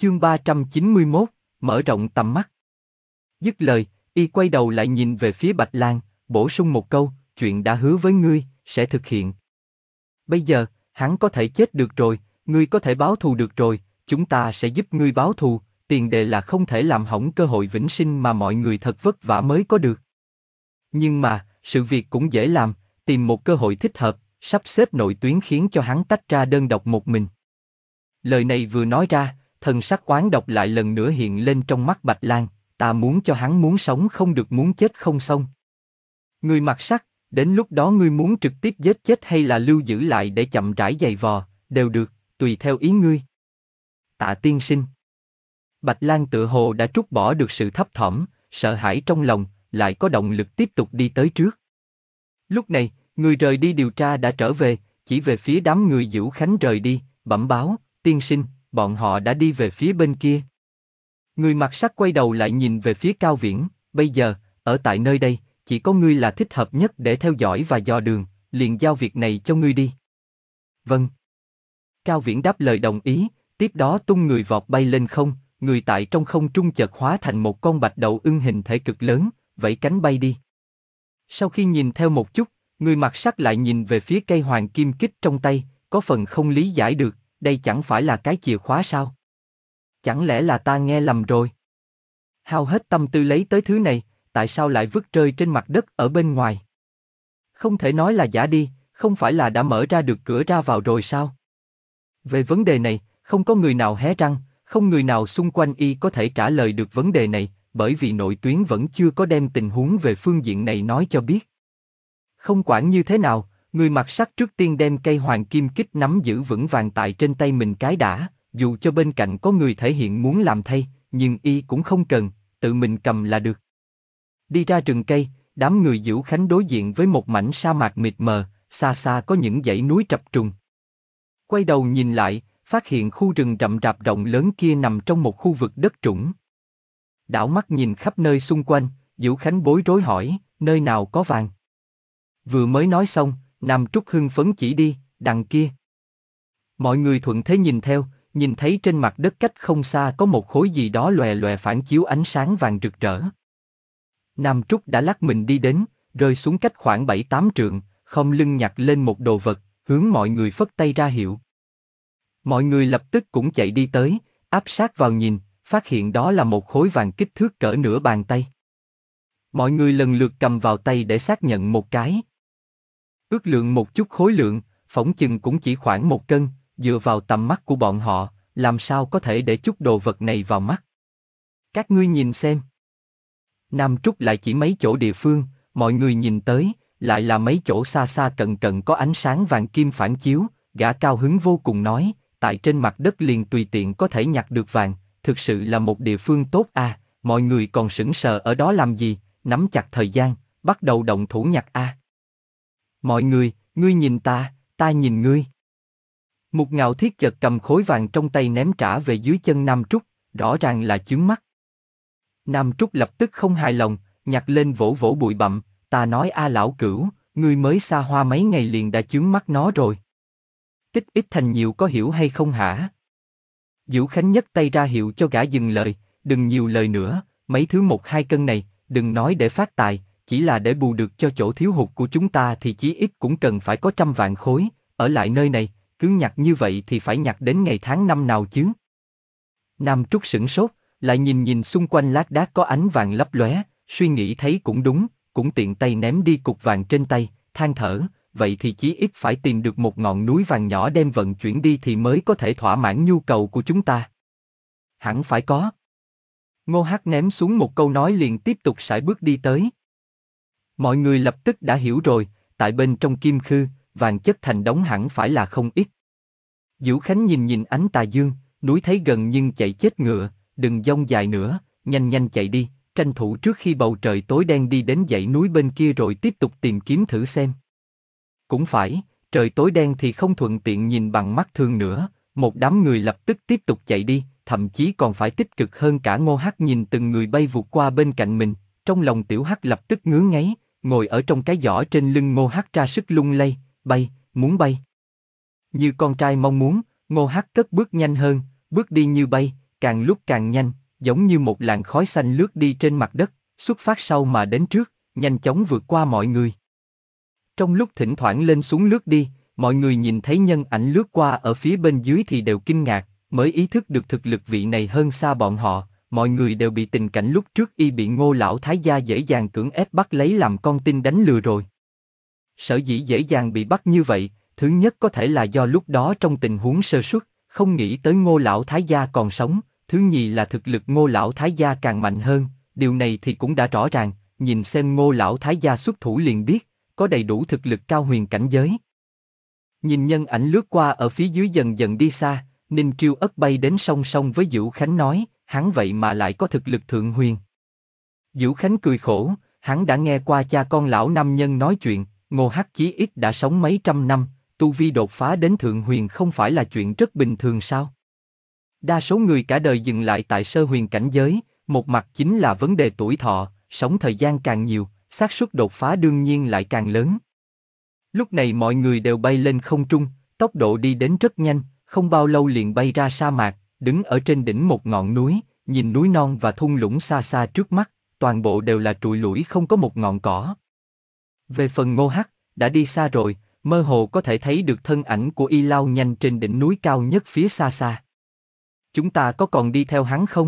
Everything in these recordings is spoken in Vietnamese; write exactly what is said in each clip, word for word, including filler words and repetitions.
Chương ba trăm chín mươi mốt, mở rộng tầm mắt. Dứt lời, y quay đầu lại nhìn về phía Bạch Lang, bổ sung một câu, chuyện đã hứa với ngươi, sẽ thực hiện. Bây giờ, hắn có thể chết được rồi, ngươi có thể báo thù được rồi, chúng ta sẽ giúp ngươi báo thù, tiền đề là không thể làm hỏng cơ hội vĩnh sinh mà mọi người thật vất vả mới có được. Nhưng mà, sự việc cũng dễ làm, tìm một cơ hội thích hợp, sắp xếp nội tuyến khiến cho hắn tách ra đơn độc một mình. Lời này vừa nói ra, thần sắc oán độc lại lần nữa hiện lên trong mắt Bạch Lang, ta muốn cho hắn muốn sống không được muốn chết không xong. Ngươi mặc sắc, đến lúc đó ngươi muốn trực tiếp giết chết hay là lưu giữ lại để chậm rãi giày vò, đều được, tùy theo ý ngươi. Tạ tiên sinh. Bạch Lang tự hồ đã trút bỏ được sự thấp thỏm, sợ hãi trong lòng, lại có động lực tiếp tục đi tới trước. Lúc này, người rời đi điều tra đã trở về, chỉ về phía đám người Dữu Khánh rời đi, bẩm báo, tiên sinh, bọn họ đã đi về phía bên kia. Người mặc sắc quay đầu lại nhìn về phía Cao Viễn, bây giờ, ở tại nơi đây, chỉ có ngươi là thích hợp nhất để theo dõi và dò đường, liền giao việc này cho ngươi đi. Vâng. Cao Viễn đáp lời đồng ý, tiếp đó tung người vọt bay lên không, người tại trong không trung chợt hóa thành một con bạch đậu ưng hình thể cực lớn, vẫy cánh bay đi. Sau khi nhìn theo một chút, người mặc sắc lại nhìn về phía cây hoàng kim kích trong tay, có phần không lý giải được, đây chẳng phải là cái chìa khóa sao? Chẳng lẽ là ta nghe lầm rồi? Hao hết tâm tư lấy tới thứ này, tại sao lại vứt rơi trên mặt đất ở bên ngoài? Không thể nói là giả đi, không phải là đã mở ra được cửa ra vào rồi sao? Về vấn đề này, không có người nào hé răng, không người nào xung quanh y có thể trả lời được vấn đề này, bởi vì nội tuyến vẫn chưa có đem tình huống về phương diện này nói cho biết. Không quản như thế nào, người mặc sắc trước tiên đem cây hoàng kim kích nắm giữ vững vàng tại trên tay mình cái đã, dù cho bên cạnh có người thể hiện muốn làm thay, nhưng y cũng không cần, tự mình cầm là được. Đi ra rừng cây, đám người Dữu Khánh đối diện với một mảnh sa mạc mịt mờ, xa xa có những dãy núi trập trùng. Quay đầu nhìn lại, phát hiện khu rừng rậm rạp rộng lớn kia nằm trong một khu vực đất trũng. Đảo mắt nhìn khắp nơi xung quanh, Dữu Khánh bối rối hỏi, nơi nào có vàng? Vừa mới nói xong, Nam Trúc hưng phấn chỉ đi, đằng kia. Mọi người thuận thế nhìn theo, nhìn thấy trên mặt đất cách không xa có một khối gì đó lòe lòe phản chiếu ánh sáng vàng rực rỡ. Nam Trúc đã lắc mình đi đến, rơi xuống cách khoảng bảy tám trượng, không lưng nhặt lên một đồ vật, hướng mọi người phất tay ra hiệu. Mọi người lập tức cũng chạy đi tới, áp sát vào nhìn, phát hiện đó là một khối vàng kích thước cỡ nửa bàn tay. Mọi người lần lượt cầm vào tay để xác nhận một cái. Ước lượng một chút khối lượng, phỏng chừng cũng chỉ khoảng một cân, dựa vào tầm mắt của bọn họ, làm sao có thể để chút đồ vật này vào mắt. Các ngươi nhìn xem. Nam Trúc lại chỉ mấy chỗ địa phương, mọi người nhìn tới, lại là mấy chỗ xa xa cận cận có ánh sáng vàng kim phản chiếu, gã cao hứng vô cùng nói, tại trên mặt đất liền tùy tiện có thể nhặt được vàng, thực sự là một địa phương tốt à, mọi người còn sững sờ ở đó làm gì, nắm chặt thời gian, bắt đầu động thủ nhặt à. Mọi người, ngươi nhìn ta, ta nhìn ngươi. Mục Ngạo Thiết chợt cầm khối vàng trong tay ném trả về dưới chân Nam Trúc, rõ ràng là chướng mắt. Nam Trúc lập tức không hài lòng, nhặt lên vỗ vỗ bụi bặm, ta nói a lão cửu, ngươi mới xa hoa mấy ngày liền đã chướng mắt nó rồi. Tích ít thành nhiều có hiểu hay không hả? Dữu Khánh nhấc tay ra hiệu cho gã dừng lời, đừng nhiều lời nữa, mấy thứ một hai cân này, đừng nói để phát tài, chỉ là để bù được cho chỗ thiếu hụt của chúng ta thì chí ít cũng cần phải có trăm vạn khối, ở lại nơi này, cứ nhặt như vậy thì phải nhặt đến ngày tháng năm nào chứ? Nam Trúc sửng sốt, lại nhìn nhìn xung quanh lác đác có ánh vàng lấp lóe, suy nghĩ thấy cũng đúng, cũng tiện tay ném đi cục vàng trên tay, than thở, vậy thì chí ít phải tìm được một ngọn núi vàng nhỏ đem vận chuyển đi thì mới có thể thỏa mãn nhu cầu của chúng ta. Hẳn phải có. Ngô Hắc ném xuống một câu nói liền tiếp tục sải bước đi tới. Mọi người lập tức đã hiểu rồi, tại bên trong kim khư, vàng chất thành đống hẳn phải là không ít. Dữu Khánh nhìn nhìn ánh tà dương, núi thấy gần nhưng chạy chết ngựa, đừng dông dài nữa, nhanh nhanh chạy đi, tranh thủ trước khi bầu trời tối đen đi đến dãy núi bên kia rồi tiếp tục tìm kiếm thử xem. Cũng phải, trời tối đen thì không thuận tiện nhìn bằng mắt thường nữa, một đám người lập tức tiếp tục chạy đi, thậm chí còn phải tích cực hơn cả Ngô Hắc nhìn từng người bay vụt qua bên cạnh mình, trong lòng Tiểu Hắc lập tức ngứa ngáy, ngồi ở trong cái giỏ trên lưng Ngô Hắc ra sức lung lay, bay, muốn bay. Như con trai mong muốn, Ngô Hắc cất bước nhanh hơn, bước đi như bay, càng lúc càng nhanh, giống như một làn khói xanh lướt đi trên mặt đất, xuất phát sau mà đến trước, nhanh chóng vượt qua mọi người. Trong lúc thỉnh thoảng lên xuống lướt đi, mọi người nhìn thấy nhân ảnh lướt qua ở phía bên dưới thì đều kinh ngạc, mới ý thức được thực lực vị này hơn xa bọn họ, mọi người đều bị tình cảnh lúc trước y bị Ngô lão thái gia dễ dàng cưỡng ép bắt lấy làm con tin đánh lừa rồi. Sở dĩ dễ dàng bị bắt như vậy, thứ nhất có thể là do lúc đó trong tình huống sơ suất, không nghĩ tới Ngô lão thái gia còn sống, thứ nhì là thực lực Ngô lão thái gia càng mạnh hơn, điều này thì cũng đã rõ ràng, nhìn xem Ngô lão thái gia xuất thủ liền biết, có đầy đủ thực lực cao huyền cảnh giới. Nhìn nhân ảnh lướt qua ở phía dưới dần dần đi xa, Ninh Triêu Ất bay đến song song với Dữu Khánh nói, hắn vậy mà lại có thực lực thượng huyền. Dữu Khánh cười khổ, hắn đã nghe qua cha con lão nam nhân nói chuyện, Ngô Hắc chí ít đã sống mấy trăm năm, tu vi đột phá đến thượng huyền không phải là chuyện rất bình thường sao? Đa số người cả đời dừng lại tại sơ huyền cảnh giới, một mặt chính là vấn đề tuổi thọ, sống thời gian càng nhiều, xác suất đột phá đương nhiên lại càng lớn. Lúc này mọi người đều bay lên không trung, tốc độ đi đến rất nhanh, không bao lâu liền bay ra sa mạc, đứng ở trên đỉnh một ngọn núi, nhìn núi non và thung lũng xa xa trước mắt, toàn bộ đều là trụi lủi không có một ngọn cỏ. Về phần Ngô Hắc, đã đi xa rồi, mơ hồ có thể thấy được thân ảnh của y lao nhanh trên đỉnh núi cao nhất phía xa xa. Chúng ta có còn đi theo hắn không?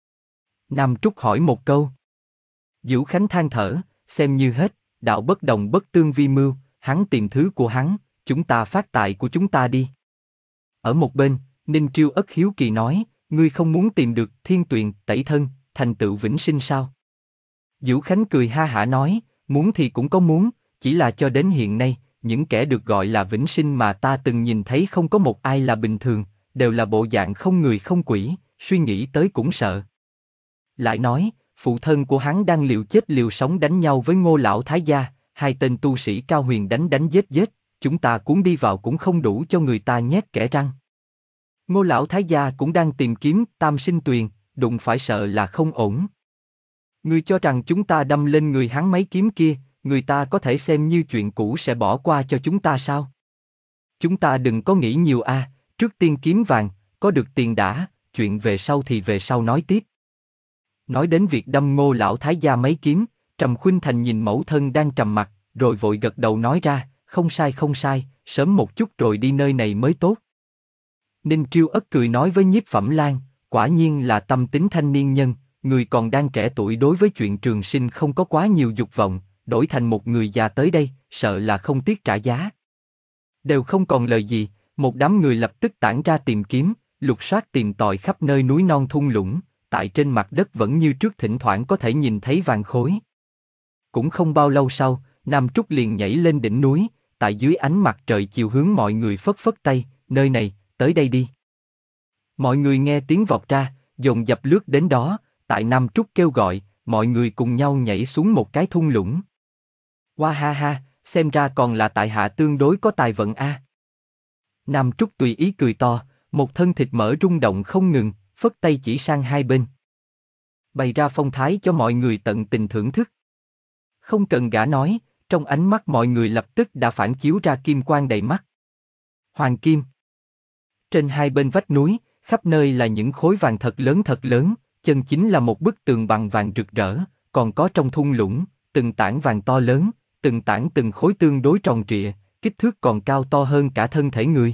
Nam Trúc hỏi một câu. Dữu Khánh than thở, xem như hết, đạo bất đồng bất tương vi mưu, hắn tìm thứ của hắn, chúng ta phát tại của chúng ta đi. Ở một bên, Ninh Triêu Ất hiếu kỳ nói, ngươi không muốn tìm được thiên tuyền, tẩy thân, thành tựu vĩnh sinh sao? Dữu Khánh cười ha hả nói, muốn thì cũng có muốn, chỉ là cho đến hiện nay, những kẻ được gọi là vĩnh sinh mà ta từng nhìn thấy không có một ai là bình thường, đều là bộ dạng không người không quỷ, suy nghĩ tới cũng sợ. Lại nói, phụ thân của hắn đang liều chết liều sống đánh nhau với Ngô lão thái gia, hai tên tu sĩ cao huyền đánh đánh giết giết, chúng ta cuốn đi vào cũng không đủ cho người ta nhét kẽ răng. Ngô lão thái gia cũng đang tìm kiếm tam sinh tuyền, đụng phải sợ là không ổn. Ngươi cho rằng chúng ta đâm lên người hắn mấy kiếm kia, người ta có thể xem như chuyện cũ sẽ bỏ qua cho chúng ta sao? Chúng ta đừng có nghĩ nhiều a, trước tiên kiếm vàng, có được tiền đã, chuyện về sau thì về sau nói tiếp. Nói đến việc đâm Ngô lão thái gia mấy kiếm, Trầm Khuynh Thành nhìn mẫu thân đang trầm mặt, rồi vội gật đầu nói ra, không sai không sai, sớm một chút rồi đi nơi này mới tốt. Ninh Triêu Ất cười nói với Nhiếp Phẩm Lan, quả nhiên là tâm tính thanh niên nhân, người còn đang trẻ tuổi đối với chuyện trường sinh không có quá nhiều dục vọng, đổi thành một người già tới đây, sợ là không tiếc trả giá. Đều không còn lời gì, một đám người lập tức tản ra tìm kiếm, lục soát tìm tòi khắp nơi núi non thung lũng, tại trên mặt đất vẫn như trước thỉnh thoảng có thể nhìn thấy vàng khối. Cũng không bao lâu sau, Nam Trúc liền nhảy lên đỉnh núi, tại dưới ánh mặt trời chiều hướng mọi người phất phất tay, nơi này, tới đây đi. Mọi người nghe tiếng vọt ra, dồn dập lướt đến đó, tại Nam Trúc kêu gọi, mọi người cùng nhau nhảy xuống một cái thung lũng. Hoa ha ha, xem ra còn là tại hạ tương đối có tài vận a. Nam Trúc tùy ý cười to, một thân thịt mỡ rung động không ngừng, phất tay chỉ sang hai bên. Bày ra phong thái cho mọi người tận tình thưởng thức. Không cần gã nói, trong ánh mắt mọi người lập tức đã phản chiếu ra kim quang đầy mắt. Hoàng kim. Trên hai bên vách núi, khắp nơi là những khối vàng thật lớn thật lớn, chân chính là một bức tường bằng vàng rực rỡ, còn có trong thung lũng, từng tảng vàng to lớn, từng tảng từng khối tương đối tròn trịa, kích thước còn cao to hơn cả thân thể người.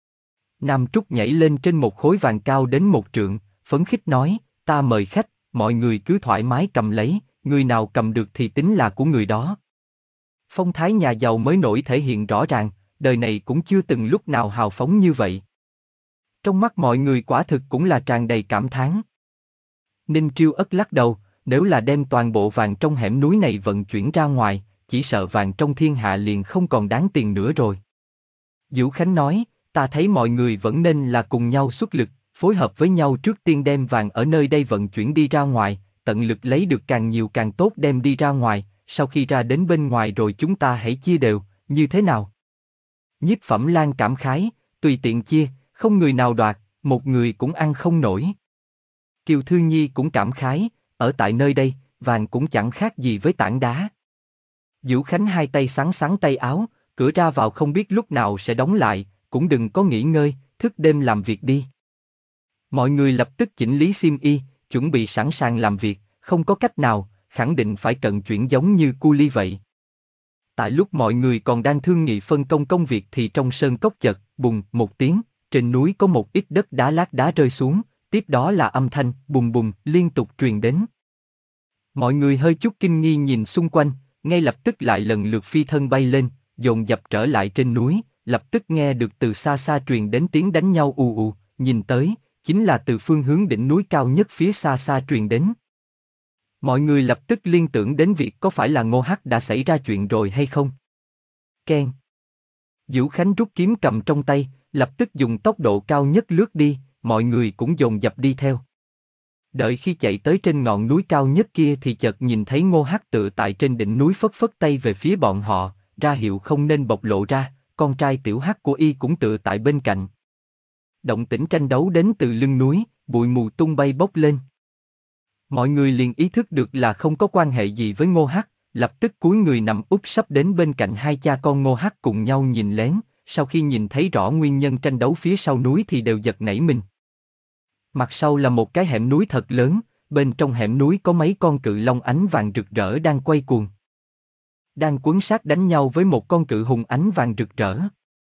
Nam Trúc nhảy lên trên một khối vàng cao đến một trượng, phấn khích nói, ta mời khách, mọi người cứ thoải mái cầm lấy, người nào cầm được thì tính là của người đó. Phong thái nhà giàu mới nổi thể hiện rõ ràng, đời này cũng chưa từng lúc nào hào phóng như vậy. Trong mắt mọi người quả thực cũng là tràn đầy cảm thán. Ninh Triêu Ất lắc đầu, nếu là đem toàn bộ vàng trong hẻm núi này vận chuyển ra ngoài, chỉ sợ vàng trong thiên hạ liền không còn đáng tiền nữa rồi. Dữu Khánh nói, ta thấy mọi người vẫn nên là cùng nhau xuất lực, phối hợp với nhau trước tiên đem vàng ở nơi đây vận chuyển đi ra ngoài, tận lực lấy được càng nhiều càng tốt đem đi ra ngoài, sau khi ra đến bên ngoài rồi chúng ta hãy chia đều, như thế nào? Nhiếp Phẩm Lan cảm khái, tùy tiện chia, không người nào đoạt, một người cũng ăn không nổi. Kiều Thư Nhi cũng cảm khái, ở tại nơi đây, vàng cũng chẳng khác gì với tảng đá. Dữu Khánh hai tay xắn xắn tay áo, cửa ra vào không biết lúc nào sẽ đóng lại, cũng đừng có nghỉ ngơi, thức đêm làm việc đi. Mọi người lập tức chỉnh lý xiêm y, chuẩn bị sẵn sàng làm việc, không có cách nào, khẳng định phải cận chuyển giống như cu ly vậy. Tại lúc mọi người còn đang thương nghị phân công công việc thì trong sơn cốc chợt, bùng, một tiếng, trên núi có một ít đất đá lát đá rơi xuống, tiếp đó là âm thanh, bùng bùng, liên tục truyền đến. Mọi người hơi chút kinh nghi nhìn xung quanh, ngay lập tức lại lần lượt phi thân bay lên, dồn dập trở lại trên núi, lập tức nghe được từ xa xa truyền đến tiếng đánh nhau ù ù, nhìn tới, chính là từ phương hướng đỉnh núi cao nhất phía xa xa truyền đến. Mọi người lập tức liên tưởng đến việc có phải là Ngô Hắc đã xảy ra chuyện rồi hay không. Keng. Dữu Khánh rút kiếm cầm trong tay, lập tức dùng tốc độ cao nhất lướt đi, mọi người cũng dồn dập đi theo. Đợi khi chạy tới trên ngọn núi cao nhất kia thì chợt nhìn thấy Ngô Hắc tựa tại trên đỉnh núi phất phất tay về phía bọn họ, ra hiệu không nên bộc lộ ra, con trai tiểu Hắc của y cũng tựa tại bên cạnh. Động tĩnh tranh đấu đến từ lưng núi, bụi mù tung bay bốc lên. Mọi người liền ý thức được là không có quan hệ gì với Ngô Hắc, lập tức cúi người nằm úp sấp đến bên cạnh hai cha con Ngô Hắc cùng nhau nhìn lén, sau khi nhìn thấy rõ nguyên nhân tranh đấu phía sau núi thì đều giật nảy mình. Mặt sau là một cái hẻm núi thật lớn, bên trong hẻm núi có mấy con cự long ánh vàng rực rỡ đang quay cuồng. Đang cuốn sát đánh nhau với một con cự hùng ánh vàng rực rỡ.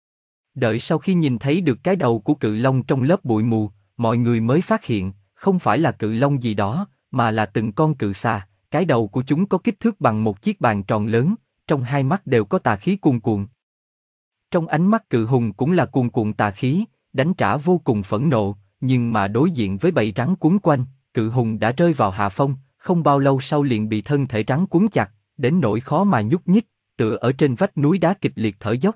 Đợi sau khi nhìn thấy được cái đầu của cự long trong lớp bụi mù, mọi người mới phát hiện, không phải là cự long gì đó, mà là từng con cự xà, cái đầu của chúng có kích thước bằng một chiếc bàn tròn lớn, trong hai mắt đều có tà khí cuồn cuộn. Trong ánh mắt cự hùng cũng là cuồn cuộn tà khí, đánh trả vô cùng phẫn nộ, nhưng mà đối diện với bầy rắn quấn quanh, cự hùng đã rơi vào hạ phong, không bao lâu sau liền bị thân thể rắn quấn chặt, đến nỗi khó mà nhúc nhích, tựa ở trên vách núi đá kịch liệt thở dốc.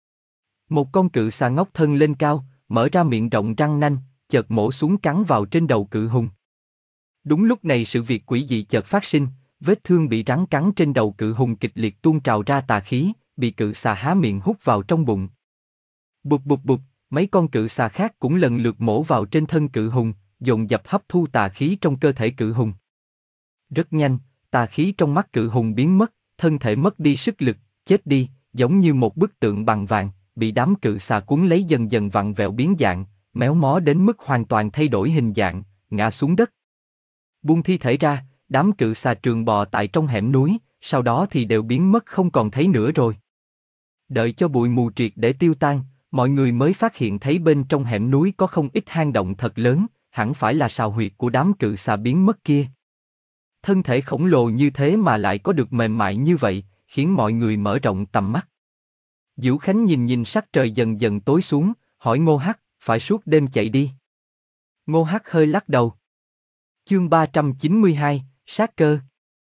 Một con cự xà ngóc thân lên cao, mở ra miệng rộng răng nanh, chợt mổ xuống cắn vào trên đầu cự hùng. Đúng lúc này sự việc quỷ dị chợt phát sinh, vết thương bị rắn cắn trên đầu cự hùng kịch liệt tuôn trào ra tà khí, bị cự xà há miệng hút vào trong bụng. Bụp bụp bụp, mấy con cự xà khác cũng lần lượt mổ vào trên thân cự hùng, dồn dập hấp thu tà khí trong cơ thể cự hùng. Rất nhanh, tà khí trong mắt cự hùng biến mất, thân thể mất đi sức lực, chết đi, giống như một bức tượng bằng vàng, bị đám cự xà cuốn lấy dần dần vặn vẹo biến dạng, méo mó đến mức hoàn toàn thay đổi hình dạng, ngã xuống đất. Buông thi thể ra, đám cự xà trường bò tại trong hẻm núi, sau đó thì đều biến mất không còn thấy nữa rồi. Đợi cho bụi mù triệt để tiêu tan, mọi người mới phát hiện thấy bên trong hẻm núi có không ít hang động thật lớn, hẳn phải là sào huyệt của đám cự xà biến mất kia. Thân thể khổng lồ như thế mà lại có được mềm mại như vậy, khiến mọi người mở rộng tầm mắt. Dữu Khánh nhìn nhìn sắc trời dần dần tối xuống, hỏi Ngô Hắc, phải suốt đêm chạy đi. Ngô Hắc hơi lắc đầu. Chương ba trăm chín mươi hai, sát cơ.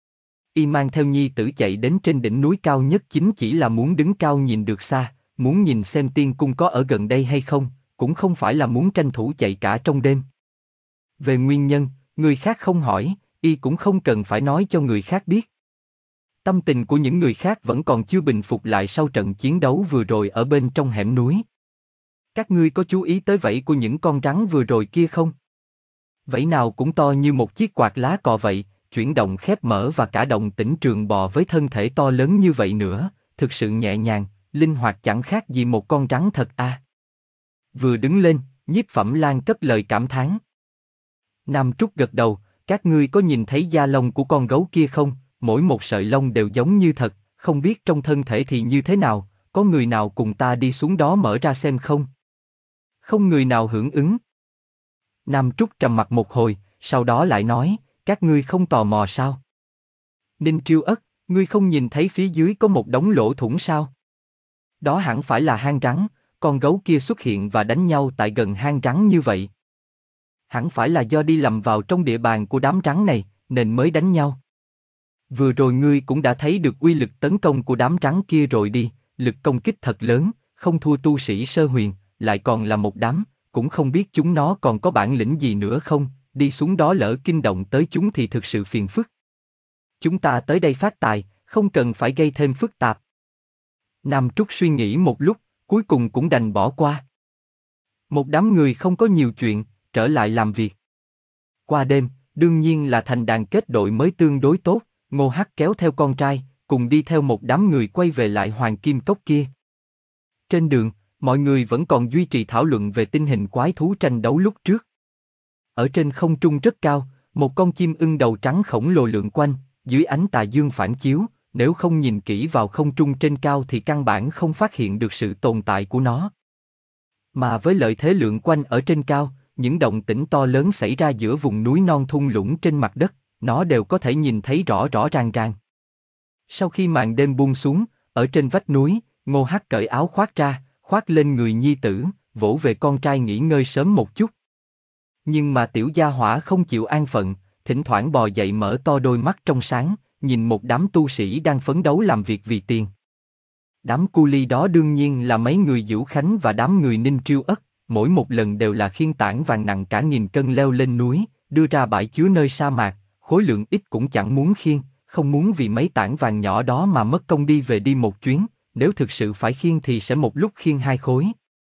Y mang theo nhi tử chạy đến trên đỉnh núi cao nhất chính chỉ là muốn đứng cao nhìn được xa, muốn nhìn xem tiên cung có ở gần đây hay không, cũng không phải là muốn tranh thủ chạy cả trong đêm. Về nguyên nhân, người khác không hỏi, Y cũng không cần phải nói cho người khác biết. Tâm tình của những người khác vẫn còn chưa bình phục lại sau trận chiến đấu vừa rồi ở bên trong hẻm núi. Các ngươi có chú ý tới vảy của những con rắn vừa rồi kia không? Vảy nào cũng to như một chiếc quạt lá cọ vậy, chuyển động khép mở và cả động tĩnh trường bò với thân thể to lớn như vậy nữa, thực sự nhẹ nhàng, linh hoạt chẳng khác gì một con rắn thật a. À. Vừa đứng lên, Nhiếp Phẩm Lan cất lời cảm thán. Nam Trúc gật đầu, các ngươi có nhìn thấy da lông của con gấu kia không? Mỗi một sợi lông đều giống như thật, không biết trong thân thể thì như thế nào, có người nào cùng ta đi xuống đó mở ra xem không? Không người nào hưởng ứng. Nam Trúc trầm mặt một hồi, sau đó lại nói, các ngươi không tò mò sao? Ninh Triêu Ất, ngươi không nhìn thấy phía dưới có một đống lỗ thủng sao? Đó hẳn phải là hang rắn, con gấu kia xuất hiện và đánh nhau tại gần hang rắn như vậy. Hẳn phải là do đi lầm vào trong địa bàn của đám rắn này, nên mới đánh nhau. Vừa rồi ngươi cũng đã thấy được uy lực tấn công của đám rắn kia rồi đi, lực công kích thật lớn, không thua tu sĩ sơ huyền, lại còn là một đám, cũng không biết chúng nó còn có bản lĩnh gì nữa không, đi xuống đó lỡ kinh động tới chúng thì thực sự phiền phức. Chúng ta tới đây phát tài, không cần phải gây thêm phức tạp. Nam Trúc suy nghĩ một lúc, cuối cùng cũng đành bỏ qua. Một đám người không có nhiều chuyện, trở lại làm việc. Qua đêm, đương nhiên là thành đàn kết đội mới tương đối tốt, Ngô Hắc kéo theo con trai, cùng đi theo một đám người quay về lại Hoàng Kim Cốc kia. Trên đường, mọi người vẫn còn duy trì thảo luận về tình hình quái thú tranh đấu lúc trước. Ở trên không trung rất cao, một con chim ưng đầu trắng khổng lồ lượn quanh, dưới ánh tà dương phản chiếu, nếu không nhìn kỹ vào không trung trên cao thì căn bản không phát hiện được sự tồn tại của nó. Mà với lợi thế lượn quanh ở trên cao, những động tĩnh to lớn xảy ra giữa vùng núi non thung lũng trên mặt đất, nó đều có thể nhìn thấy rõ rõ ràng ràng. Sau khi màn đêm buông xuống, ở trên vách núi, Ngô Hắc cởi áo khoác ra, khoác lên người nhi tử, vỗ về con trai nghỉ ngơi sớm một chút. Nhưng mà tiểu gia hỏa không chịu an phận, thỉnh thoảng bò dậy mở to đôi mắt trong sáng, nhìn một đám tu sĩ đang phấn đấu làm việc vì tiền. Đám cu li đó đương nhiên là mấy người Dữu Khánh và đám người Ninh Triêu Ất, mỗi một lần đều là khiêng tảng vàng nặng cả nghìn cân leo lên núi, đưa ra bãi chứa nơi sa mạc, khối lượng ít cũng chẳng muốn khiêng, không muốn vì mấy tảng vàng nhỏ đó mà mất công đi về đi một chuyến, nếu thực sự phải khiêng thì sẽ một lúc khiêng hai khối.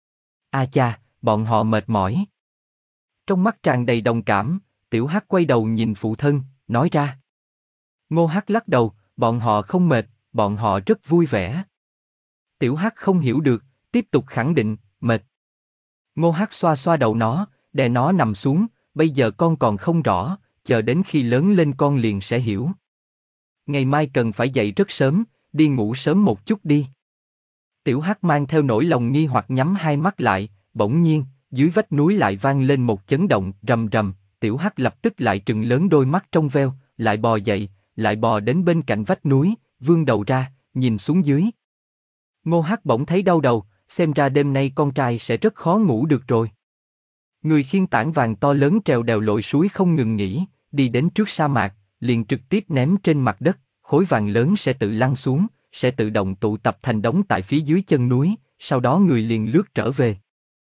A cha, bọn họ mệt mỏi. Trong mắt tràn đầy đồng cảm, Tiểu Hắc quay đầu nhìn phụ thân, nói ra. Ngô Hắc lắc đầu, bọn họ không mệt, bọn họ rất vui vẻ. Tiểu Hắc không hiểu được, tiếp tục khẳng định, mệt. Ngô Hắc xoa xoa đầu nó, đè nó nằm xuống, bây giờ con còn không rõ, chờ đến khi lớn lên con liền sẽ hiểu. Ngày mai cần phải dậy rất sớm, đi ngủ sớm một chút đi. Tiểu Hắc mang theo nỗi lòng nghi hoặc nhắm hai mắt lại, bỗng nhiên, dưới vách núi lại vang lên một chấn động, rầm rầm, Tiểu Hắc lập tức lại trừng lớn đôi mắt trong veo, lại bò dậy, lại bò đến bên cạnh vách núi, vươn đầu ra, nhìn xuống dưới. Ngô Hắc bỗng thấy đau đầu, xem ra đêm nay con trai sẽ rất khó ngủ được rồi. Người khiêng tảng vàng to lớn trèo đèo lội suối không ngừng nghỉ, đi đến trước sa mạc, liền trực tiếp ném trên mặt đất, khối vàng lớn sẽ tự lăn xuống, sẽ tự động tụ tập thành đống tại phía dưới chân núi, sau đó người liền lướt trở về.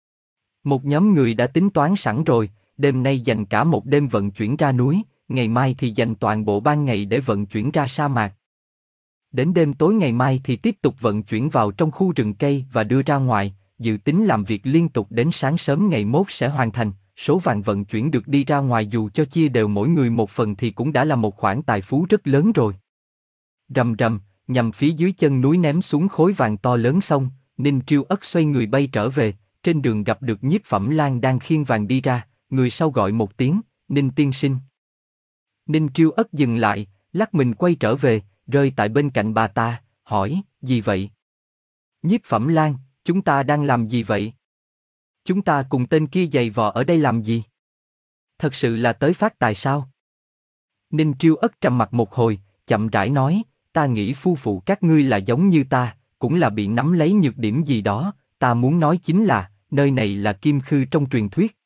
Một nhóm người đã tính toán sẵn rồi, đêm nay dành cả một đêm vận chuyển ra núi, ngày mai thì dành toàn bộ ban ngày để vận chuyển ra sa mạc. Đến đêm tối ngày mai thì tiếp tục vận chuyển vào trong khu rừng cây và đưa ra ngoài, dự tính làm việc liên tục đến sáng sớm ngày mốt sẽ hoàn thành, số vàng vận chuyển được đi ra ngoài dù cho chia đều mỗi người một phần thì cũng đã là một khoản tài phú rất lớn rồi. Rầm rầm, nhằm phía dưới chân núi ném xuống khối vàng to lớn xong, Ninh Triêu Ất xoay người bay trở về, trên đường gặp được Nhiếp Phẩm Lan đang khiêng vàng đi ra, người sau gọi một tiếng, Ninh tiên sinh. Ninh Triêu Ất dừng lại, lắc mình quay trở về, rơi tại bên cạnh bà ta, hỏi, gì vậy? Nhiếp Phẩm Lan, chúng ta đang làm gì vậy? Chúng ta cùng tên kia giày vò ở đây làm gì? Thật sự là tới phát tài sao? Ninh Triêu Ất trầm mặt một hồi, chậm rãi nói, ta nghĩ phu phụ các ngươi là giống như ta, cũng là bị nắm lấy nhược điểm gì đó, ta muốn nói chính là, nơi này là Kim Khư trong truyền thuyết.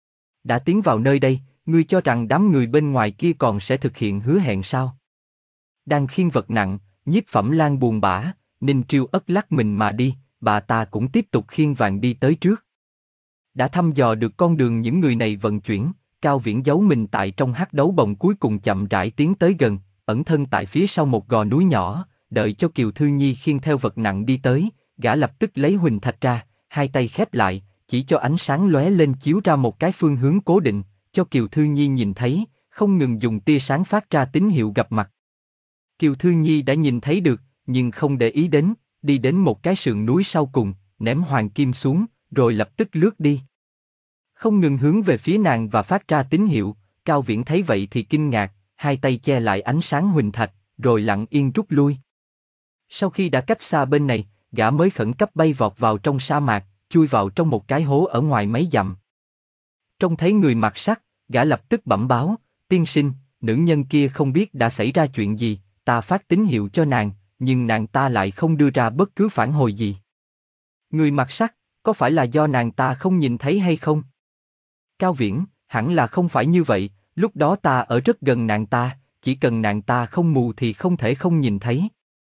Đã tiến vào nơi đây, ngươi cho rằng đám người bên ngoài kia còn sẽ thực hiện hứa hẹn sao? Đang khiêng vật nặng, Nhiếp Phẩm Lan buồn bã, Ninh Triêu Ất lắc mình mà đi, bà ta cũng tiếp tục khiêng vàng đi tới trước. Đã thăm dò được con đường những người này vận chuyển, Cao Viễn giấu mình tại trong hắc đấu bồng cuối cùng chậm rãi tiến tới gần, ẩn thân tại phía sau một gò núi nhỏ, đợi cho Kiều Thư Nhi khiêng theo vật nặng đi tới, gã lập tức lấy huỳnh thạch ra, hai tay khép lại, chỉ cho ánh sáng lóe lên chiếu ra một cái phương hướng cố định, cho Kiều Thư Nhi nhìn thấy, không ngừng dùng tia sáng phát ra tín hiệu gặp mặt. Kiều Thư Nhi đã nhìn thấy được, nhưng không để ý đến, đi đến một cái sườn núi sau cùng, ném hoàng kim xuống, rồi lập tức lướt đi. Không ngừng hướng về phía nàng và phát ra tín hiệu, Cao Viễn thấy vậy thì kinh ngạc, hai tay che lại ánh sáng huỳnh thạch, rồi lặng yên rút lui. Sau khi đã cách xa bên này, gã mới khẩn cấp bay vọt vào trong sa mạc, chui vào trong một cái hố ở ngoài mấy dặm. Trông thấy người mặc sắt, gã lập tức bẩm báo, tiên sinh, nữ nhân kia không biết đã xảy ra chuyện gì, ta phát tín hiệu cho nàng, nhưng nàng ta lại không đưa ra bất cứ phản hồi gì. Người mặc sắt, có phải là do nàng ta không nhìn thấy hay không? Cao Viễn, hẳn là không phải như vậy, lúc đó ta ở rất gần nàng ta, chỉ cần nàng ta không mù thì không thể không nhìn thấy.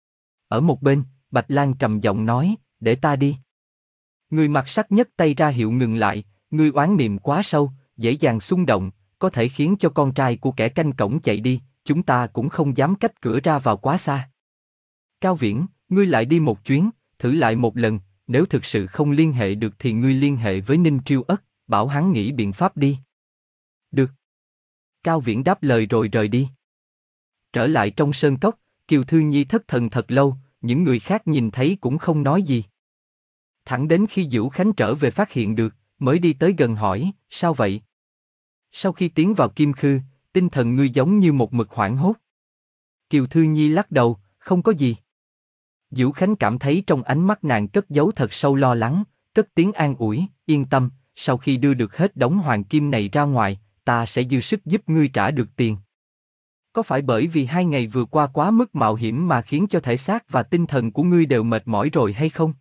Ở một bên, Bạch Lan trầm giọng nói, để ta đi. Người mặc sắt nhấc tay ra hiệu ngừng lại, ngươi oán niệm quá sâu, dễ dàng xung động, có thể khiến cho con trai của kẻ canh cổng chạy đi, chúng ta cũng không dám cách cửa ra vào quá xa. Cao Viễn, ngươi lại đi một chuyến, thử lại một lần, nếu thực sự không liên hệ được thì ngươi liên hệ với Ninh Triêu Ất, bảo hắn nghĩ biện pháp đi. Được. Cao Viễn đáp lời rồi rời đi. Trở lại trong sơn cốc, Kiều Thư Nhi thất thần thật lâu, những người khác nhìn thấy cũng không nói gì. Thẳng đến khi Dữu Khánh trở về phát hiện được, mới đi tới gần hỏi, sao vậy? Sau khi tiến vào Kim Khư, tinh thần ngươi giống như một mực hoảng hốt. Kiều Thư Nhi lắc đầu, không có gì. Diễu Khánh cảm thấy trong ánh mắt nàng cất giấu thật sâu lo lắng, cất tiếng an ủi, yên tâm, sau khi đưa được hết đống hoàng kim này ra ngoài, ta sẽ dư sức giúp ngươi trả được tiền. Có phải bởi vì hai ngày vừa qua quá mức mạo hiểm mà khiến cho thể xác và tinh thần của ngươi đều mệt mỏi rồi hay không?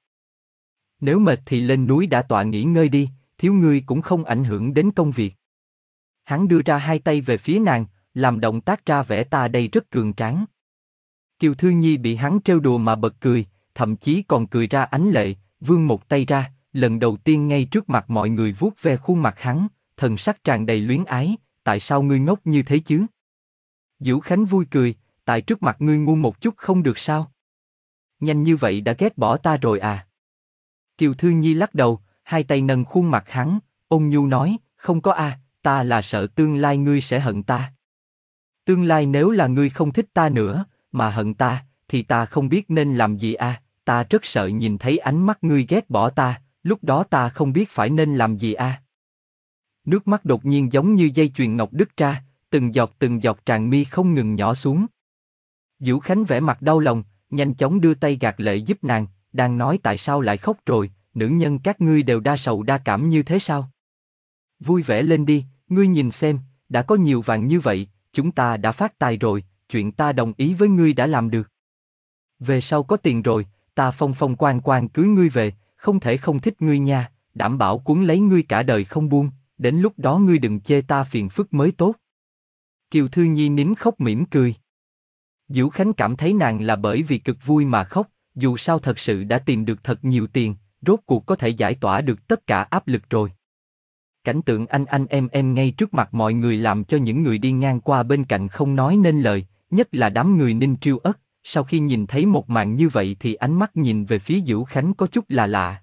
Nếu mệt thì lên núi đã tọa nghỉ ngơi đi, thiếu ngươi cũng không ảnh hưởng đến công việc. Hắn đưa ra hai tay về phía nàng, làm động tác ra vẻ ta đây rất cường tráng. Kiều Thư Nhi bị hắn trêu đùa mà bật cười, thậm chí còn cười ra ánh lệ, vươn một tay ra, lần đầu tiên ngay trước mặt mọi người vuốt ve khuôn mặt hắn, thần sắc tràn đầy luyến ái, tại sao ngươi ngốc như thế chứ? Diễu Khánh vui cười, tại trước mặt ngươi ngu một chút không được sao? Nhanh như vậy đã ghét bỏ ta rồi à? Kiều Thư Nhi lắc đầu, hai tay nâng khuôn mặt hắn, ôn nhu nói, không có a, ta là sợ tương lai ngươi sẽ hận ta. Tương lai nếu là ngươi không thích ta nữa, mà hận ta, thì ta không biết nên làm gì a, ta rất sợ nhìn thấy ánh mắt ngươi ghét bỏ ta, lúc đó ta không biết phải nên làm gì a. Nước mắt đột nhiên giống như dây chuyền ngọc đứt ra, từng giọt từng giọt tràn mi không ngừng nhỏ xuống. Diễu Khánh vẻ mặt đau lòng, nhanh chóng đưa tay gạt lệ giúp nàng, đang nói tại sao lại khóc rồi, nữ nhân các ngươi đều đa sầu đa cảm như thế sao? Vui vẻ lên đi, ngươi nhìn xem, đã có nhiều vàng như vậy, chúng ta đã phát tài rồi, chuyện ta đồng ý với ngươi đã làm được. Về sau có tiền rồi, ta phong phong quang quang cưới ngươi về, không thể không thích ngươi nha, đảm bảo cuốn lấy ngươi cả đời không buông, đến lúc đó ngươi đừng chê ta phiền phức mới tốt. Kiều Thư Nhi nín khóc mỉm cười. Diễu Khánh cảm thấy nàng là bởi vì cực vui mà khóc, dù sao thật sự đã tìm được thật nhiều tiền, rốt cuộc có thể giải tỏa được tất cả áp lực rồi. Cảnh tượng anh anh em em ngay trước mặt mọi người làm cho những người đi ngang qua bên cạnh không nói nên lời, nhất là đám người Ninh Triêu Ất, sau khi nhìn thấy một màn như vậy thì ánh mắt nhìn về phía Diễu Khánh có chút là lạ.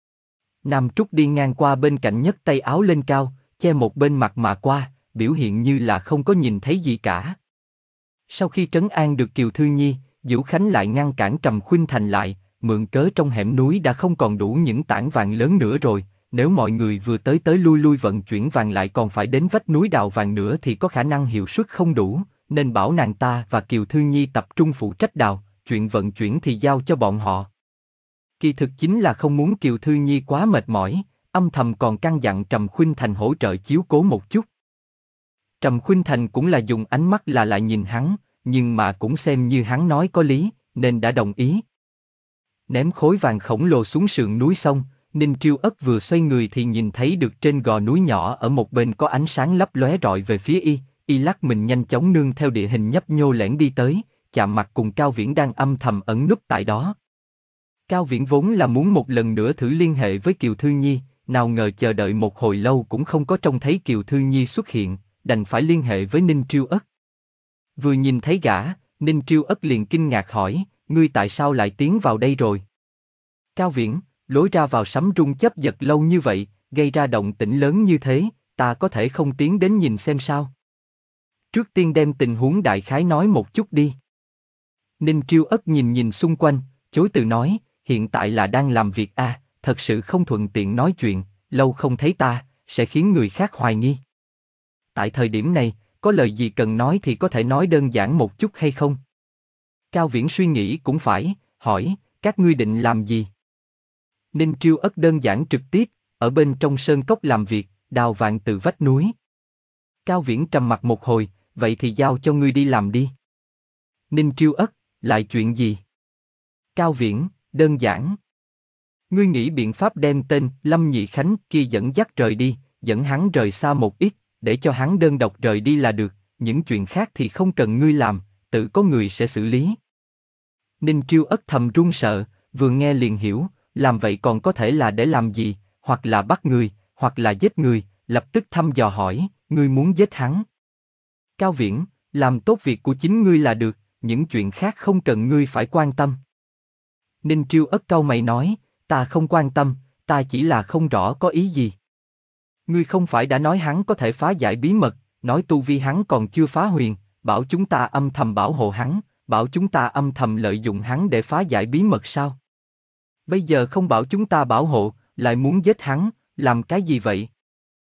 Nam Trúc đi ngang qua bên cạnh nhấc tay áo lên cao, che một bên mặt mà qua, biểu hiện như là không có nhìn thấy gì cả. Sau khi trấn an được Kiều Thư Nhi, Diễu Khánh lại ngăn cản Trầm Khuynh Thành lại, mượn cớ trong hẻm núi đã không còn đủ những tảng vàng lớn nữa rồi, nếu mọi người vừa tới tới lui lui vận chuyển vàng lại còn phải đến vách núi đào vàng nữa thì có khả năng hiệu suất không đủ, nên bảo nàng ta và Kiều Thư Nhi tập trung phụ trách đào, chuyện vận chuyển thì giao cho bọn họ. Kỳ thực chính là không muốn Kiều Thư Nhi quá mệt mỏi, âm thầm còn căn dặn Trầm Khuynh Thành hỗ trợ chiếu cố một chút. Trầm Khuynh Thành cũng là dùng ánh mắt là lại nhìn hắn, nhưng mà cũng xem như hắn nói có lý, nên đã đồng ý. Ném khối vàng khổng lồ xuống sườn núi xong, Ninh Triêu Ất vừa xoay người thì nhìn thấy được trên gò núi nhỏ ở một bên có ánh sáng lấp lóe rọi về phía y, y lắc mình nhanh chóng nương theo địa hình nhấp nhô lẻn đi tới, chạm mặt cùng Cao Viễn đang âm thầm ẩn núp tại đó. Cao Viễn vốn là muốn một lần nữa thử liên hệ với Kiều Thư Nhi, nào ngờ chờ đợi một hồi lâu cũng không có trông thấy Kiều Thư Nhi xuất hiện, đành phải liên hệ với Ninh Triêu Ất. Vừa nhìn thấy gã, Ninh Triêu Ất liền kinh ngạc hỏi, ngươi tại sao lại tiến vào đây rồi? Cao Viễn, lối ra vào sấm rung chớp giật lâu như vậy, gây ra động tĩnh lớn như thế, ta có thể không tiến đến nhìn xem sao? Trước tiên đem tình huống đại khái nói một chút đi. Ninh Triêu Ất nhìn nhìn xung quanh, chối từ nói, hiện tại là đang làm việc a, à, thật sự không thuận tiện nói chuyện, lâu không thấy ta, sẽ khiến người khác hoài nghi. Tại thời điểm này, có lời gì cần nói thì có thể nói đơn giản một chút hay không? Cao Viễn suy nghĩ cũng phải, hỏi, các ngươi định làm gì? Ninh Triêu Ất đơn giản trực tiếp, ở bên trong sơn cốc làm việc, đào vàng từ vách núi. Cao Viễn trầm mặt một hồi, vậy thì giao cho ngươi đi làm đi. Ninh Triêu Ất, lại chuyện gì? Cao Viễn, đơn giản. Ngươi nghĩ biện pháp đem tên Lâm Nhị Khánh kia dẫn dắt rời đi, dẫn hắn rời xa một ít, để cho hắn đơn độc rời đi là được, những chuyện khác thì không cần ngươi làm, tự có người sẽ xử lý. Ninh Triêu Ất thầm run sợ, vừa nghe liền hiểu, làm vậy còn có thể là để làm gì, hoặc là bắt người, hoặc là giết người, lập tức thăm dò hỏi, ngươi muốn giết hắn. Cao Viễn, làm tốt việc của chính ngươi là được, những chuyện khác không cần ngươi phải quan tâm. Ninh Triêu Ất cau mày nói, ta không quan tâm, ta chỉ là không rõ có ý gì. Ngươi không phải đã nói hắn có thể phá giải bí mật, nói tu vi hắn còn chưa phá huyền, bảo chúng ta âm thầm bảo hộ hắn, bảo chúng ta âm thầm lợi dụng hắn để phá giải bí mật sao? Bây giờ không bảo chúng ta bảo hộ, lại muốn giết hắn, làm cái gì vậy?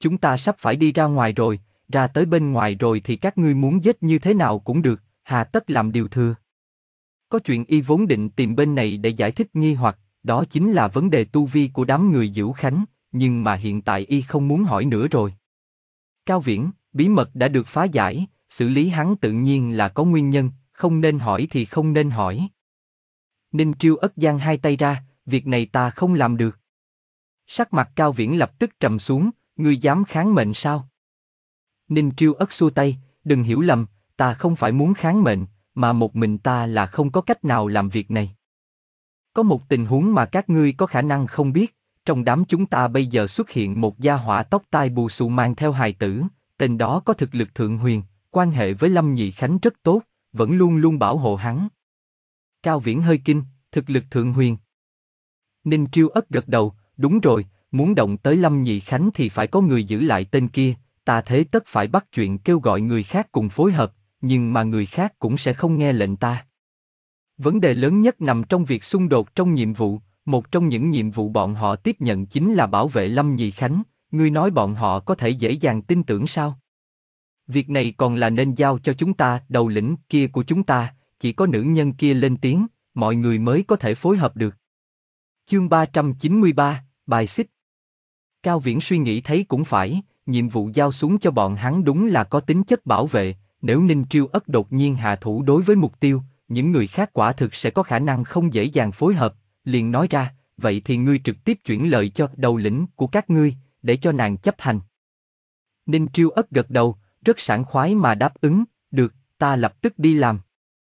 chúng ta sắp phải đi ra ngoài rồi, ra tới bên ngoài rồi thì các ngươi muốn giết như thế nào cũng được, hà tất làm điều thừa. Có chuyện y vốn định tìm bên này để giải thích nghi hoặc, đó chính là vấn đề tu vi của đám người Dữu Khánh, nhưng mà hiện tại y không muốn hỏi nữa rồi. Cao Viễn, bí mật đã được phá giải, xử lý hắn tự nhiên là có nguyên nhân, không nên hỏi thì không nên hỏi. Ninh Triêu Ất giang hai tay ra, việc này ta không làm được. Sắc mặt Cao Viễn lập tức trầm xuống, ngươi dám kháng mệnh sao? Ninh Triêu Ất xua tay, đừng hiểu lầm, ta không phải muốn kháng mệnh, mà một mình ta là không có cách nào làm việc này. Có một tình huống mà các ngươi có khả năng không biết, trong đám chúng ta bây giờ xuất hiện một gia hỏa tóc tai bù xù mang theo hài tử, tên đó có thực lực thượng huyền, quan hệ với Lâm Nhị Khánh rất tốt, vẫn luôn luôn bảo hộ hắn. Cao Viễn hơi kinh, thực lực thượng huyền. Ninh Triêu Ất gật đầu, đúng rồi, muốn động tới Lâm Nhị Khánh thì phải có người giữ lại tên kia, ta thế tất phải bắt chuyện kêu gọi người khác cùng phối hợp, nhưng mà người khác cũng sẽ không nghe lệnh ta. Vấn đề lớn nhất nằm trong việc xung đột trong nhiệm vụ, một trong những nhiệm vụ bọn họ tiếp nhận chính là bảo vệ Lâm Nhị Khánh, ngươi nói bọn họ có thể dễ dàng tin tưởng sao? Việc này còn là nên giao cho chúng ta, đầu lĩnh kia của chúng ta, chỉ có nữ nhân kia lên tiếng, mọi người mới có thể phối hợp được. Chương ba trăm chín mươi ba, bài xích. Cao Viễn suy nghĩ thấy cũng phải, nhiệm vụ giao xuống cho bọn hắn đúng là có tính chất bảo vệ, nếu Ninh Triêu Ất đột nhiên hạ thủ đối với mục tiêu, những người khác quả thực sẽ có khả năng không dễ dàng phối hợp, liền nói ra, vậy thì ngươi trực tiếp chuyển lời cho đầu lĩnh của các ngươi, để cho nàng chấp hành. Ninh Triêu Ất gật đầu, rất sảng khoái mà đáp ứng, được, ta lập tức đi làm.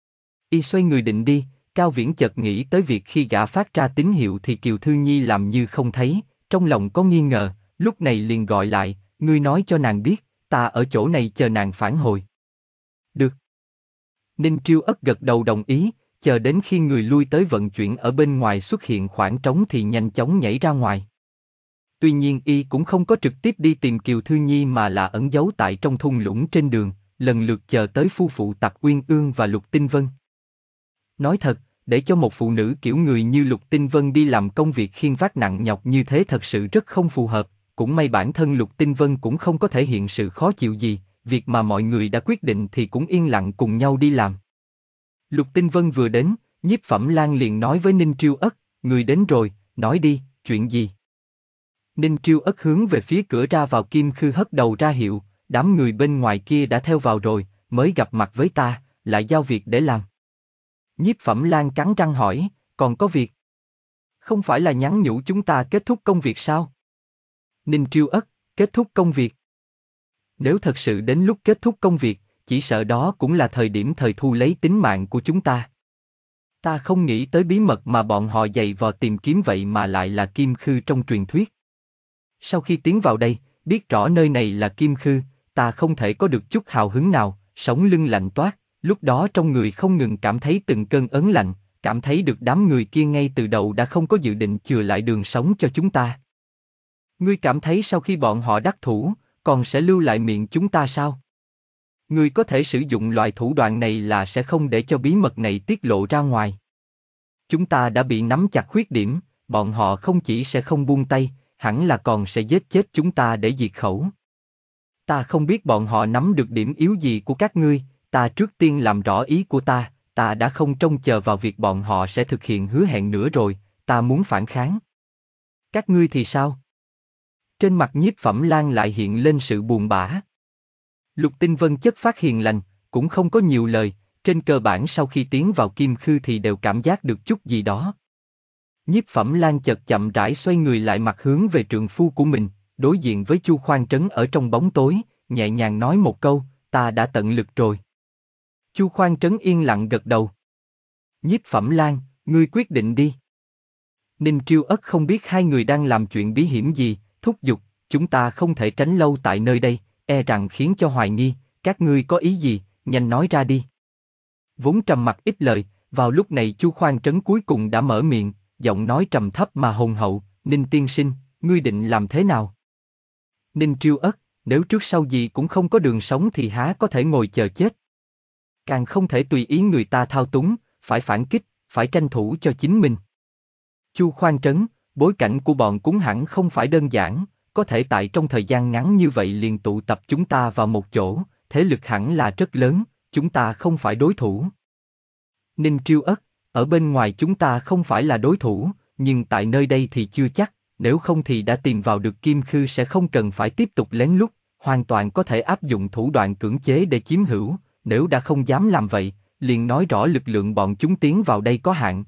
Y xoay người định đi, Cao Viễn chợt nghĩ tới việc khi gã phát ra tín hiệu thì Kiều Thư Nhi làm như không thấy, trong lòng có nghi ngờ, lúc này liền gọi lại, ngươi nói cho nàng biết, ta ở chỗ này chờ nàng phản hồi. Được. Ninh Triêu Ất gật đầu đồng ý, chờ đến khi người lui tới vận chuyển ở bên ngoài xuất hiện khoảng trống thì nhanh chóng nhảy ra ngoài. Tuy nhiên y cũng không có trực tiếp đi tìm Kiều Thư Nhi mà là ẩn giấu tại trong thung lũng trên đường, lần lượt chờ tới phu phụ Tặc Uyên Ương và Lục Tinh Vân. Nói thật, để cho một phụ nữ kiểu người như Lục Tinh Vân đi làm công việc khiêng vác nặng nhọc như thế thật sự rất không phù hợp, cũng may bản thân Lục Tinh Vân cũng không có thể hiện sự khó chịu gì, việc mà mọi người đã quyết định thì cũng yên lặng cùng nhau đi làm. Lục Tinh Vân vừa đến, Nhiếp Phẩm Lan liền nói với Ninh Triêu Ất, người đến rồi, nói đi, chuyện gì? Ninh Triêu Ất hướng về phía cửa ra vào Kim Khư hất đầu ra hiệu, đám người bên ngoài kia đã theo vào rồi, mới gặp mặt với ta, lại giao việc để làm. Nhiếp Phẩm Lan cắn răng hỏi, còn có việc? Không phải là nhắn nhủ chúng ta kết thúc công việc sao? Ninh Triêu Ất, kết thúc công việc. Nếu thật sự đến lúc kết thúc công việc, chỉ sợ đó cũng là thời điểm thời thu lấy tính mạng của chúng ta. Ta không nghĩ tới bí mật mà bọn họ dày vò tìm kiếm vậy mà lại là Kim Khư trong truyền thuyết. Sau khi tiến vào đây, biết rõ nơi này là Kim Khư, ta không thể có được chút hào hứng nào, sống lưng lạnh toát, lúc đó trong người không ngừng cảm thấy từng cơn ớn lạnh, cảm thấy được đám người kia ngay từ đầu đã không có dự định chừa lại đường sống cho chúng ta. Ngươi cảm thấy sau khi bọn họ đắc thủ, còn sẽ lưu lại miệng chúng ta sao? Ngươi có thể sử dụng loại thủ đoạn này là sẽ không để cho bí mật này tiết lộ ra ngoài. Chúng ta đã bị nắm chặt khuyết điểm, bọn họ không chỉ sẽ không buông tay, hẳn là còn sẽ giết chết chúng ta để diệt khẩu. Ta không biết bọn họ nắm được điểm yếu gì của các ngươi, ta trước tiên làm rõ ý của ta, ta đã không trông chờ vào việc bọn họ sẽ thực hiện hứa hẹn nữa rồi, ta muốn phản kháng. Các ngươi thì sao? Trên mặt Nhiếp Phẩm Lan lại hiện lên sự buồn bã. Lục Tinh Vân chất phát hiền lành, cũng không có nhiều lời, trên cơ bản sau khi tiến vào Kim Khư thì đều cảm giác được chút gì đó. Nhiếp Phẩm Lan chợt chậm rãi xoay người lại mặt hướng về trượng phu của mình, đối diện với Chu Khoan Trấn ở trong bóng tối, nhẹ nhàng nói một câu, ta đã tận lực rồi. Chu Khoan Trấn yên lặng gật đầu. Nhiếp Phẩm Lan, ngươi quyết định đi. Ninh Triêu Ất không biết hai người đang làm chuyện bí hiểm gì, thúc giục, chúng ta không thể tránh lâu tại nơi đây, e rằng khiến cho hoài nghi, các ngươi có ý gì, nhanh nói ra đi. Vốn trầm mặc ít lời, vào lúc này Chu Khoan Trấn cuối cùng đã mở miệng, giọng nói trầm thấp mà hùng hậu, Ninh tiên sinh, ngươi định làm thế nào? Ninh Triêu Ất, nếu trước sau gì cũng không có đường sống thì há có thể ngồi chờ chết. Càng không thể tùy ý người ta thao túng, phải phản kích, phải tranh thủ cho chính mình. Chu Khoan Trấn, bối cảnh của bọn cúng hẳn không phải đơn giản, có thể tại trong thời gian ngắn như vậy liền tụ tập chúng ta vào một chỗ, thế lực hẳn là rất lớn, chúng ta không phải đối thủ. Ninh Triêu Ất, ở bên ngoài chúng ta không phải là đối thủ, nhưng tại nơi đây thì chưa chắc, nếu không thì đã tìm vào được Kim Khư sẽ không cần phải tiếp tục lén lút, hoàn toàn có thể áp dụng thủ đoạn cưỡng chế để chiếm hữu, nếu đã không dám làm vậy, liền nói rõ lực lượng bọn chúng tiến vào đây có hạn.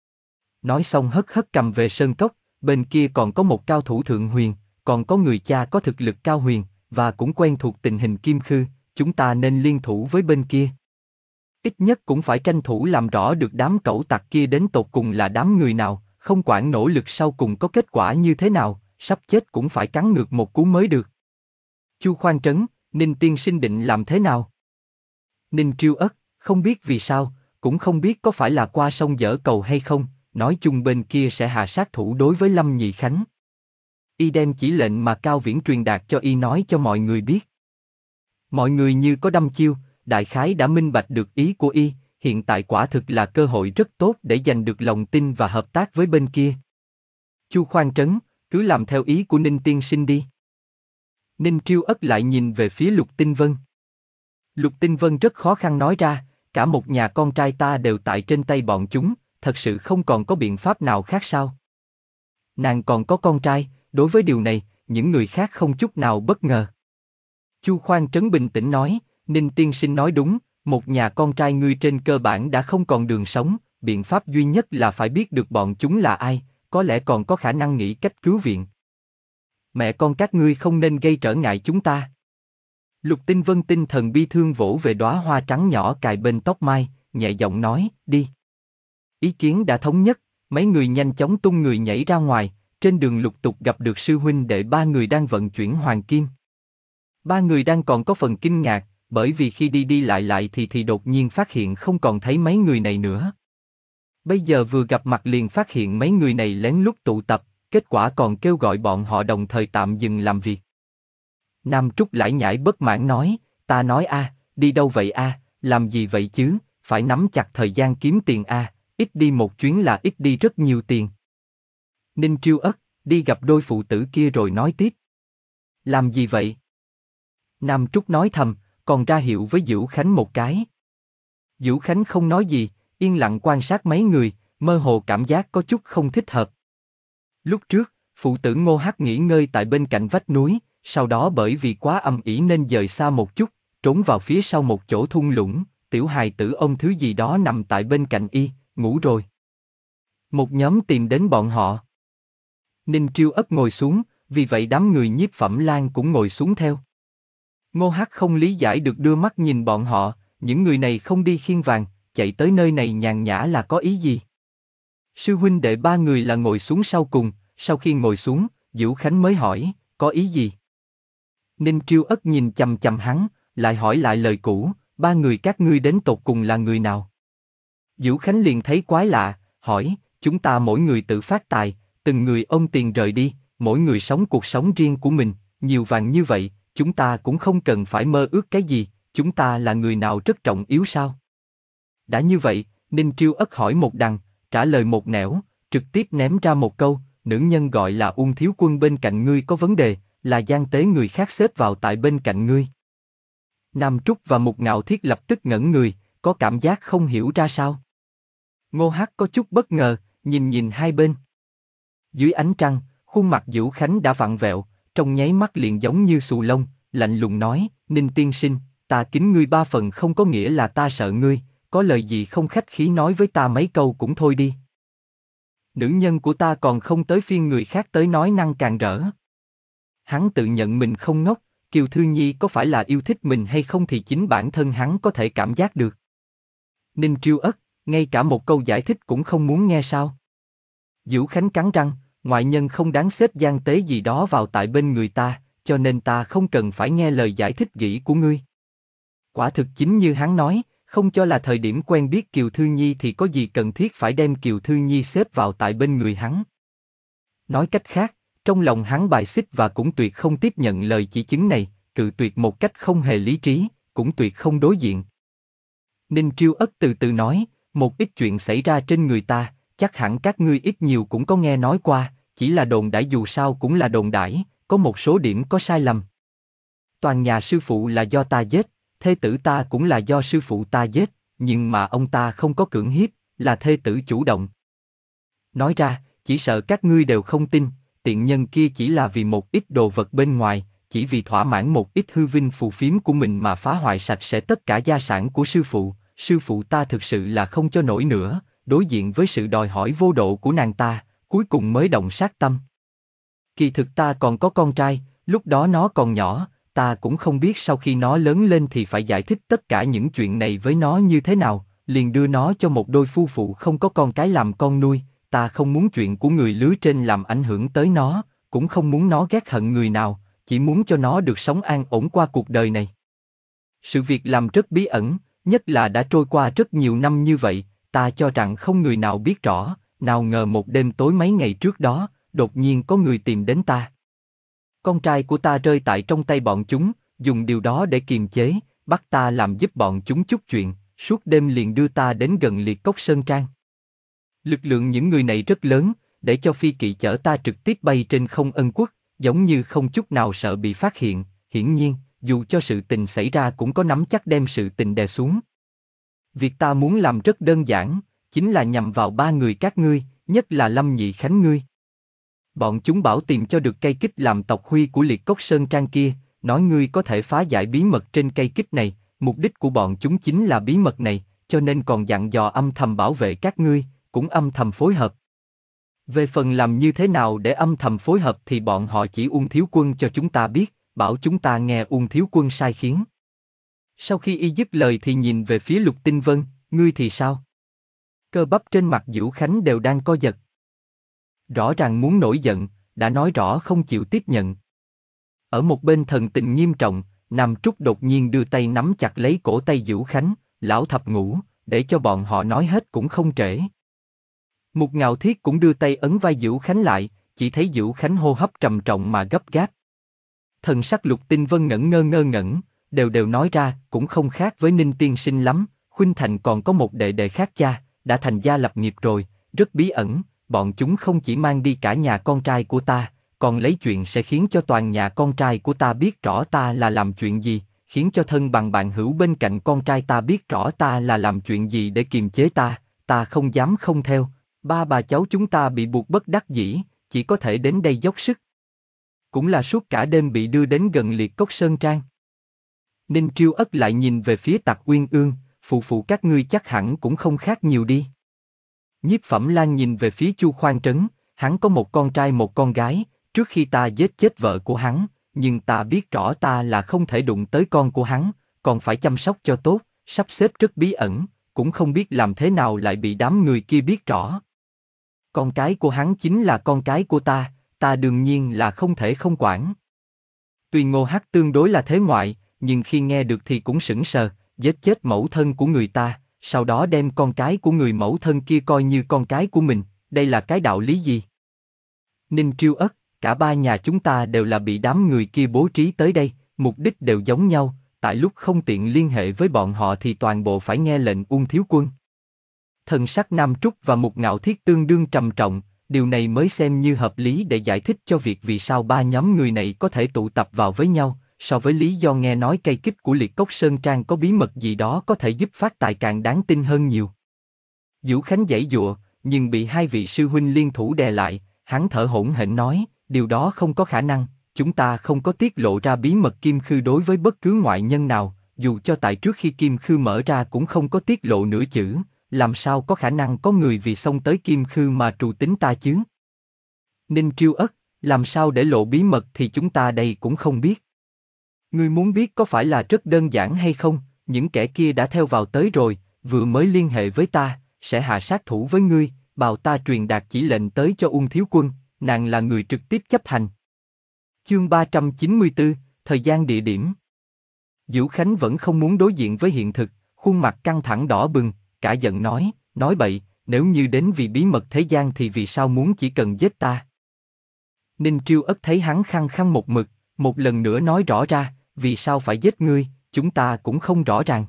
Nói xong hất hất cầm về sơn cốc, bên kia còn có một cao thủ thượng huyền, còn có người cha có thực lực cao huyền, và cũng quen thuộc tình hình Kim Khư, chúng ta nên liên thủ với bên kia. Ít nhất cũng phải tranh thủ làm rõ được đám cẩu tặc kia đến tột cùng là đám người nào, không quản nỗ lực sau cùng có kết quả như thế nào, sắp chết cũng phải cắn ngược một cú mới được. Chu Khoan Trấn, Ninh tiên sinh định làm thế nào? Ninh Triêu Ất, không biết vì sao, cũng không biết có phải là qua sông dở cầu hay không, nói chung bên kia sẽ hạ sát thủ đối với Lâm Nhị Khánh. Y đem chỉ lệnh mà Cao Viễn truyền đạt cho Y nói cho mọi người biết. Mọi người như có đăm chiêu, đại khái đã minh bạch được ý của Y, hiện tại quả thực là cơ hội rất tốt để giành được lòng tin và hợp tác với bên kia. Chu Khoan Trấn, cứ làm theo ý của Ninh tiên sinh đi. Ninh Triêu Ất lại nhìn về phía Lục Tinh Vân. Lục Tinh Vân rất khó khăn nói ra, cả một nhà con trai ta đều tại trên tay bọn chúng, thật sự không còn có biện pháp nào khác sao? Nàng còn có con trai, đối với điều này, những người khác không chút nào bất ngờ. Chu Khoan Trấn bình tĩnh nói, Ninh tiên sinh nói đúng, một nhà con trai ngươi trên cơ bản đã không còn đường sống, biện pháp duy nhất là phải biết được bọn chúng là ai, có lẽ còn có khả năng nghĩ cách cứu viện. Mẹ con các ngươi không nên gây trở ngại chúng ta. Lục Tinh Vân tinh thần bi thương vỗ về đóa hoa trắng nhỏ cài bên tóc mai, nhẹ giọng nói, đi. Ý kiến đã thống nhất, mấy người nhanh chóng tung người nhảy ra ngoài, trên đường lục tục gặp được sư huynh đệ ba người đang vận chuyển hoàng kim. Ba người đang còn có phần kinh ngạc, bởi vì khi đi đi lại lại thì thì đột nhiên phát hiện không còn thấy mấy người này nữa. Bây giờ vừa gặp mặt liền phát hiện mấy người này lén lút tụ tập, kết quả còn kêu gọi bọn họ đồng thời tạm dừng làm việc. Nam Trúc lải nhải bất mãn nói, ta nói a, đi đâu vậy a, làm gì vậy chứ, phải nắm chặt thời gian kiếm tiền a, ít đi một chuyến là ít đi rất nhiều tiền. Ninh Triêu Ất, đi gặp đôi phụ tử kia rồi nói tiếp. Làm gì vậy? Nam Trúc nói thầm, còn ra hiệu với Dữu Khánh một cái. Dữu Khánh không nói gì, yên lặng quan sát mấy người, mơ hồ cảm giác có chút không thích hợp. Lúc trước, phụ tử Ngô Hắc nghỉ ngơi tại bên cạnh vách núi, sau đó bởi vì quá âm ỉ nên dời xa một chút, trốn vào phía sau một chỗ thung lũng, tiểu hài tử ôm thứ gì đó nằm tại bên cạnh y, ngủ rồi. Một nhóm tìm đến bọn họ. Ninh Triêu Ất ngồi xuống, vì vậy đám người Nhiếp Phẩm Lan cũng ngồi xuống theo. Ngô Hắc không lý giải được đưa mắt nhìn bọn họ, những người này không đi khiên vàng, chạy tới nơi này nhàn nhã là có ý gì? Sư huynh đệ ba người là ngồi xuống sau cùng, sau khi ngồi xuống, Dữu Khánh mới hỏi, có ý gì? Ninh Triêu Ất nhìn chằm chằm hắn, lại hỏi lại lời cũ, ba người các ngươi đến tột cùng là người nào? Dữu Khánh liền thấy quái lạ, hỏi, chúng ta mỗi người tự phát tài, từng người ôm tiền rời đi, mỗi người sống cuộc sống riêng của mình, nhiều vàng như vậy, chúng ta cũng không cần phải mơ ước cái gì, chúng ta là người nào rất trọng yếu sao? Đã như vậy, Ninh Triêu Ất hỏi một đằng, trả lời một nẻo, trực tiếp ném ra một câu, nữ nhân gọi là Uông Thiếu Quân bên cạnh ngươi có vấn đề, là gian tế người khác xếp vào tại bên cạnh ngươi. Nam Trúc và Mục Ngạo Thiết lập tức ngẩn người, có cảm giác không hiểu ra sao. Ngô Hắc có chút bất ngờ, nhìn nhìn hai bên. Dưới ánh trăng, khuôn mặt Dữu Khánh đã vặn vẹo, trong nháy mắt liền giống như xù lông, lạnh lùng nói, Ninh tiên sinh, ta kính ngươi ba phần không có nghĩa là ta sợ ngươi, có lời gì không khách khí nói với ta mấy câu cũng thôi đi. Nữ nhân của ta còn không tới phiên người khác tới nói năng càng rỡ. Hắn tự nhận mình không ngốc, Kiều Thư Nhi có phải là yêu thích mình hay không thì chính bản thân hắn có thể cảm giác được. Ninh Triêu Ất, ngay cả một câu giải thích cũng không muốn nghe sao? Dữu Khánh cắn răng, ngoại nhân không đáng xếp gian tế gì đó vào tại bên người ta, cho nên ta không cần phải nghe lời giải thích nghĩ của ngươi. Quả thực chính như hắn nói, không cho là thời điểm quen biết Kiều Thư Nhi thì có gì cần thiết phải đem Kiều Thư Nhi xếp vào tại bên người hắn. Nói cách khác, trong lòng hắn bài xích và cũng tuyệt không tiếp nhận lời chỉ chứng này, cự tuyệt một cách không hề lý trí, cũng tuyệt không đối diện. Ninh Triêu Ất từ từ nói, một ít chuyện xảy ra trên người ta, chắc hẳn các ngươi ít nhiều cũng có nghe nói qua, chỉ là đồn đãi dù sao cũng là đồn đãi, có một số điểm có sai lầm. Toàn nhà sư phụ là do ta giết, thê tử ta cũng là do sư phụ ta giết, nhưng mà ông ta không có cưỡng hiếp, là thê tử chủ động. Nói ra, chỉ sợ các ngươi đều không tin, tiện nhân kia chỉ là vì một ít đồ vật bên ngoài, chỉ vì thỏa mãn một ít hư vinh phù phiếm của mình mà phá hoại sạch sẽ tất cả gia sản của sư phụ, sư phụ ta thực sự là không cho nổi nữa, đối diện với sự đòi hỏi vô độ của nàng ta, cuối cùng mới động sát tâm. Kỳ thực ta còn có con trai, lúc đó nó còn nhỏ, ta cũng không biết sau khi nó lớn lên thì phải giải thích tất cả những chuyện này với nó như thế nào, liền đưa nó cho một đôi phu phụ không có con cái làm con nuôi, ta không muốn chuyện của người lứa trên làm ảnh hưởng tới nó, cũng không muốn nó ghét hận người nào, chỉ muốn cho nó được sống an ổn qua cuộc đời này. Sự việc làm rất bí ẩn, nhất là đã trôi qua rất nhiều năm như vậy, ta cho rằng không người nào biết rõ, nào ngờ một đêm tối mấy ngày trước đó, đột nhiên có người tìm đến ta. Con trai của ta rơi tại trong tay bọn chúng, dùng điều đó để kiềm chế, bắt ta làm giúp bọn chúng chút chuyện, suốt đêm liền đưa ta đến gần Liệt Cốc Sơn Trang. Lực lượng những người này rất lớn, để cho phi kỵ chở ta trực tiếp bay trên không ân quốc, giống như không chút nào sợ bị phát hiện, hiển nhiên, dù cho sự tình xảy ra cũng có nắm chắc đem sự tình đè xuống. Việc ta muốn làm rất đơn giản, chính là nhằm vào ba người các ngươi, nhất là Lâm Nhị Khánh ngươi. Bọn chúng bảo tìm cho được cây kích làm tộc huy của Liệt Cốc Sơn Trang kia, nói ngươi có thể phá giải bí mật trên cây kích này, mục đích của bọn chúng chính là bí mật này, cho nên còn dặn dò âm thầm bảo vệ các ngươi, cũng âm thầm phối hợp. Về phần làm như thế nào để âm thầm phối hợp thì bọn họ chỉ Uông Thiếu Quân cho chúng ta biết, bảo chúng ta nghe Uông Thiếu Quân sai khiến. Sau khi y dứt lời thì nhìn về phía Lục Tinh Vân, ngươi thì sao? Cơ bắp trên mặt Dữu Khánh đều đang co giật. Rõ ràng muốn nổi giận, đã nói rõ không chịu tiếp nhận. Ở một bên thần tình nghiêm trọng, Nam Trúc đột nhiên đưa tay nắm chặt lấy cổ tay Dữu Khánh, lão thập ngũ, để cho bọn họ nói hết cũng không trễ. Mục Ngạo Thiết cũng đưa tay ấn vai Dữu Khánh lại, chỉ thấy Dữu Khánh hô hấp trầm trọng mà gấp gáp. Thần sắc Lục Tinh Vân ngẩn ngơ ngơ ngẩn, đều đều nói ra, cũng không khác với Ninh tiên sinh lắm, Khuynh Thành còn có một đệ đệ khác cha, đã thành gia lập nghiệp rồi, rất bí ẩn, bọn chúng không chỉ mang đi cả nhà con trai của ta, còn lấy chuyện sẽ khiến cho toàn nhà con trai của ta biết rõ ta là làm chuyện gì, khiến cho thân bằng bạn hữu bên cạnh con trai ta biết rõ ta là làm chuyện gì để kiềm chế ta, ta không dám không theo, ba bà cháu chúng ta bị buộc bất đắc dĩ, chỉ có thể đến đây dốc sức. Cũng là suốt cả đêm bị đưa đến gần Liệt Cốc Sơn Trang. Ninh Triêu Ất lại nhìn về phía Tặc Uyên Ương, phụ phụ các ngươi chắc hẳn cũng không khác nhiều đi. Nhiếp Phẩm Lan nhìn về phía Chu Khoan Trấn, hắn có một con trai một con gái, trước khi ta giết chết vợ của hắn, nhưng ta biết rõ ta là không thể đụng tới con của hắn, còn phải chăm sóc cho tốt, sắp xếp rất bí ẩn, cũng không biết làm thế nào lại bị đám người kia biết rõ. Con cái của hắn chính là con cái của ta, ta đương nhiên là không thể không quản. Tuy Ngô Hắc tương đối là thế ngoại, nhưng khi nghe được thì cũng sững sờ, giết chết mẫu thân của người ta, sau đó đem con cái của người mẫu thân kia coi như con cái của mình, đây là cái đạo lý gì? Ninh Triêu Ất, cả ba nhà chúng ta đều là bị đám người kia bố trí tới đây, mục đích đều giống nhau, tại lúc không tiện liên hệ với bọn họ thì toàn bộ phải nghe lệnh Uông Thiếu Quân. Thần sắc Nam Trúc và Mục Ngạo Thiết tương đương trầm trọng, điều này mới xem như hợp lý để giải thích cho việc vì sao ba nhóm người này có thể tụ tập vào với nhau, so với lý do nghe nói cây kích của Liệt Cốc Sơn Trang có bí mật gì đó có thể giúp phát tài càng đáng tin hơn nhiều. Dữu Khánh giãy giụa, nhưng bị hai vị sư huynh liên thủ đè lại, hắn thở hổn hển nói, điều đó không có khả năng, chúng ta không có tiết lộ ra bí mật Kim Khư đối với bất cứ ngoại nhân nào, dù cho tại trước khi Kim Khư mở ra cũng không có tiết lộ nửa chữ, làm sao có khả năng có người vì xông tới Kim Khư mà trù tính ta chứ? Ninh Triêu Ất, làm sao để lộ bí mật thì chúng ta đây cũng không biết. Ngươi muốn biết có phải là rất đơn giản hay không, những kẻ kia đã theo vào tới rồi, vừa mới liên hệ với ta, sẽ hạ sát thủ với ngươi, bảo ta truyền đạt chỉ lệnh tới cho Uông Thiếu Quân, nàng là người trực tiếp chấp hành. Chương ba trăm chín mươi tư, thời gian địa điểm. Dữu Khánh vẫn không muốn đối diện với hiện thực, khuôn mặt căng thẳng đỏ bừng, cả giận nói, nói bậy, nếu như đến vì bí mật thế gian thì vì sao muốn chỉ cần giết ta? Ninh Triêu Ất thấy hắn khăng khăng một mực, một lần nữa nói rõ ra, vì sao phải giết ngươi, chúng ta cũng không rõ ràng.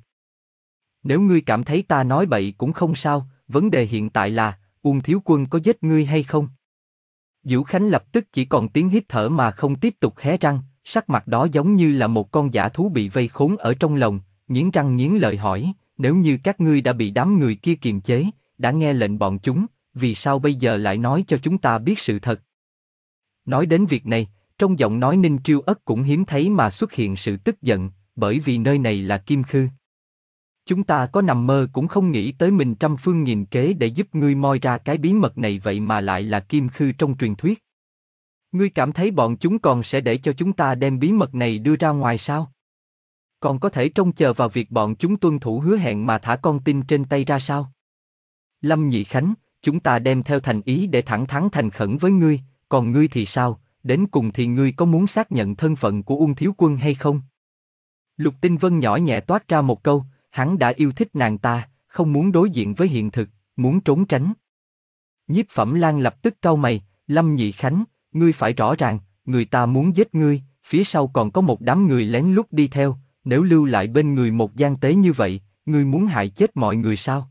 Nếu ngươi cảm thấy ta nói bậy cũng không sao, vấn đề hiện tại là, Uông Thiếu Quân có giết ngươi hay không? Diễu Khánh lập tức chỉ còn tiếng hít thở mà không tiếp tục hé răng, sắc mặt đó giống như là một con dã thú bị vây khốn ở trong lồng, nghiến răng nghiến lợi hỏi, nếu như các ngươi đã bị đám người kia kiềm chế, đã nghe lệnh bọn chúng, vì sao bây giờ lại nói cho chúng ta biết sự thật? Nói đến việc này, trong giọng nói Ninh Triêu Ất cũng hiếm thấy mà xuất hiện sự tức giận, bởi vì nơi này là Kim Khư. Chúng ta có nằm mơ cũng không nghĩ tới mình trăm phương nghìn kế để giúp ngươi moi ra cái bí mật này, vậy mà lại là Kim Khư trong truyền thuyết. Ngươi cảm thấy bọn chúng còn sẽ để cho chúng ta đem bí mật này đưa ra ngoài sao? Còn có thể trông chờ vào việc bọn chúng tuân thủ hứa hẹn mà thả con tin trên tay ra sao? Lâm Nhị Khánh, chúng ta đem theo thành ý để thẳng thắn thành khẩn với ngươi, còn ngươi thì sao, đến cùng thì ngươi có muốn xác nhận thân phận của Uông Thiếu Quân hay không? Lục Tinh Vân nhỏ nhẹ toát ra một câu, hắn đã yêu thích nàng ta, không muốn đối diện với hiện thực, muốn trốn tránh. Nhiếp Phẩm Lan lập tức cau mày, Lâm Nhị Khánh, ngươi phải rõ ràng, người ta muốn giết ngươi, phía sau còn có một đám người lén lút đi theo, nếu lưu lại bên người một gian tế như vậy, ngươi muốn hại chết mọi người sao?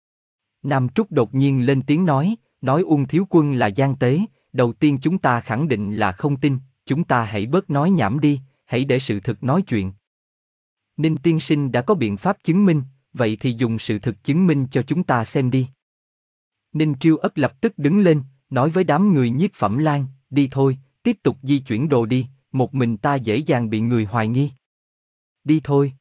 Nam Trúc đột nhiên lên tiếng nói, nói Uông Thiếu Quân là gian tế, đầu tiên chúng ta khẳng định là không tin, chúng ta hãy bớt nói nhảm đi, hãy để sự thực nói chuyện. Ninh tiên sinh đã có biện pháp chứng minh, vậy thì dùng sự thực chứng minh cho chúng ta xem đi. Ninh Triêu Ất lập tức đứng lên, nói với đám người Nhiếp Phẩm Lan, đi thôi, tiếp tục di chuyển đồ đi, một mình ta dễ dàng bị người hoài nghi. Đi thôi.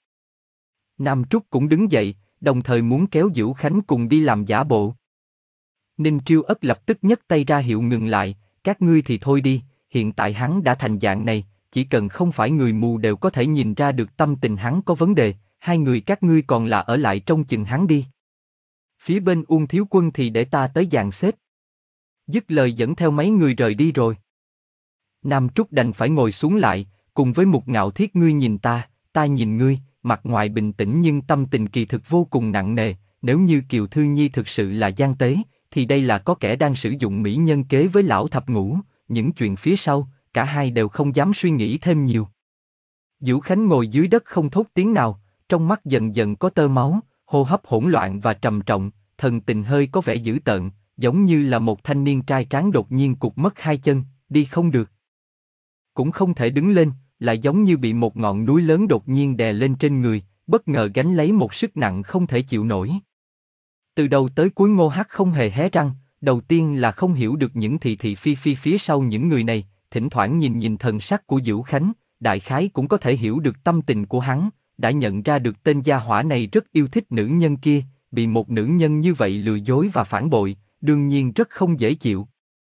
Nam Trúc cũng đứng dậy, đồng thời muốn kéo Diễu Khánh cùng đi làm giả bộ. Ninh Triêu Ất lập tức nhấc tay ra hiệu ngừng lại, các ngươi thì thôi đi, hiện tại hắn đã thành dạng này, chỉ cần không phải người mù đều có thể nhìn ra được tâm tình hắn có vấn đề, hai người các ngươi còn là ở lại trong chừng hắn đi. Phía bên Uông Thiếu Quân thì để ta tới dàn xếp. Dứt lời dẫn theo mấy người rời đi rồi. Nam Trúc đành phải ngồi xuống lại, cùng với Mục Ngạo Thiết, ngươi nhìn ta, ta nhìn ngươi, mặt ngoài bình tĩnh nhưng tâm tình kỳ thực vô cùng nặng nề, nếu như Kiều Thư Nhi thực sự là gian tế, thì đây là có kẻ đang sử dụng mỹ nhân kế với lão thập ngũ, những chuyện phía sau, cả hai đều không dám suy nghĩ thêm nhiều. Diễu Khánh ngồi dưới đất không thốt tiếng nào, trong mắt dần dần có tơ máu, hô hấp hỗn loạn và trầm trọng, thần tình hơi có vẻ dữ tợn, giống như là một thanh niên trai tráng đột nhiên cụt mất hai chân, đi không được. Cũng không thể đứng lên, lại giống như bị một ngọn núi lớn đột nhiên đè lên trên người, bất ngờ gánh lấy một sức nặng không thể chịu nổi. Từ đầu tới cuối Ngô Hắc không hề hé răng, đầu tiên là không hiểu được những thị thị phi phi phía sau những người này, thỉnh thoảng nhìn nhìn thần sắc của Diễu Khánh, đại khái cũng có thể hiểu được tâm tình của hắn, đã nhận ra được tên gia hỏa này rất yêu thích nữ nhân kia, bị một nữ nhân như vậy lừa dối và phản bội, đương nhiên rất không dễ chịu.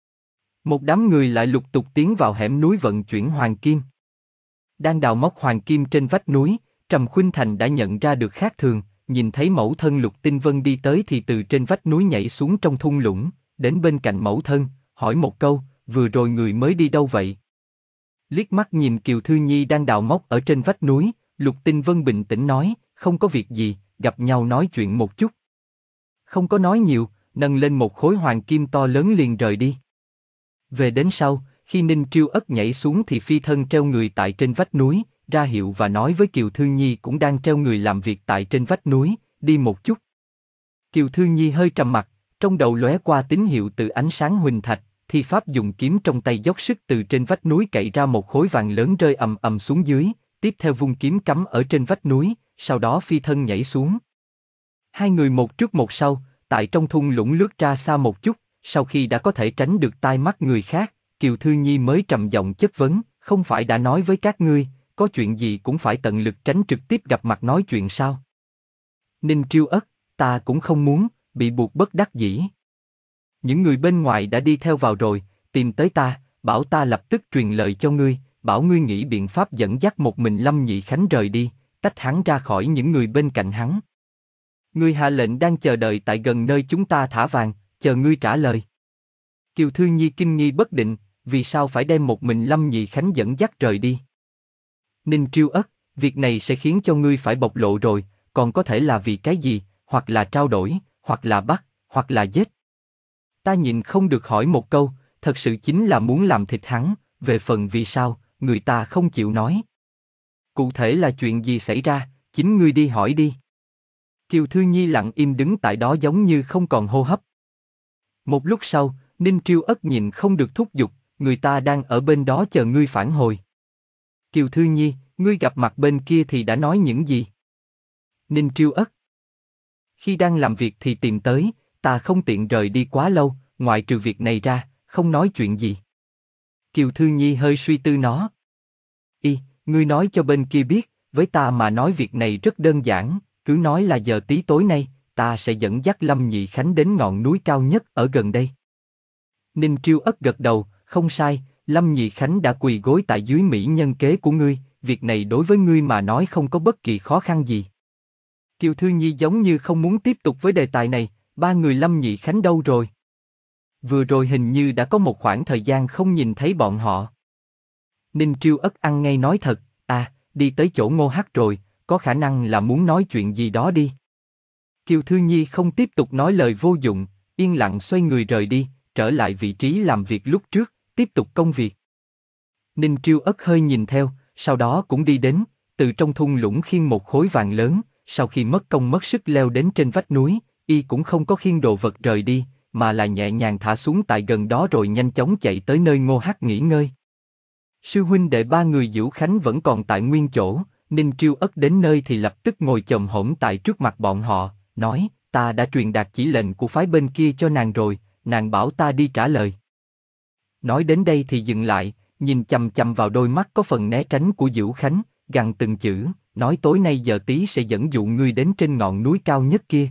Một đám người lại lục tục tiến vào hẻm núi vận chuyển hoàng kim. Đang đào móc hoàng kim trên vách núi, Trầm Khuynh Thành đã nhận ra được khác thường, nhìn thấy mẫu thân Lục Tinh Vân đi tới thì từ trên vách núi nhảy xuống trong thung lũng, đến bên cạnh mẫu thân, hỏi một câu, vừa rồi người mới đi đâu vậy? Liếc mắt nhìn Kiều Thư Nhi đang đào móc ở trên vách núi, Lục Tinh Vân bình tĩnh nói, không có việc gì, gặp nhau nói chuyện một chút. Không có nói nhiều, nâng lên một khối hoàng kim to lớn liền rời đi. Về đến sau, khi Ninh Triêu Ất nhảy xuống thì phi thân treo người tại trên vách núi, ra hiệu và nói với Kiều Thư Nhi cũng đang treo người làm việc tại trên vách núi, đi một chút. Kiều Thư Nhi hơi trầm mặt, trong đầu lóe qua tín hiệu từ ánh sáng huỳnh thạch, thi pháp dùng kiếm trong tay dốc sức từ trên vách núi cậy ra một khối vàng lớn rơi ầm ầm xuống dưới, tiếp theo vung kiếm cắm ở trên vách núi, sau đó phi thân nhảy xuống. Hai người một trước một sau, tại trong thung lũng lướt ra xa một chút, sau khi đã có thể tránh được tai mắt người khác, Kiều Thư Nhi mới trầm giọng chất vấn, không phải đã nói với các ngươi, có chuyện gì cũng phải tận lực tránh trực tiếp gặp mặt nói chuyện sao? Ninh Triêu Ất, ta cũng không muốn, bị buộc bất đắc dĩ. Những người bên ngoài đã đi theo vào rồi, tìm tới ta, bảo ta lập tức truyền lời cho ngươi, bảo ngươi nghĩ biện pháp dẫn dắt một mình Lâm Nhị Khánh rời đi, tách hắn ra khỏi những người bên cạnh hắn. Ngươi hạ lệnh đang chờ đợi tại gần nơi chúng ta thả vàng, chờ ngươi trả lời. Kiều Thư Nhi kinh nghi bất định, vì sao phải đem một mình Lâm Nhị Khánh dẫn dắt rời đi? Ninh Triêu Ất, việc này sẽ khiến cho ngươi phải bộc lộ rồi, còn có thể là vì cái gì, hoặc là trao đổi, hoặc là bắt, hoặc là giết. Ta nhìn không được hỏi một câu, thật sự chính là muốn làm thịt hắn, về phần vì sao, người ta không chịu nói. Cụ thể là chuyện gì xảy ra, chính ngươi đi hỏi đi. Kiều Thư Nhi lặng im đứng tại đó giống như không còn hô hấp. Một lúc sau, Ninh Triêu Ất nhịn không được thúc giục, người ta đang ở bên đó chờ ngươi phản hồi. Kiều Thư Nhi, ngươi gặp mặt bên kia thì đã nói những gì? Ninh Triêu Ất. Khi đang làm việc thì tìm tới, ta không tiện rời đi quá lâu, ngoại trừ việc này ra, không nói chuyện gì. Kiều Thư Nhi hơi suy tư nó. Y, ngươi nói cho bên kia biết, với ta mà nói việc này rất đơn giản, cứ nói là giờ tí tối nay, ta sẽ dẫn dắt Lâm Nhị Khánh đến ngọn núi cao nhất ở gần đây. Ninh Triêu Ất gật đầu, không sai, Lâm Nhị Khánh đã quỳ gối tại dưới mỹ nhân kế của ngươi, việc này đối với ngươi mà nói không có bất kỳ khó khăn gì. Kiều Thư Nhi giống như không muốn tiếp tục với đề tài này, ba người Lâm Nhị Khánh đâu rồi? Vừa rồi hình như đã có một khoảng thời gian không nhìn thấy bọn họ. Ninh Triêu Ất ăn ngay nói thật, à, đi tới chỗ Ngô Hắc rồi, có khả năng là muốn nói chuyện gì đó đi. Kiều Thư Nhi không tiếp tục nói lời vô dụng, yên lặng xoay người rời đi, trở lại vị trí làm việc lúc trước, tiếp tục công việc. Ninh Triêu Ất hơi nhìn theo, sau đó cũng đi đến, từ trong thung lũng khiêng một khối vàng lớn, sau khi mất công mất sức leo đến trên vách núi, y cũng không có khiêng đồ vật rời đi, mà là nhẹ nhàng thả xuống tại gần đó rồi nhanh chóng chạy tới nơi Ngô Hắc nghỉ ngơi. Sư huynh đệ ba người Dữu Khánh vẫn còn tại nguyên chỗ, Ninh Triêu Ất đến nơi thì lập tức ngồi chồm hổm tại trước mặt bọn họ, nói, ta đã truyền đạt chỉ lệnh của phái bên kia cho nàng rồi, nàng bảo ta đi trả lời. Nói đến đây thì dừng lại, nhìn chằm chằm vào đôi mắt có phần né tránh của Dữu Khánh, gằn từng chữ, nói tối nay giờ tí sẽ dẫn dụ ngươi đến trên ngọn núi cao nhất kia.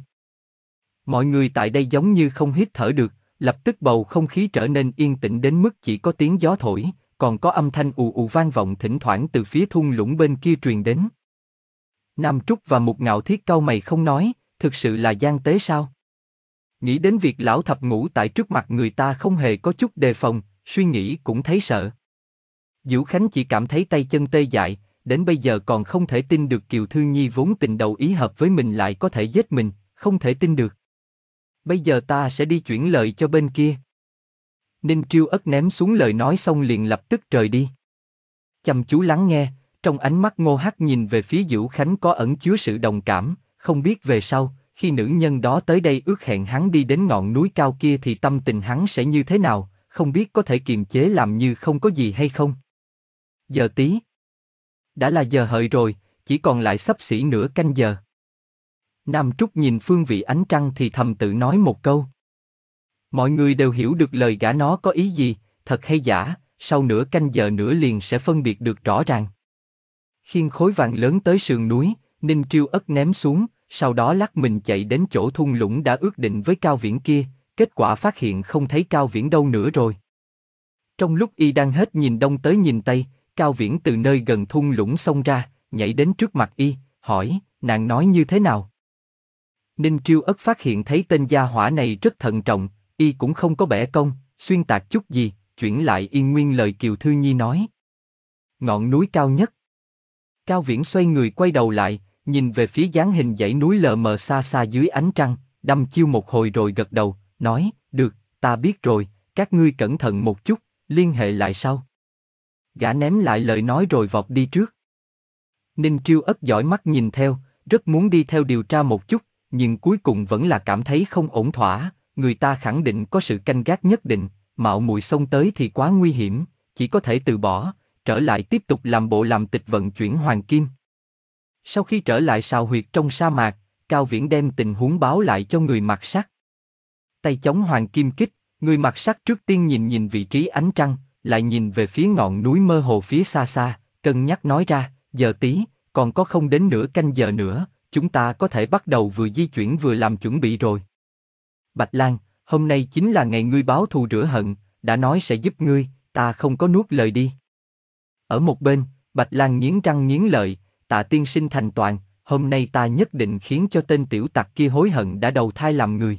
Mọi người tại đây giống như không hít thở được, lập tức bầu không khí trở nên yên tĩnh đến mức chỉ có tiếng gió thổi, còn có âm thanh ù ù vang vọng thỉnh thoảng từ phía thung lũng bên kia truyền đến. Nam Trúc và Mục Ngạo Thiết cau mày không nói, thực sự là gian tế sao? Nghĩ đến việc lão thập ngũ tại trước mặt người ta không hề có chút đề phòng, suy nghĩ cũng thấy sợ. Dữu Khánh chỉ cảm thấy tay chân tê dại, đến bây giờ còn không thể tin được Kiều Thư Nhi vốn tình đầu ý hợp với mình lại có thể giết mình, không thể tin được. Bây giờ ta sẽ đi chuyển lời cho bên kia. Ninh Triêu Ất ném xuống lời nói xong liền lập tức rời đi. Chăm chú lắng nghe, trong ánh mắt Ngô Hắc nhìn về phía Dữu Khánh có ẩn chứa sự đồng cảm, không biết về sau, khi nữ nhân đó tới đây ước hẹn hắn đi đến ngọn núi cao kia thì tâm tình hắn sẽ như thế nào, không biết có thể kiềm chế làm như không có gì hay không. Giờ tí. Đã là giờ hợi rồi, chỉ còn lại xấp xỉ nửa canh giờ. Nam Trúc nhìn phương vị ánh trăng thì thầm tự nói một câu. Mọi người đều hiểu được lời gã nó có ý gì, thật hay giả, sau nửa canh giờ nữa liền sẽ phân biệt được rõ ràng. Khiêng khối vàng lớn tới sườn núi, Ninh Triêu Ất ném xuống, sau đó lắc mình chạy đến chỗ thung lũng đã ước định với Cao Viễn kia, kết quả phát hiện không thấy Cao Viễn đâu nữa rồi. Trong lúc y đang hết nhìn đông tới nhìn tây, Cao Viễn từ nơi gần thung lũng xông ra, nhảy đến trước mặt y, hỏi, nàng nói như thế nào? Ninh Triêu Ất phát hiện thấy tên gia hỏa này rất thận trọng, y cũng không có bẻ cong, xuyên tạc chút gì, chuyển lại y nguyên lời Kiều Thư Nhi nói. Ngọn núi cao nhất. Cao Viễn xoay người quay đầu lại, nhìn về phía dáng hình dãy núi lờ mờ xa xa dưới ánh trăng, đăm chiêu một hồi rồi gật đầu, nói, được, ta biết rồi, các ngươi cẩn thận một chút, liên hệ lại sau. Gã ném lại lời nói rồi vọt đi trước. Ninh Triêu Ất dõi mắt nhìn theo, rất muốn đi theo điều tra một chút, nhưng cuối cùng vẫn là cảm thấy không ổn thỏa, người ta khẳng định có sự canh gác nhất định, mạo muội xông tới thì quá nguy hiểm, chỉ có thể từ bỏ, trở lại tiếp tục làm bộ làm tịch vận chuyển hoàng kim. Sau khi trở lại sào huyệt trong sa mạc, Cao Viễn đem tình huống báo lại cho người mặc sắt. Tay chống hoàng kim kích, người mặc sắt trước tiên nhìn nhìn vị trí ánh trăng, lại nhìn về phía ngọn núi mơ hồ phía xa xa, cân nhắc nói ra, giờ tí, còn có không đến nửa canh giờ nữa, chúng ta có thể bắt đầu vừa di chuyển vừa làm chuẩn bị rồi. Bạch Lang, hôm nay chính là ngày ngươi báo thù rửa hận, đã nói sẽ giúp ngươi, ta không có nuốt lời đi. Ở một bên, Bạch Lang nghiến răng nghiến lợi, Tạ tiên sinh thành toàn, hôm nay ta nhất định khiến cho tên tiểu tặc kia hối hận đã đầu thai làm người.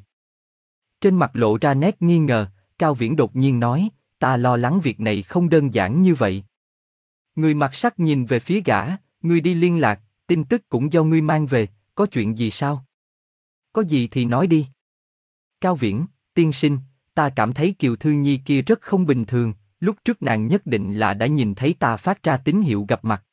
Trên mặt lộ ra nét nghi ngờ, Cao Viễn đột nhiên nói, ta lo lắng việc này không đơn giản như vậy. Người mặc sắt nhìn về phía gã, ngươi đi liên lạc, tin tức cũng do ngươi mang về, có chuyện gì sao? Có gì thì nói đi. Cao Viễn, tiên sinh, ta cảm thấy Kiều Thư Nhi kia rất không bình thường, lúc trước nàng nhất định là đã nhìn thấy ta phát ra tín hiệu gặp mặt.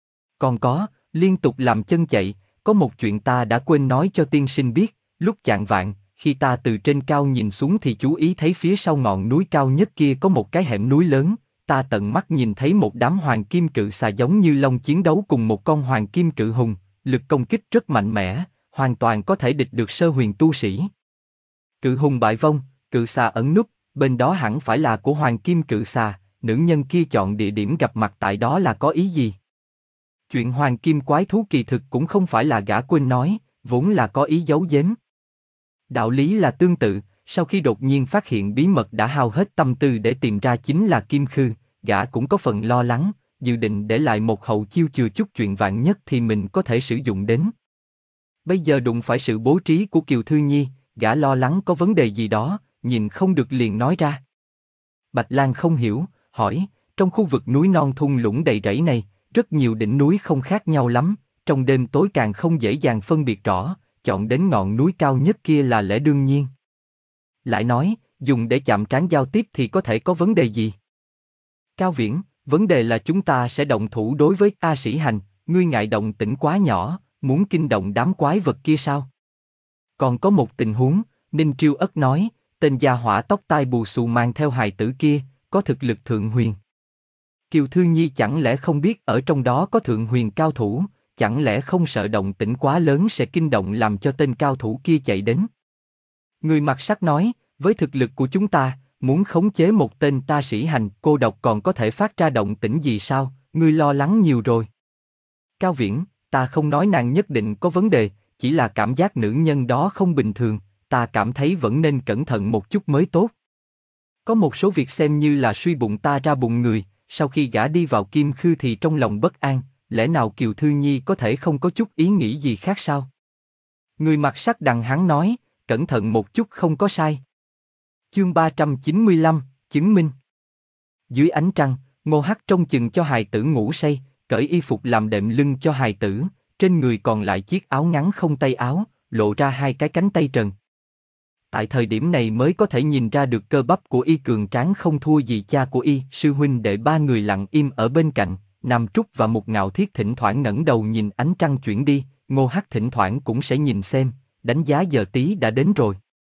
Còn có, liên tục làm chân chạy, có một chuyện ta đã quên nói cho tiên sinh biết, lúc chạng vạng, Khi ta từ trên cao nhìn xuống thì chú ý thấy phía sau ngọn núi cao nhất kia có một cái hẻm núi lớn, ta tận mắt nhìn thấy một đám hoàng kim cự xà giống như long chiến đấu cùng một con hoàng kim cự hùng, lực công kích rất mạnh mẽ, hoàn toàn có thể địch được sơ huyền tu sĩ. Cự hùng bại vong, cự xà ẩn núp, bên đó hẳn phải là của hoàng kim cự xà, nữ nhân kia chọn địa điểm gặp mặt tại đó là có ý gì? Chuyện hoàng kim quái thú kỳ thực cũng không phải là gã quên nói, vốn là có ý giấu giếm. Đạo lý là tương tự, sau khi đột nhiên phát hiện bí mật đã hao hết tâm tư để tìm ra chính là Kim Khư, gã cũng có phần lo lắng, dự định để lại một hậu chiêu chừa chút chuyện vạn nhất thì mình có thể sử dụng đến. Bây giờ đụng phải sự bố trí của Kiều Thư Nhi, gã lo lắng có vấn đề gì đó, nhìn không được liền nói ra. Bạch Lang không hiểu, hỏi, trong khu vực núi non thung lũng đầy rẫy này, rất nhiều đỉnh núi không khác nhau lắm, trong đêm tối càng không dễ dàng phân biệt rõ, chọn đến ngọn núi cao nhất kia là lẽ đương nhiên. Lại nói, dùng để chạm trán giao tiếp thì có thể có vấn đề gì? Cao Viễn, vấn đề là chúng ta sẽ động thủ đối với A Sĩ Hành, ngươi ngại động tĩnh quá nhỏ, muốn kinh động đám quái vật kia sao? Còn có một tình huống, Ninh Triêu Ất nói, tên gia hỏa tóc tai bù xù mang theo hài tử kia, có thực lực thượng huyền. Kiều Thư Nhi chẳng lẽ không biết ở trong đó có thượng huyền cao thủ, chẳng lẽ không sợ động tĩnh quá lớn sẽ kinh động làm cho tên cao thủ kia chạy đến? Người mặc sắc nói, với thực lực của chúng ta, muốn khống chế một tên Ta Sĩ Hành cô độc còn có thể phát ra động tĩnh gì sao, ngươi lo lắng nhiều rồi. Cao Viễn, ta không nói nàng nhất định có vấn đề, chỉ là cảm giác nữ nhân đó không bình thường, ta cảm thấy vẫn nên cẩn thận một chút mới tốt. Có một số việc xem như là suy bụng ta ra bụng người, sau khi gã đi vào Kim Khư thì trong lòng bất an, lẽ nào Kiều Thư Nhi có thể không có chút ý nghĩ gì khác sao? Người mặc sắc đằng hắn nói, cẩn thận một chút không có sai. Chương ba trăm chín mươi lăm, chứng minh. Dưới ánh trăng, Ngô Hắc trông chừng cho hài tử ngủ say, cởi y phục làm đệm lưng cho hài tử, trên người còn lại chiếc áo ngắn không tay áo, lộ ra hai cái cánh tay trần. Tại thời điểm này mới có thể nhìn ra được cơ bắp của y cường tráng không thua gì cha của y, sư huynh đệ ba người lặng im ở bên cạnh, Nam Trúc và Mục Ngạo Thiết thỉnh thoảng ngẩng đầu nhìn ánh trăng chuyển đi, Ngô Hắc thỉnh thoảng cũng sẽ nhìn xem, đánh giá giờ tí đã đến rồi.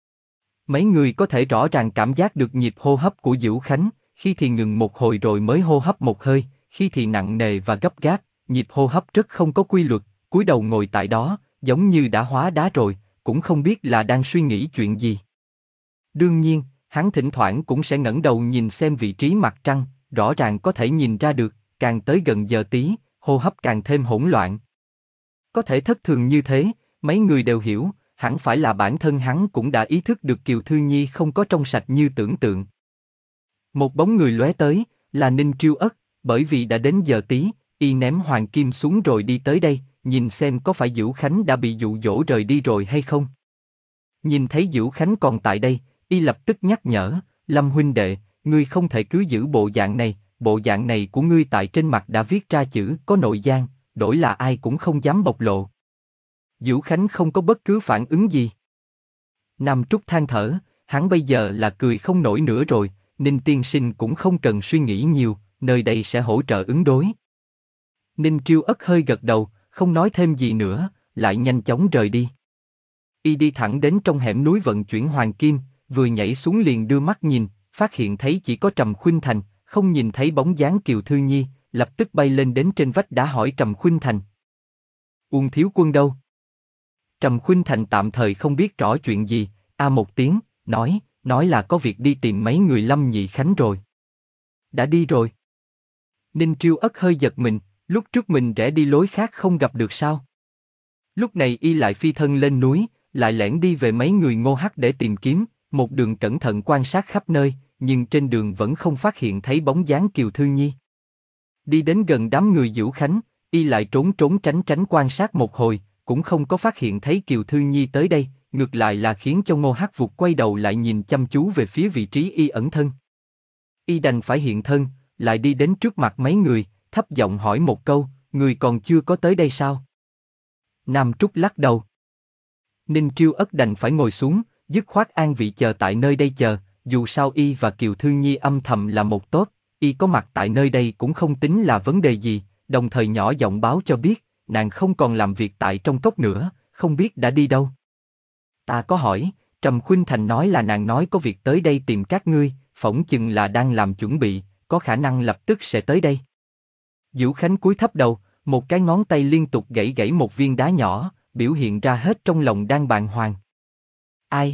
Mấy người có thể rõ ràng cảm giác được nhịp hô hấp của Dữu Khánh, khi thì ngừng một hồi rồi mới hô hấp một hơi, khi thì nặng nề và gấp gáp, nhịp hô hấp rất không có quy luật, cúi đầu ngồi tại đó, giống như đã hóa đá rồi, cũng không biết là đang suy nghĩ chuyện gì. Đương nhiên, hắn thỉnh thoảng cũng sẽ ngẩng đầu nhìn xem vị trí mặt trăng, rõ ràng có thể nhìn ra được, càng tới gần giờ tí, hô hấp càng thêm hỗn loạn. Có thể thất thường như thế, mấy người đều hiểu, hẳn phải là bản thân hắn cũng đã ý thức được Kiều Thư Nhi không có trong sạch như tưởng tượng. Một bóng người lóe tới, là Ninh Triêu Ất, bởi vì đã đến giờ tí, y ném hoàng kim xuống rồi đi tới đây, nhìn xem có phải Dữu Khánh đã bị dụ dỗ rời đi rồi hay không. Nhìn thấy Dữu Khánh còn tại đây, y lập tức nhắc nhở, Lâm huynh đệ, ngươi không thể cứ giữ bộ dạng này, bộ dạng này của ngươi tại trên mặt đã viết ra chữ có nội gian, đổi là ai cũng không dám bộc lộ. Dữu Khánh không có bất cứ phản ứng gì. Nam Trúc than thở, hắn bây giờ là cười không nổi nữa rồi, Ninh tiên sinh cũng không cần suy nghĩ nhiều, nơi đây sẽ hỗ trợ ứng đối. Ninh Triêu Ất hơi gật đầu, không nói thêm gì nữa, lại nhanh chóng rời đi. Y đi thẳng đến trong hẻm núi vận chuyển hoàng kim, vừa nhảy xuống liền đưa mắt nhìn, phát hiện thấy chỉ có Trầm Khuynh Thành, không nhìn thấy bóng dáng Kiều Thư Nhi, lập tức bay lên đến trên vách đá hỏi Trầm Khuynh Thành. Uông thiếu quân đâu? Trầm Khuynh Thành tạm thời không biết rõ chuyện gì, a một tiếng, nói, nói là có việc đi tìm mấy người Lâm Nhị Khánh rồi. Đã đi rồi. Ninh Triêu Ất hơi giật mình, lúc trước mình rẽ đi lối khác không gặp được sao? Lúc này y lại phi thân lên núi, lại lẻn đi về mấy người Ngô Hắc để tìm kiếm, một đường cẩn thận quan sát khắp nơi, nhưng trên đường vẫn không phát hiện thấy bóng dáng Kiều Thư Nhi. Đi đến gần đám người Dữu Khánh, y lại trốn trốn tránh tránh quan sát một hồi, cũng không có phát hiện thấy Kiều Thư Nhi tới đây, ngược lại là khiến cho Ngô Hắc vụt quay đầu lại nhìn chăm chú về phía vị trí y ẩn thân. Y đành phải hiện thân, lại đi đến trước mặt mấy người, thấp giọng hỏi một câu, người còn chưa có tới đây sao? Nam Trúc lắc đầu. Ninh Triêu Ất đành phải ngồi xuống, dứt khoát an vị chờ tại nơi đây chờ, dù sao y và Kiều Thư Nhi âm thầm là một tốt, y có mặt tại nơi đây cũng không tính là vấn đề gì, đồng thời nhỏ giọng báo cho biết, nàng không còn làm việc tại trong cốc nữa, không biết đã đi đâu. Ta có hỏi, Trầm Khuynh Thành nói là nàng nói có việc tới đây tìm các ngươi, phỏng chừng là đang làm chuẩn bị, có khả năng lập tức sẽ tới đây. Vũ Khánh cúi thấp đầu, một cái ngón tay liên tục gãy gãy một viên đá nhỏ, biểu hiện ra hết trong lòng đang bàng hoàng. Ai?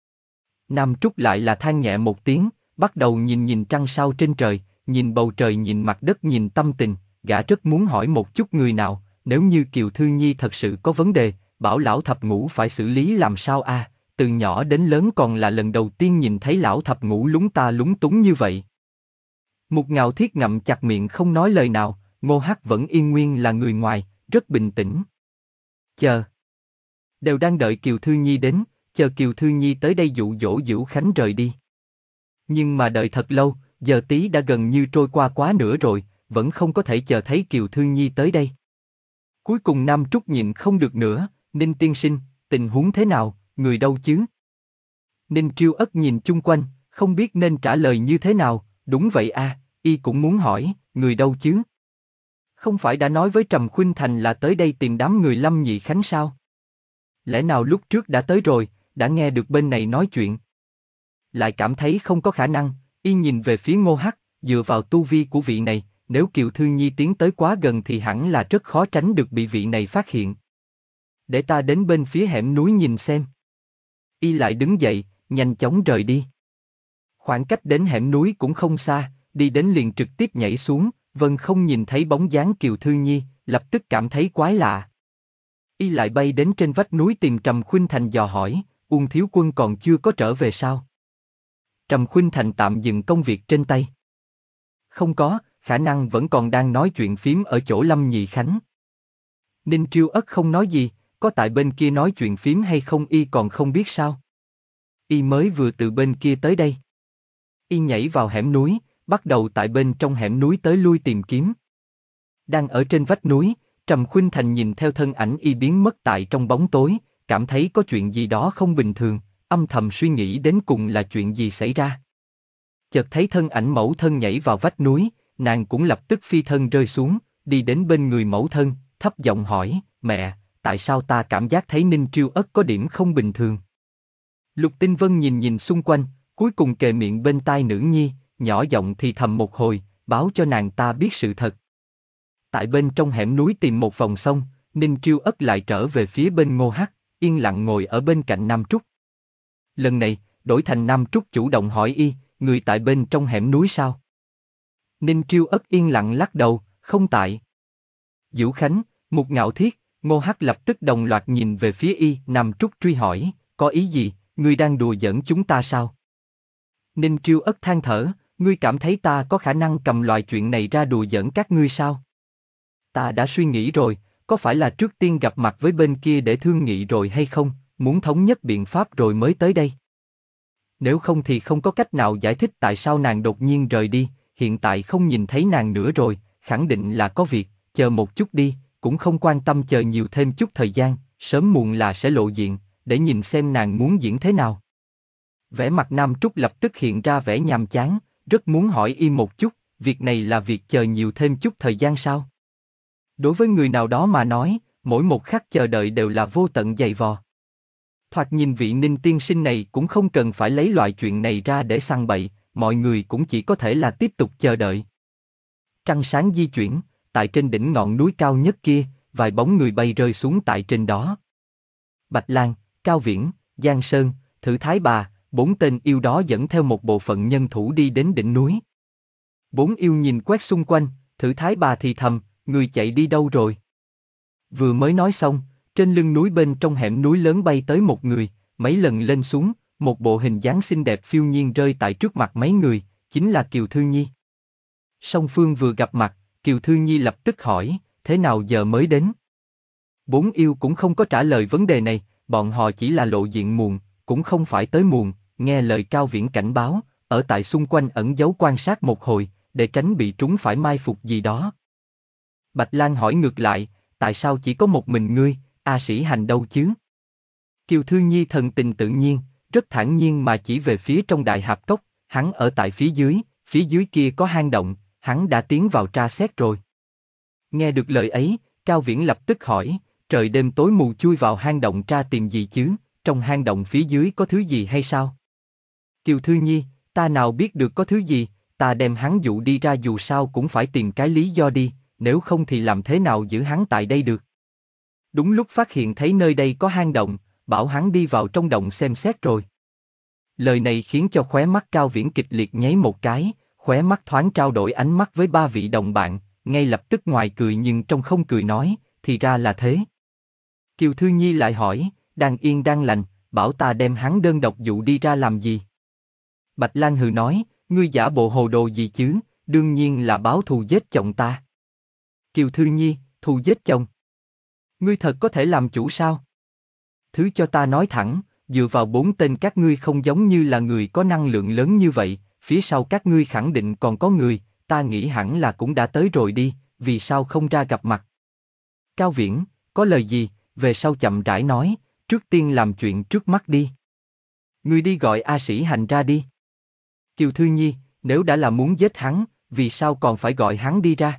Nam Trúc lại là than nhẹ một tiếng, bắt đầu nhìn nhìn trăng sao trên trời, nhìn bầu trời nhìn mặt đất nhìn tâm tình, gã rất muốn hỏi một chút người nào, nếu như Kiều Thư Nhi thật sự có vấn đề, bảo lão thập ngũ phải xử lý làm sao a? À, từ nhỏ đến lớn còn là lần đầu tiên nhìn thấy lão thập ngũ lúng ta lúng túng như vậy. Mục Ngạo Thiết ngậm chặt miệng không nói lời nào, Ngô Hắc vẫn yên nguyên là người ngoài, rất bình tĩnh. Chờ. Đều đang đợi Kiều Thư Nhi đến, chờ Kiều Thư Nhi tới đây dụ dỗ Vũ Khánh rời đi. Nhưng mà đợi thật lâu, giờ tí đã gần như trôi qua quá nửa rồi, vẫn không có thể chờ thấy Kiều Thư Nhi tới đây. Cuối cùng Nam Trúc nhịn không được nữa, Ninh tiên sinh, tình huống thế nào, người đâu chứ? Ninh Triêu Ất nhìn chung quanh, không biết nên trả lời như thế nào, đúng vậy a, y cũng muốn hỏi, người đâu chứ? Không phải đã nói với Trầm Khuynh Thành là tới đây tìm đám người Lâm Nhị Khánh sao? Lẽ nào lúc trước đã tới rồi, đã nghe được bên này nói chuyện? Lại cảm thấy không có khả năng, y nhìn về phía Ngô Hắc, dựa vào tu vi của vị này, nếu Kiều Thư Nhi tiến tới quá gần thì hẳn là rất khó tránh được bị vị này phát hiện. Để ta đến bên phía hẻm núi nhìn xem. Y lại đứng dậy, nhanh chóng rời đi. Khoảng cách đến hẻm núi cũng không xa, đi đến liền trực tiếp nhảy xuống, Vân không nhìn thấy bóng dáng Kiều Thư Nhi, lập tức cảm thấy quái lạ. Y lại bay đến trên vách núi tìm Trầm Khuynh Thành dò hỏi, Uông thiếu quân còn chưa có trở về sao? Trầm Khuynh Thành tạm dừng công việc trên tay. Không có, khả năng vẫn còn đang nói chuyện phím ở chỗ Lâm Nhị Khánh. Ninh Triêu Ất không nói gì, có tại bên kia nói chuyện phím hay không y còn không biết sao. Y mới vừa từ bên kia tới đây. Y nhảy vào hẻm núi, bắt đầu tại bên trong hẻm núi tới lui tìm kiếm. Đang ở trên vách núi, Trầm Khuynh Thành nhìn theo thân ảnh y biến mất tại trong bóng tối, cảm thấy có chuyện gì đó không bình thường, âm thầm suy nghĩ đến cùng là chuyện gì xảy ra. Chợt thấy thân ảnh mẫu thân nhảy vào vách núi, nàng cũng lập tức phi thân rơi xuống, đi đến bên người mẫu thân, thấp giọng hỏi, mẹ, tại sao ta cảm giác thấy Ninh Triêu Ất có điểm không bình thường? Lục Tinh Vân nhìn nhìn xung quanh, cuối cùng kề miệng bên tai nữ nhi, nhỏ giọng thì thầm một hồi, báo cho nàng ta biết sự thật. Tại bên trong hẻm núi tìm một vòng xong, Ninh Triêu Ất lại trở về phía bên Ngô Hắc, yên lặng ngồi ở bên cạnh Nam Trúc. Lần này, đổi thành Nam Trúc chủ động hỏi y, người tại bên trong hẻm núi sao? Ninh Triêu Ất yên lặng lắc đầu, không tại. Vũ Khánh, Mục Ngạo Thiết, Ngô Hắc lập tức đồng loạt nhìn về phía y, Nam Trúc truy hỏi, có ý gì, ngươi đang đùa giỡn chúng ta sao? Ninh Triêu Ất than thở, ngươi cảm thấy ta có khả năng cầm loại chuyện này ra đùa giỡn các ngươi sao? Ta đã suy nghĩ rồi, có phải là trước tiên gặp mặt với bên kia để thương nghị rồi hay không, muốn thống nhất biện pháp rồi mới tới đây? Nếu không thì không có cách nào giải thích tại sao nàng đột nhiên rời đi, hiện tại không nhìn thấy nàng nữa rồi, khẳng định là có việc, chờ một chút đi, cũng không quan tâm chờ nhiều thêm chút thời gian, sớm muộn là sẽ lộ diện, để nhìn xem nàng muốn diễn thế nào. Vẻ mặt Nam Trúc lập tức hiện ra vẻ nhàm chán, rất muốn hỏi y một chút, việc này là việc chờ nhiều thêm chút thời gian sao? Đối với người nào đó mà nói, mỗi một khắc chờ đợi đều là vô tận dày vò. Thoạt nhìn vị Ninh tiên sinh này cũng không cần phải lấy loại chuyện này ra để săn bậy, mọi người cũng chỉ có thể là tiếp tục chờ đợi. Trăng sáng di chuyển, tại trên đỉnh ngọn núi cao nhất kia, vài bóng người bay rơi xuống tại trên đó. Bạch Lang, Cao Viễn, Giang Sơn, Thử Thái Bà, bốn tên yêu đó dẫn theo một bộ phận nhân thủ đi đến đỉnh núi. Bốn yêu nhìn quét xung quanh, Thử Thái Bà thì thầm, người chạy đi đâu rồi? Vừa mới nói xong, trên lưng núi bên trong hẻm núi lớn bay tới một người, mấy lần lên xuống, một bộ hình dáng xinh đẹp phiêu nhiên rơi tại trước mặt mấy người, chính là Kiều Thư Nhi. Song phương vừa gặp mặt, Kiều Thư Nhi lập tức hỏi, thế nào giờ mới đến? Bốn yêu cũng không có trả lời vấn đề này, bọn họ chỉ là lộ diện muộn, cũng không phải tới muộn, nghe lời Cao Viễn cảnh báo, ở tại xung quanh ẩn giấu quan sát một hồi, để tránh bị trúng phải mai phục gì đó. Bạch Lang hỏi ngược lại, tại sao chỉ có một mình ngươi, A Sĩ Hành đâu chứ? Kiều Thư Nhi thần tình tự nhiên, rất thản nhiên mà chỉ về phía trong đại hạp cốc, hắn ở tại phía dưới, phía dưới kia có hang động, hắn đã tiến vào tra xét rồi. Nghe được lời ấy, Cao Viễn lập tức hỏi, trời đêm tối mù chui vào hang động tra tìm gì chứ, trong hang động phía dưới có thứ gì hay sao? Kiều Thư Nhi, ta nào biết được có thứ gì, ta đem hắn dụ đi ra dù sao cũng phải tìm cái lý do đi, nếu không thì làm thế nào giữ hắn tại đây được. Đúng lúc phát hiện thấy nơi đây có hang động, bảo hắn đi vào trong động xem xét rồi. Lời này khiến cho khóe mắt Cao Viễn kịch liệt nháy một cái, khóe mắt thoáng trao đổi ánh mắt với ba vị đồng bạn, ngay lập tức ngoài cười nhưng trong không cười nói, thì ra là thế. Kiều Thư Nhi lại hỏi, đang yên đang lành, bảo ta đem hắn đơn độc dụ đi ra làm gì? Bạch Lang hừ nói, ngươi giả bộ hồ đồ gì chứ, đương nhiên là báo thù giết chồng ta. Kiều Thư Nhi, thù giết chồng? Ngươi thật có thể làm chủ sao? Thứ cho ta nói thẳng, dựa vào bốn tên các ngươi không giống như là người có năng lượng lớn như vậy, phía sau các ngươi khẳng định còn có người, ta nghĩ hẳn là cũng đã tới rồi đi, vì sao không ra gặp mặt? Cao Viễn, có lời gì, về sau chậm rãi nói, trước tiên làm chuyện trước mắt đi. Ngươi đi gọi A Sĩ Hành ra đi. Kiều Thư Nhi, nếu đã là muốn giết hắn, vì sao còn phải gọi hắn đi ra?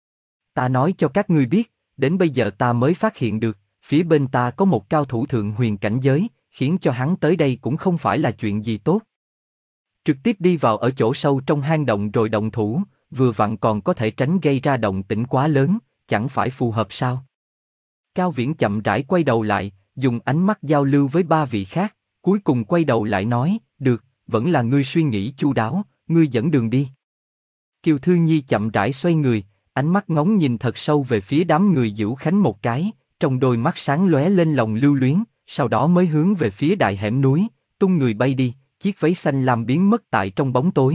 Ta nói cho các ngươi biết, đến bây giờ ta mới phát hiện được, phía bên ta có một cao thủ thượng huyền cảnh giới, khiến cho hắn tới đây cũng không phải là chuyện gì tốt. Trực tiếp đi vào ở chỗ sâu trong hang động rồi động thủ, vừa vặn còn có thể tránh gây ra động tĩnh quá lớn, chẳng phải phù hợp sao? Cao Viễn chậm rãi quay đầu lại, dùng ánh mắt giao lưu với ba vị khác, cuối cùng quay đầu lại nói, được, vẫn là ngươi suy nghĩ chu đáo, ngươi dẫn đường đi. Kiều Thư Nhi chậm rãi xoay người, ánh mắt ngóng nhìn thật sâu về phía đám người Dữu Khánh một cái, trong đôi mắt sáng lóe lên lòng lưu luyến, sau đó mới hướng về phía đại hẻm núi, tung người bay đi, chiếc váy xanh làm biến mất tại trong bóng tối.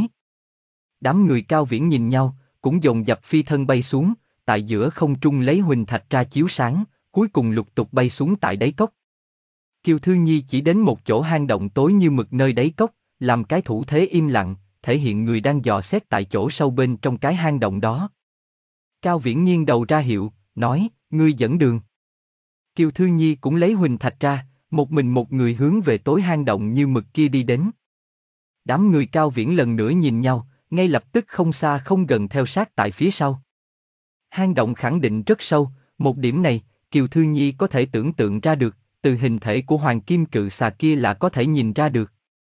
Đám người Cao Viễn nhìn nhau, cũng dồn dập phi thân bay xuống, tại giữa không trung lấy huỳnh thạch ra chiếu sáng, cuối cùng lục tục bay xuống tại đáy cốc. Kiều Thư Nhi chỉ đến một chỗ hang động tối như mực nơi đáy cốc, làm cái thủ thế im lặng, thể hiện người đang dò xét tại chỗ sâu bên trong cái hang động đó. Cao Viễn nghiêng đầu ra hiệu, nói, ngươi dẫn đường. Kiều Thư Nhi cũng lấy huỳnh thạch ra, một mình một người hướng về tối hang động như mực kia đi đến. Đám người Cao Viễn lần nữa nhìn nhau, ngay lập tức không xa không gần theo sát tại phía sau. Hang động khẳng định rất sâu, một điểm này, Kiều Thư Nhi có thể tưởng tượng ra được, từ hình thể của hoàng kim cự xà kia là có thể nhìn ra được.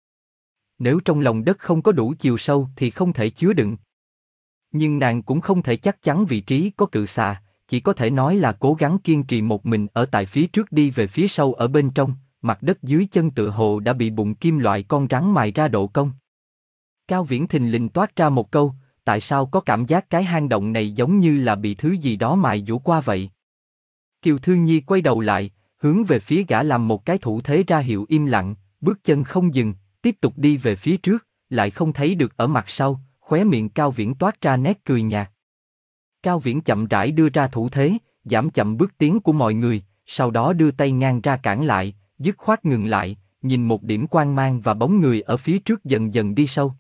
Nếu trong lòng đất không có đủ chiều sâu thì không thể chứa đựng. Nhưng nàng cũng không thể chắc chắn vị trí có cự xà, chỉ có thể nói là cố gắng kiên trì một mình ở tại phía trước đi về phía sâu ở bên trong, mặt đất dưới chân tựa hồ đã bị bụng kim loại con rắn mài ra độ cong. Cao Viễn thình lình toát ra một câu, tại sao có cảm giác cái hang động này giống như là bị thứ gì đó mài dũa qua vậy? Kiều Thư Nhi quay đầu lại, hướng về phía gã làm một cái thủ thế ra hiệu im lặng, bước chân không dừng, tiếp tục đi về phía trước, lại không thấy được ở mặt sau, khóe miệng Cao Viễn toát ra nét cười nhạt. Cao Viễn chậm rãi đưa ra thủ thế, giảm chậm bước tiến của mọi người, sau đó đưa tay ngang ra cản lại, dứt khoát ngừng lại, nhìn một điểm quang mang và bóng người ở phía trước dần dần đi sâu.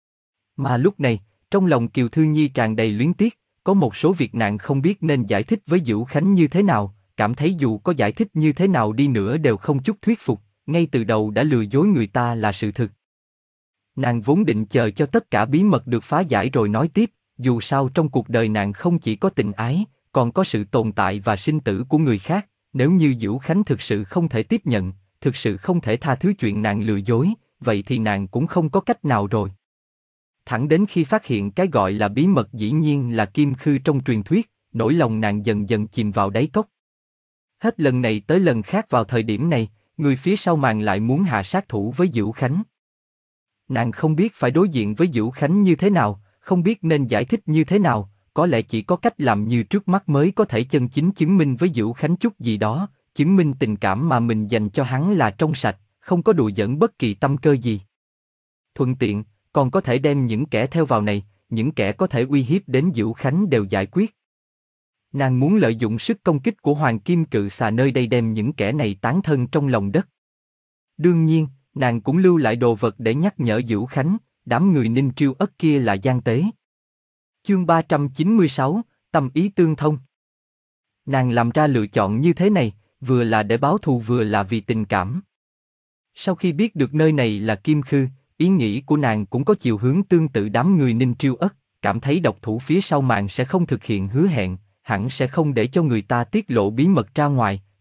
Mà lúc này, trong lòng Kiều Thư Nhi tràn đầy luyến tiếc, có một số việc nàng không biết nên giải thích với Dữu Khánh như thế nào, cảm thấy dù có giải thích như thế nào đi nữa đều không chút thuyết phục, ngay từ đầu đã lừa dối người ta là sự thực. Nàng vốn định chờ cho tất cả bí mật được phá giải rồi nói tiếp, dù sao trong cuộc đời nàng không chỉ có tình ái, còn có sự tồn tại và sinh tử của người khác, nếu như Dữu Khánh thực sự không thể tiếp nhận, thực sự không thể tha thứ chuyện nàng lừa dối, vậy thì nàng cũng không có cách nào rồi. Thẳng đến khi phát hiện cái gọi là bí mật dĩ nhiên là kim khư trong truyền thuyết, nỗi lòng nàng dần dần chìm vào đáy cốc. Hết lần này tới lần khác vào thời điểm này, người phía sau màn lại muốn hạ sát thủ với Dữu Khánh. Nàng không biết phải đối diện với Dữu Khánh như thế nào, không biết nên giải thích như thế nào, có lẽ chỉ có cách làm như trước mắt mới có thể chân chính chứng minh với Dữu Khánh chút gì đó, chứng minh tình cảm mà mình dành cho hắn là trong sạch, không có đùa giỡn bất kỳ tâm cơ gì. Thuận tiện, còn có thể đem những kẻ theo vào này, những kẻ có thể uy hiếp đến Dữu Khánh đều giải quyết. Nàng muốn lợi dụng sức công kích của Hoàng Kim Cự Xà nơi đây đem những kẻ này tán thân trong lòng đất. Đương nhiên, nàng cũng lưu lại đồ vật để nhắc nhở Dữu Khánh, đám người Ninh Triêu Ất kia là gian tế. Chương ba trăm chín mươi sáu, tâm ý tương thông. Nàng làm ra lựa chọn như thế này, vừa là để báo thù vừa là vì tình cảm. Sau khi biết được nơi này là Kim Khư, ý nghĩ của nàng cũng có chiều hướng tương tự đám người Ninh Triêu Ất, cảm thấy độc thủ phía sau màn sẽ không thực hiện hứa hẹn, hẳn sẽ không để cho người ta tiết lộ bí mật ra ngoài,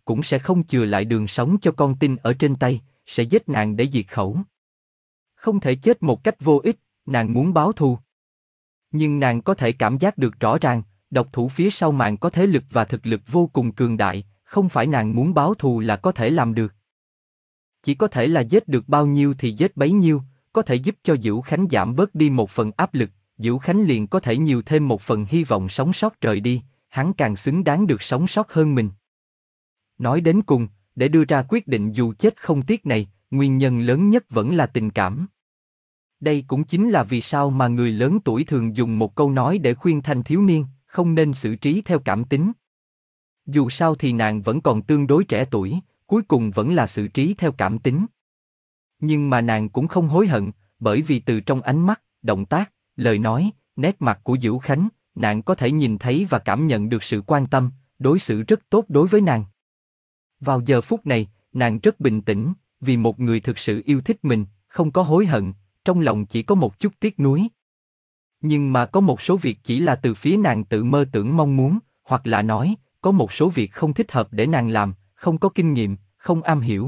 cũng sẽ không chừa lại đường sống cho con tin ở trên tay, sẽ giết nàng để diệt khẩu. Không thể chết một cách vô ích, nàng muốn báo thù. Nhưng nàng có thể cảm giác được rõ ràng, độc thủ phía sau màn có thế lực và thực lực vô cùng cường đại, không phải nàng muốn báo thù là có thể làm được. Chỉ có thể là giết được bao nhiêu thì giết bấy nhiêu, có thể giúp cho Dữu Khánh giảm bớt đi một phần áp lực, Dữu Khánh liền có thể nhiều thêm một phần hy vọng sống sót rời đi, hắn càng xứng đáng được sống sót hơn mình. Nói đến cùng, để đưa ra quyết định dù chết không tiếc này, nguyên nhân lớn nhất vẫn là tình cảm. Đây cũng chính là vì sao mà người lớn tuổi thường dùng một câu nói để khuyên thanh thiếu niên, không nên xử trí theo cảm tính. Dù sao thì nàng vẫn còn tương đối trẻ tuổi, cuối cùng vẫn là xử trí theo cảm tính. Nhưng mà nàng cũng không hối hận, bởi vì từ trong ánh mắt, động tác, lời nói, nét mặt của Dữu Khánh, nàng có thể nhìn thấy và cảm nhận được sự quan tâm, đối xử rất tốt đối với nàng. Vào giờ phút này, nàng rất bình tĩnh, vì một người thực sự yêu thích mình, không có hối hận, trong lòng chỉ có một chút tiếc nuối. Nhưng mà có một số việc chỉ là từ phía nàng tự mơ tưởng mong muốn, hoặc là nói, có một số việc không thích hợp để nàng làm, không có kinh nghiệm, không am hiểu.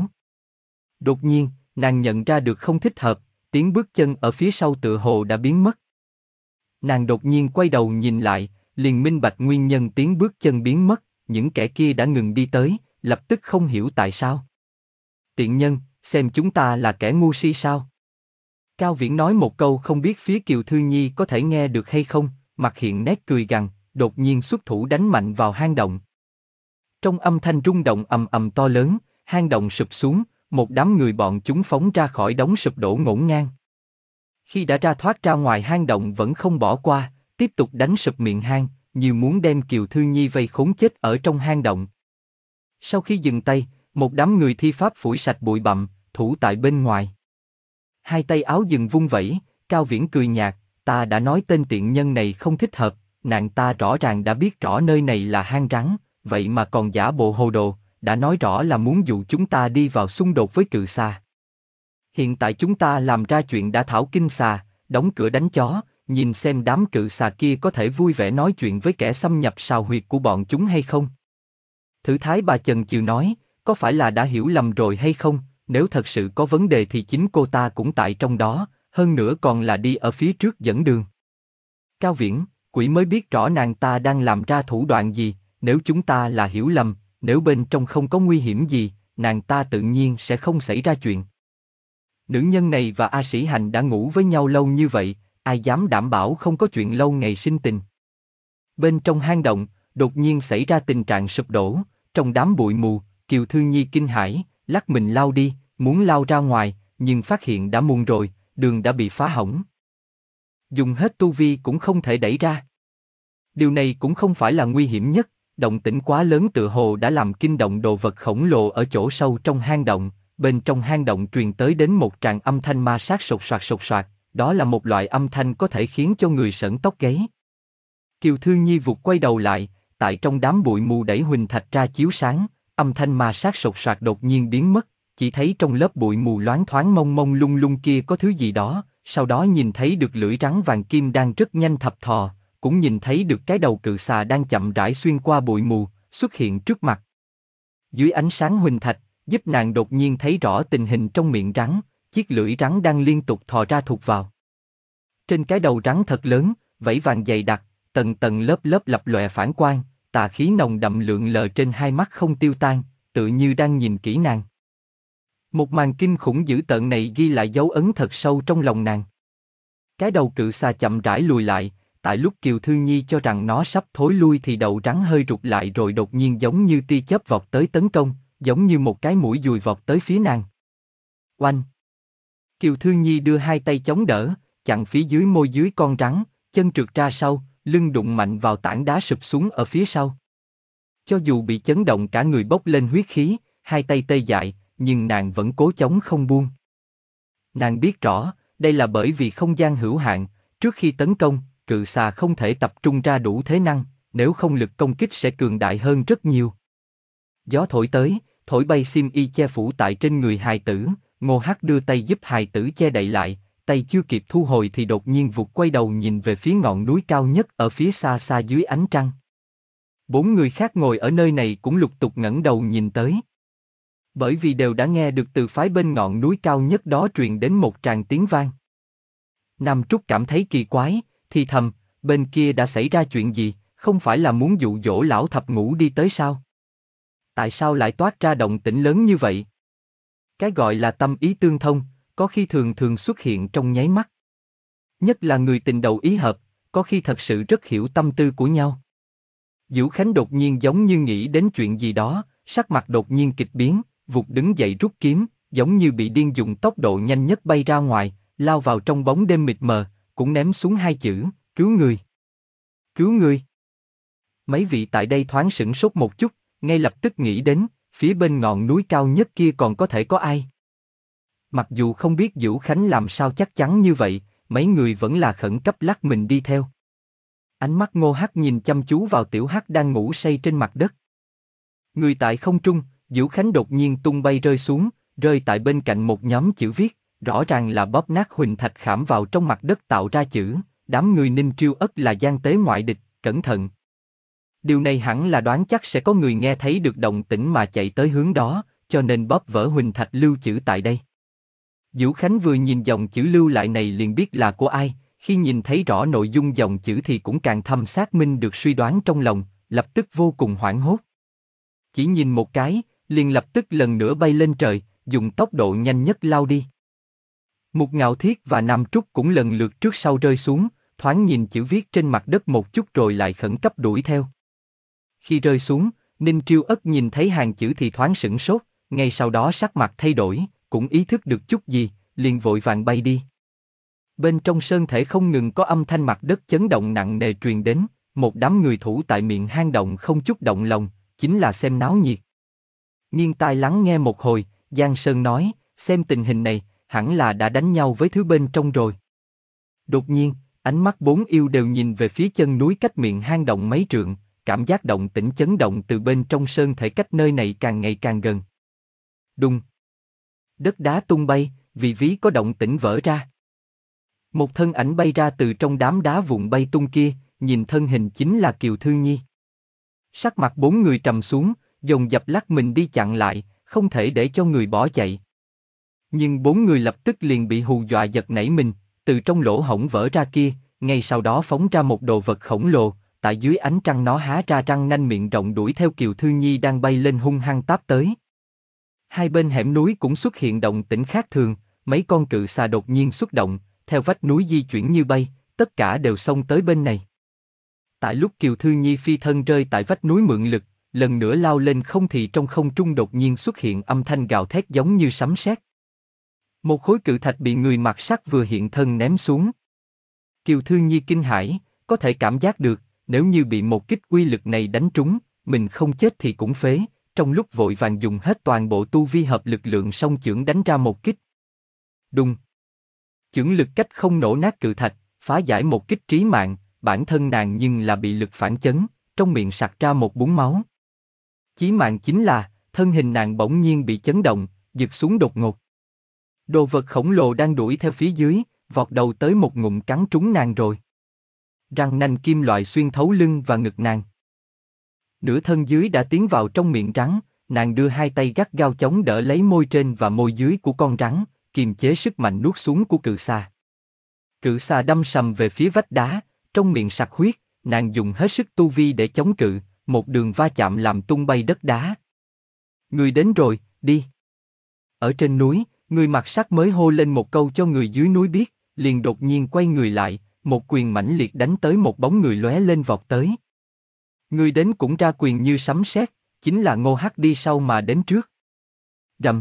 Đột nhiên, nàng nhận ra được không thích hợp, tiếng bước chân ở phía sau tựa hồ đã biến mất. Nàng đột nhiên quay đầu nhìn lại, liền minh bạch nguyên nhân tiếng bước chân biến mất, những kẻ kia đã ngừng đi tới, lập tức không hiểu tại sao. Tiện nhân, xem chúng ta là kẻ ngu si sao? Cao Viễn nói một câu không biết phía Kiều Thư Nhi có thể nghe được hay không, mặt hiện nét cười gằn, đột nhiên xuất thủ đánh mạnh vào hang động. Trong âm thanh rung động ầm ầm to lớn, hang động sụp xuống, một đám người bọn chúng phóng ra khỏi đống sụp đổ ngổn ngang. Khi đã ra thoát ra ngoài hang động vẫn không bỏ qua, tiếp tục đánh sụp miệng hang, như muốn đem Kiều Thư Nhi vây khốn chết ở trong hang động. Sau khi dừng tay, một đám người thi pháp phủi sạch bụi bặm, thủ tại bên ngoài. Hai tay áo dừng vung vẩy, Cao Viễn cười nhạt, ta đã nói tên tiện nhân này không thích hợp, nàng ta rõ ràng đã biết rõ nơi này là hang rắn, vậy mà còn giả bộ hồ đồ, đã nói rõ là muốn dụ chúng ta đi vào xung đột với cự xà. Hiện tại chúng ta làm ra chuyện đã thảo kinh xà, đóng cửa đánh chó, nhìn xem đám cự xà kia có thể vui vẻ nói chuyện với kẻ xâm nhập sào huyệt của bọn chúng hay không. Thử Thái bà chần chừ nói, có phải là đã hiểu lầm rồi hay không, nếu thật sự có vấn đề thì chính cô ta cũng tại trong đó, hơn nữa còn là đi ở phía trước dẫn đường. Cao Viễn, quỷ mới biết rõ nàng ta đang làm ra thủ đoạn gì, nếu chúng ta là hiểu lầm, nếu bên trong không có nguy hiểm gì, nàng ta tự nhiên sẽ không xảy ra chuyện. Nữ nhân này và A Sĩ Hành đã ngủ với nhau lâu như vậy, ai dám đảm bảo không có chuyện lâu ngày sinh tình. Bên trong hang động, đột nhiên xảy ra tình trạng sụp đổ, trong đám bụi mù, Kiều Thư Nhi kinh hãi, lắc mình lao đi, muốn lao ra ngoài, nhưng phát hiện đã muộn rồi, đường đã bị phá hỏng. Dùng hết tu vi cũng không thể đẩy ra. Điều này cũng không phải là nguy hiểm nhất, động tĩnh quá lớn tựa hồ đã làm kinh động đồ vật khổng lồ ở chỗ sâu trong hang động, bên trong hang động truyền tới đến một tràng âm thanh ma sát sột soạt sột soạt, đó là một loại âm thanh có thể khiến cho người sởn tóc gáy. Kiều Thư Nhi vụt quay đầu lại, tại trong đám bụi mù đẩy huỳnh thạch ra chiếu sáng, âm thanh ma sát sột soạt đột nhiên biến mất, chỉ thấy trong lớp bụi mù loáng thoáng mông mông lung lung kia có thứ gì đó, sau đó nhìn thấy được lưỡi rắn vàng kim đang rất nhanh thập thò, cũng nhìn thấy được cái đầu cự xà đang chậm rãi xuyên qua bụi mù, xuất hiện trước mặt. Dưới ánh sáng huỳnh thạch, giúp nàng đột nhiên thấy rõ tình hình trong miệng rắn, chiếc lưỡi rắn đang liên tục thò ra thụt vào. Trên cái đầu rắn thật lớn, vảy vàng dày đặc, tầng tầng lớp lớp lập lòe phản quang, tà khí nồng đậm lượn lờ trên hai mắt không tiêu tan, tự như đang nhìn kỹ nàng. Một màn kinh khủng dữ tợn này ghi lại dấu ấn thật sâu trong lòng nàng. Cái đầu cự xà chậm rãi lùi lại, tại lúc Kiều Thư Nhi cho rằng nó sắp thối lui thì đầu rắn hơi rụt lại rồi đột nhiên giống như tia chớp vọt tới tấn công, giống như một cái mũi dùi vọt tới phía nàng. Oanh! Kiều Thư Nhi đưa hai tay chống đỡ, chặn phía dưới môi dưới con rắn, chân trượt ra sau, lưng đụng mạnh vào tảng đá sụp xuống ở phía sau. Cho dù bị chấn động cả người bốc lên huyết khí, hai tay tê dại, nhưng nàng vẫn cố chống không buông. Nàng biết rõ, đây là bởi vì không gian hữu hạn, trước khi tấn công, cự xà không thể tập trung ra đủ thế năng, nếu không lực công kích sẽ cường đại hơn rất nhiều. Gió thổi tới, thổi bay xiêm y che phủ tại trên người hài tử, Ngô Hắc đưa tay giúp hài tử che đậy lại, tay chưa kịp thu hồi thì đột nhiên vụt quay đầu nhìn về phía ngọn núi cao nhất ở phía xa xa dưới ánh trăng. Bốn người khác ngồi ở nơi này cũng lục tục ngẩng đầu nhìn tới. Bởi vì đều đã nghe được từ phái bên ngọn núi cao nhất đó truyền đến một tràng tiếng vang. Nam Trúc cảm thấy kỳ quái, thì thầm, bên kia đã xảy ra chuyện gì, không phải là muốn dụ dỗ lão thập ngũ đi tới sao? Tại sao lại toát ra động tĩnh lớn như vậy? Cái gọi là tâm ý tương thông, có khi thường thường xuất hiện trong nháy mắt. Nhất là người tình đầu ý hợp, có khi thật sự rất hiểu tâm tư của nhau. Vũ Khánh đột nhiên giống như nghĩ đến chuyện gì đó, sắc mặt đột nhiên kịch biến, vụt đứng dậy rút kiếm, giống như bị điên dùng tốc độ nhanh nhất bay ra ngoài, lao vào trong bóng đêm mịt mờ, cũng ném xuống hai chữ, cứu người. Cứu người. Mấy vị tại đây thoáng sửng sốt một chút, ngay lập tức nghĩ đến, phía bên ngọn núi cao nhất kia còn có thể có ai. Mặc dù không biết Vũ Khánh làm sao chắc chắn như vậy, mấy người vẫn là khẩn cấp lắc mình đi theo. Ánh mắt Ngô Hắc nhìn chăm chú vào Tiểu Hắc đang ngủ say trên mặt đất. Người tại không trung, Vũ Khánh đột nhiên tung bay rơi xuống, rơi tại bên cạnh một nhóm chữ viết, rõ ràng là bóp nát huỳnh thạch khảm vào trong mặt đất tạo ra chữ, đám người Ninh Triêu Ất là gian tế ngoại địch, cẩn thận. Điều này hẳn là đoán chắc sẽ có người nghe thấy được động tĩnh mà chạy tới hướng đó, cho nên bóp vỡ huỳnh thạch lưu chữ tại đây. Vũ Khánh vừa nhìn dòng chữ lưu lại này liền biết là của ai, khi nhìn thấy rõ nội dung dòng chữ thì cũng càng thâm xác minh được suy đoán trong lòng, lập tức vô cùng hoảng hốt. Chỉ nhìn một cái, liền lập tức lần nữa bay lên trời, dùng tốc độ nhanh nhất lao đi. Mục Ngạo Thiết và Nam Trúc cũng lần lượt trước sau rơi xuống, thoáng nhìn chữ viết trên mặt đất một chút rồi lại khẩn cấp đuổi theo. Khi rơi xuống, Ninh Triêu Ất nhìn thấy hàng chữ thì thoáng sửng sốt, ngay sau đó sắc mặt thay đổi, cũng ý thức được chút gì, liền vội vàng bay đi. Bên trong sơn thể không ngừng có âm thanh mặt đất chấn động nặng nề truyền đến, một đám người thủ tại miệng hang động không chút động lòng, chính là xem náo nhiệt. Nghiêng tai lắng nghe một hồi, Giang Sơn nói, xem tình hình này, hẳn là đã đánh nhau với thứ bên trong rồi. Đột nhiên, ánh mắt bốn yêu đều nhìn về phía chân núi cách miệng hang động mấy trượng, cảm giác động tĩnh chấn động từ bên trong sơn thể cách nơi này càng ngày càng gần. Đùng. Đất đá tung bay, vì ví có động tĩnh vỡ ra. Một thân ảnh bay ra từ trong đám đá vụn bay tung kia, nhìn thân hình chính là Kiều Thư Nhi. Sắc mặt bốn người trầm xuống, dồn dập lắc mình đi chặn lại, không thể để cho người bỏ chạy. Nhưng bốn người lập tức liền bị hù dọa giật nảy mình, từ trong lỗ hổng vỡ ra kia, ngay sau đó phóng ra một đồ vật khổng lồ, tại dưới ánh trăng nó há ra răng nanh miệng rộng đuổi theo Kiều Thư Nhi đang bay lên hung hăng táp tới. Hai bên hẻm núi cũng xuất hiện động tĩnh khác thường, mấy con cự xà đột nhiên xuất động, theo vách núi di chuyển như bay, tất cả đều xông tới bên này. Tại lúc Kiều Thư Nhi phi thân rơi tại vách núi mượn lực, lần nữa lao lên không thì trong không trung đột nhiên xuất hiện âm thanh gào thét giống như sấm sét. Một khối cự thạch bị người mặc sắt vừa hiện thân ném xuống. Kiều Thư Nhi kinh hãi, có thể cảm giác được, nếu như bị một kích uy lực này đánh trúng, mình không chết thì cũng phế, trong lúc vội vàng dùng hết toàn bộ tu vi hợp lực lượng song chưởng đánh ra một kích. Đùng. Chưởng lực cách không nổ nát cự thạch, phá giải một kích trí mạng, bản thân nàng nhưng là bị lực phản chấn, trong miệng sặc ra một búng máu. Chí mạng chính là, thân hình nàng bỗng nhiên bị chấn động, giật xuống đột ngột. Đồ vật khổng lồ đang đuổi theo phía dưới, vọt đầu tới một ngụm cắn trúng nàng rồi. Răng nanh kim loại xuyên thấu lưng và ngực nàng. Nửa thân dưới đã tiến vào trong miệng rắn, nàng đưa hai tay gắt gao chống đỡ lấy môi trên và môi dưới của con rắn, kiềm chế sức mạnh nuốt xuống của cự xà. Cự xà đâm sầm về phía vách đá, trong miệng sặc huyết, nàng dùng hết sức tu vi để chống cự, một đường va chạm làm tung bay đất đá. Người đến rồi, đi. Ở trên núi, người mặc sắt mới hô lên một câu cho người dưới núi biết, liền đột nhiên quay người lại, một quyền mãnh liệt đánh tới một bóng người lóe lên vọt tới. Người đến cũng ra quyền như sấm sét, chính là Ngô Hắc đi sau mà đến trước. Rầm.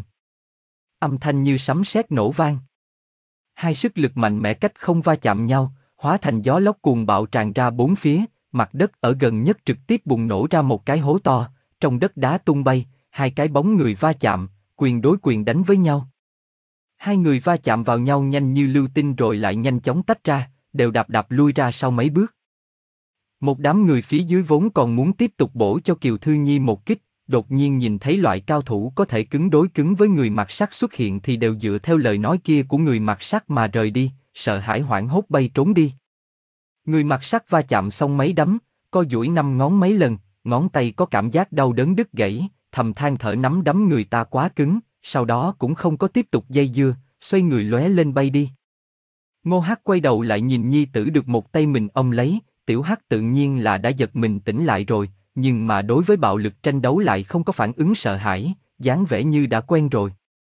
Âm thanh như sấm sét nổ vang. Hai sức lực mạnh mẽ cách không va chạm nhau, hóa thành gió lốc cuồng bạo tràn ra bốn phía, mặt đất ở gần nhất trực tiếp bùng nổ ra một cái hố to, trong đất đá tung bay, hai cái bóng người va chạm, quyền đối quyền đánh với nhau. Hai người va chạm vào nhau nhanh như lưu tinh rồi lại nhanh chóng tách ra, đều đạp đạp lui ra sau mấy bước. Một đám người phía dưới vốn còn muốn tiếp tục bổ cho Kiều Thư Nhi một kích, đột nhiên nhìn thấy loại cao thủ có thể cứng đối cứng với người mặc sắt xuất hiện thì đều dựa theo lời nói kia của người mặc sắt mà rời đi, sợ hãi hoảng hốt bay trốn đi. Người mặc sắt va chạm xong mấy đấm, co duỗi năm ngón mấy lần, ngón tay có cảm giác đau đớn đứt gãy, thầm than thở nắm đấm người ta quá cứng, sau đó cũng không có tiếp tục dây dưa, xoay người lóe lên bay đi. Ngô Hắc quay đầu lại nhìn nhi tử được một tay mình ôm lấy, Tiểu Hắc tự nhiên là đã giật mình tỉnh lại rồi, nhưng mà đối với bạo lực tranh đấu lại không có phản ứng sợ hãi, dáng vẻ như đã quen rồi.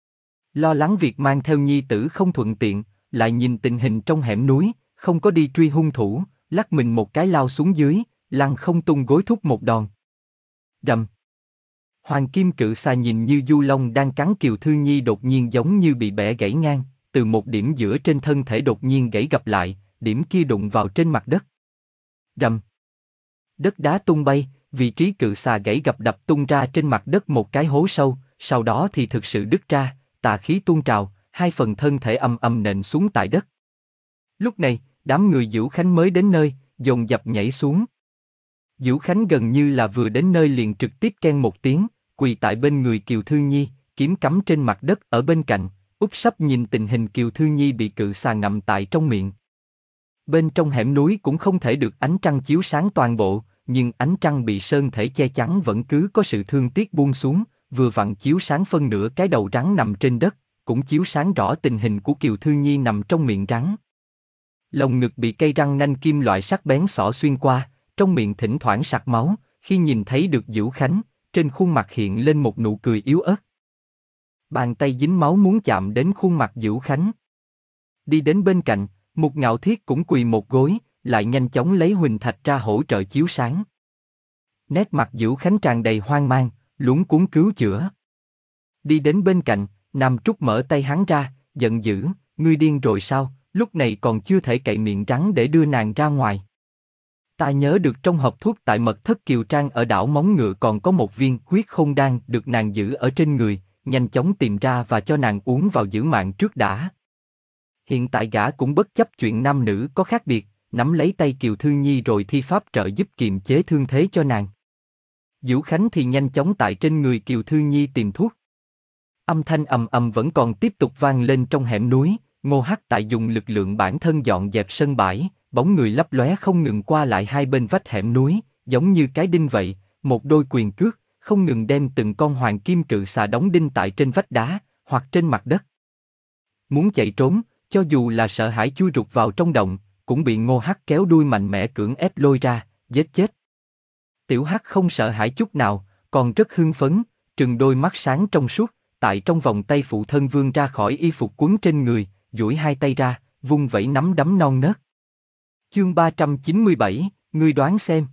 Lo lắng việc mang theo nhi tử không thuận tiện, lại nhìn tình hình trong hẻm núi, không có đi truy hung thủ, lắc mình một cái lao xuống dưới, lăn không tung gối thúc một đòn. Rầm. Hoàng kim cự xà nhìn như du long đang cắn Kiều Thư Nhi đột nhiên giống như bị bẻ gãy ngang, từ một điểm giữa trên thân thể đột nhiên gãy gập lại, điểm kia đụng vào trên mặt đất. Rầm. Đất đá tung bay, vị trí cự xà gãy gập đập tung ra trên mặt đất một cái hố sâu, sau đó thì thực sự đứt ra, tà khí tuôn trào, hai phần thân thể ầm ầm nện xuống tại đất. Lúc này, đám người Dữu Khánh mới đến nơi, dồn dập nhảy xuống. Dữu Khánh gần như là vừa đến nơi liền trực tiếp keng một tiếng, quỳ tại bên người Kiều Thư Nhi, kiếm cắm trên mặt đất ở bên cạnh, úp sấp nhìn tình hình Kiều Thư Nhi bị cự xà ngậm tại trong miệng. Bên trong hẻm núi cũng không thể được ánh trăng chiếu sáng toàn bộ, nhưng ánh trăng bị sơn thể che chắn vẫn cứ có sự thương tiếc buông xuống, vừa vặn chiếu sáng phân nửa cái đầu rắn nằm trên đất, cũng chiếu sáng rõ tình hình của Kiều Thư Nhi nằm trong miệng rắn. Lồng ngực bị cây răng nanh kim loại sắc bén xỏ xuyên qua, trong miệng thỉnh thoảng sặc máu, khi nhìn thấy được Dữu Khánh, trên khuôn mặt hiện lên một nụ cười yếu ớt. Bàn tay dính máu muốn chạm đến khuôn mặt Dữu Khánh. Đi đến bên cạnh, Mục Ngạo Thiết cũng quỳ một gối, lại nhanh chóng lấy huỳnh thạch ra hỗ trợ chiếu sáng. Nét mặt Dữu Khánh tràn đầy hoang mang, luống cuống cứu chữa. Đi đến bên cạnh, Nam Trúc mở tay hắn ra, giận dữ, ngươi điên rồi sao, lúc này còn chưa thể cậy miệng rắn để đưa nàng ra ngoài. Ta nhớ được trong hộp thuốc tại mật thất Kiều Trang ở đảo Móng Ngựa còn có một viên huyết khôn đan được nàng giữ ở trên người, nhanh chóng tìm ra và cho nàng uống vào giữ mạng trước đã. Hiện tại gã cũng bất chấp chuyện nam nữ có khác biệt, nắm lấy tay Kiều Thư Nhi rồi thi pháp trợ giúp kiềm chế thương thế cho nàng. Dữu Khánh thì nhanh chóng tại trên người Kiều Thư Nhi tìm thuốc. Âm thanh ầm ầm vẫn còn tiếp tục vang lên trong hẻm núi, Ngô Hắc tại dùng lực lượng bản thân dọn dẹp sân bãi, bóng người lấp lóe không ngừng qua lại hai bên vách hẻm núi, giống như cái đinh vậy, một đôi quyền cước, không ngừng đem từng con hoàng kim cự xà đóng đinh tại trên vách đá, hoặc trên mặt đất. Muốn chạy trốn, cho dù là sợ hãi chui rụt vào trong động, cũng bị Ngô Hắc kéo đuôi mạnh mẽ cưỡng ép lôi ra, giết chết. Tiểu Hắc không sợ hãi chút nào, còn rất hưng phấn, trừng đôi mắt sáng trong suốt, tại trong vòng tay phụ thân vươn ra khỏi y phục quấn trên người, duỗi hai tay ra, vung vẩy nắm đấm non nớt. Chương ba trăm chín mươi bảy, ngươi đoán xem.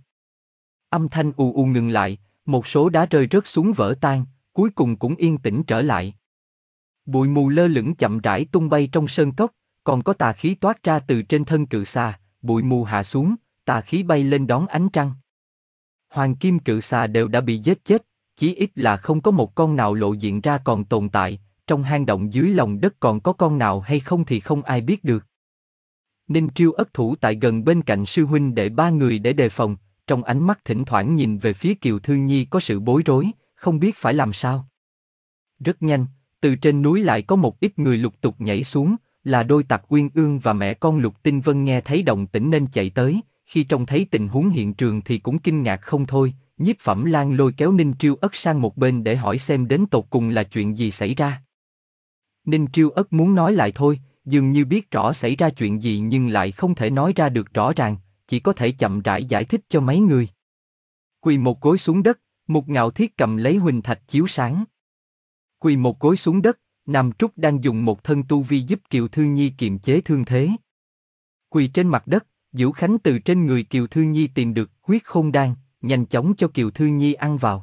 Âm thanh ù ù ngừng lại, một số đá rơi rớt xuống vỡ tan, cuối cùng cũng yên tĩnh trở lại. Bụi mù lơ lửng chậm rãi tung bay trong sơn cốc, còn có tà khí toát ra từ trên thân cự xà, bụi mù hạ xuống, tà khí bay lên đón ánh trăng. Hoàng kim cự xà đều đã bị giết chết, chí ít là không có một con nào lộ diện ra còn tồn tại, trong hang động dưới lòng đất còn có con nào hay không thì không ai biết được. Ninh Triêu ất thủ tại gần bên cạnh sư huynh đệ ba người để đề phòng, trong ánh mắt thỉnh thoảng nhìn về phía Kiều Thư Nhi có sự bối rối, không biết phải làm sao. Rất nhanh, từ trên núi lại có một ít người lục tục nhảy xuống, là đôi Tặc Uyên Ương và mẹ con Lục Tinh Vân nghe thấy động tĩnh nên chạy tới, khi trông thấy tình huống hiện trường thì cũng kinh ngạc không thôi, Nhiếp Phẩm Lan lôi kéo Ninh Triêu ất sang một bên để hỏi xem đến tột cùng là chuyện gì xảy ra. Ninh Triêu ất muốn nói lại thôi, dường như biết rõ xảy ra chuyện gì nhưng lại không thể nói ra được rõ ràng, chỉ có thể chậm rãi giải thích cho mấy người. Quỳ một gối xuống đất, Mục Ngạo Thiết cầm lấy huỳnh thạch chiếu sáng. Quỳ một gối xuống đất, Nam Trúc đang dùng một thân tu vi giúp Kiều Thư Nhi kiềm chế thương thế. Quỳ trên mặt đất, Dữu Khánh từ trên người Kiều Thư Nhi tìm được huyết khôn đan, nhanh chóng cho Kiều Thư Nhi ăn vào.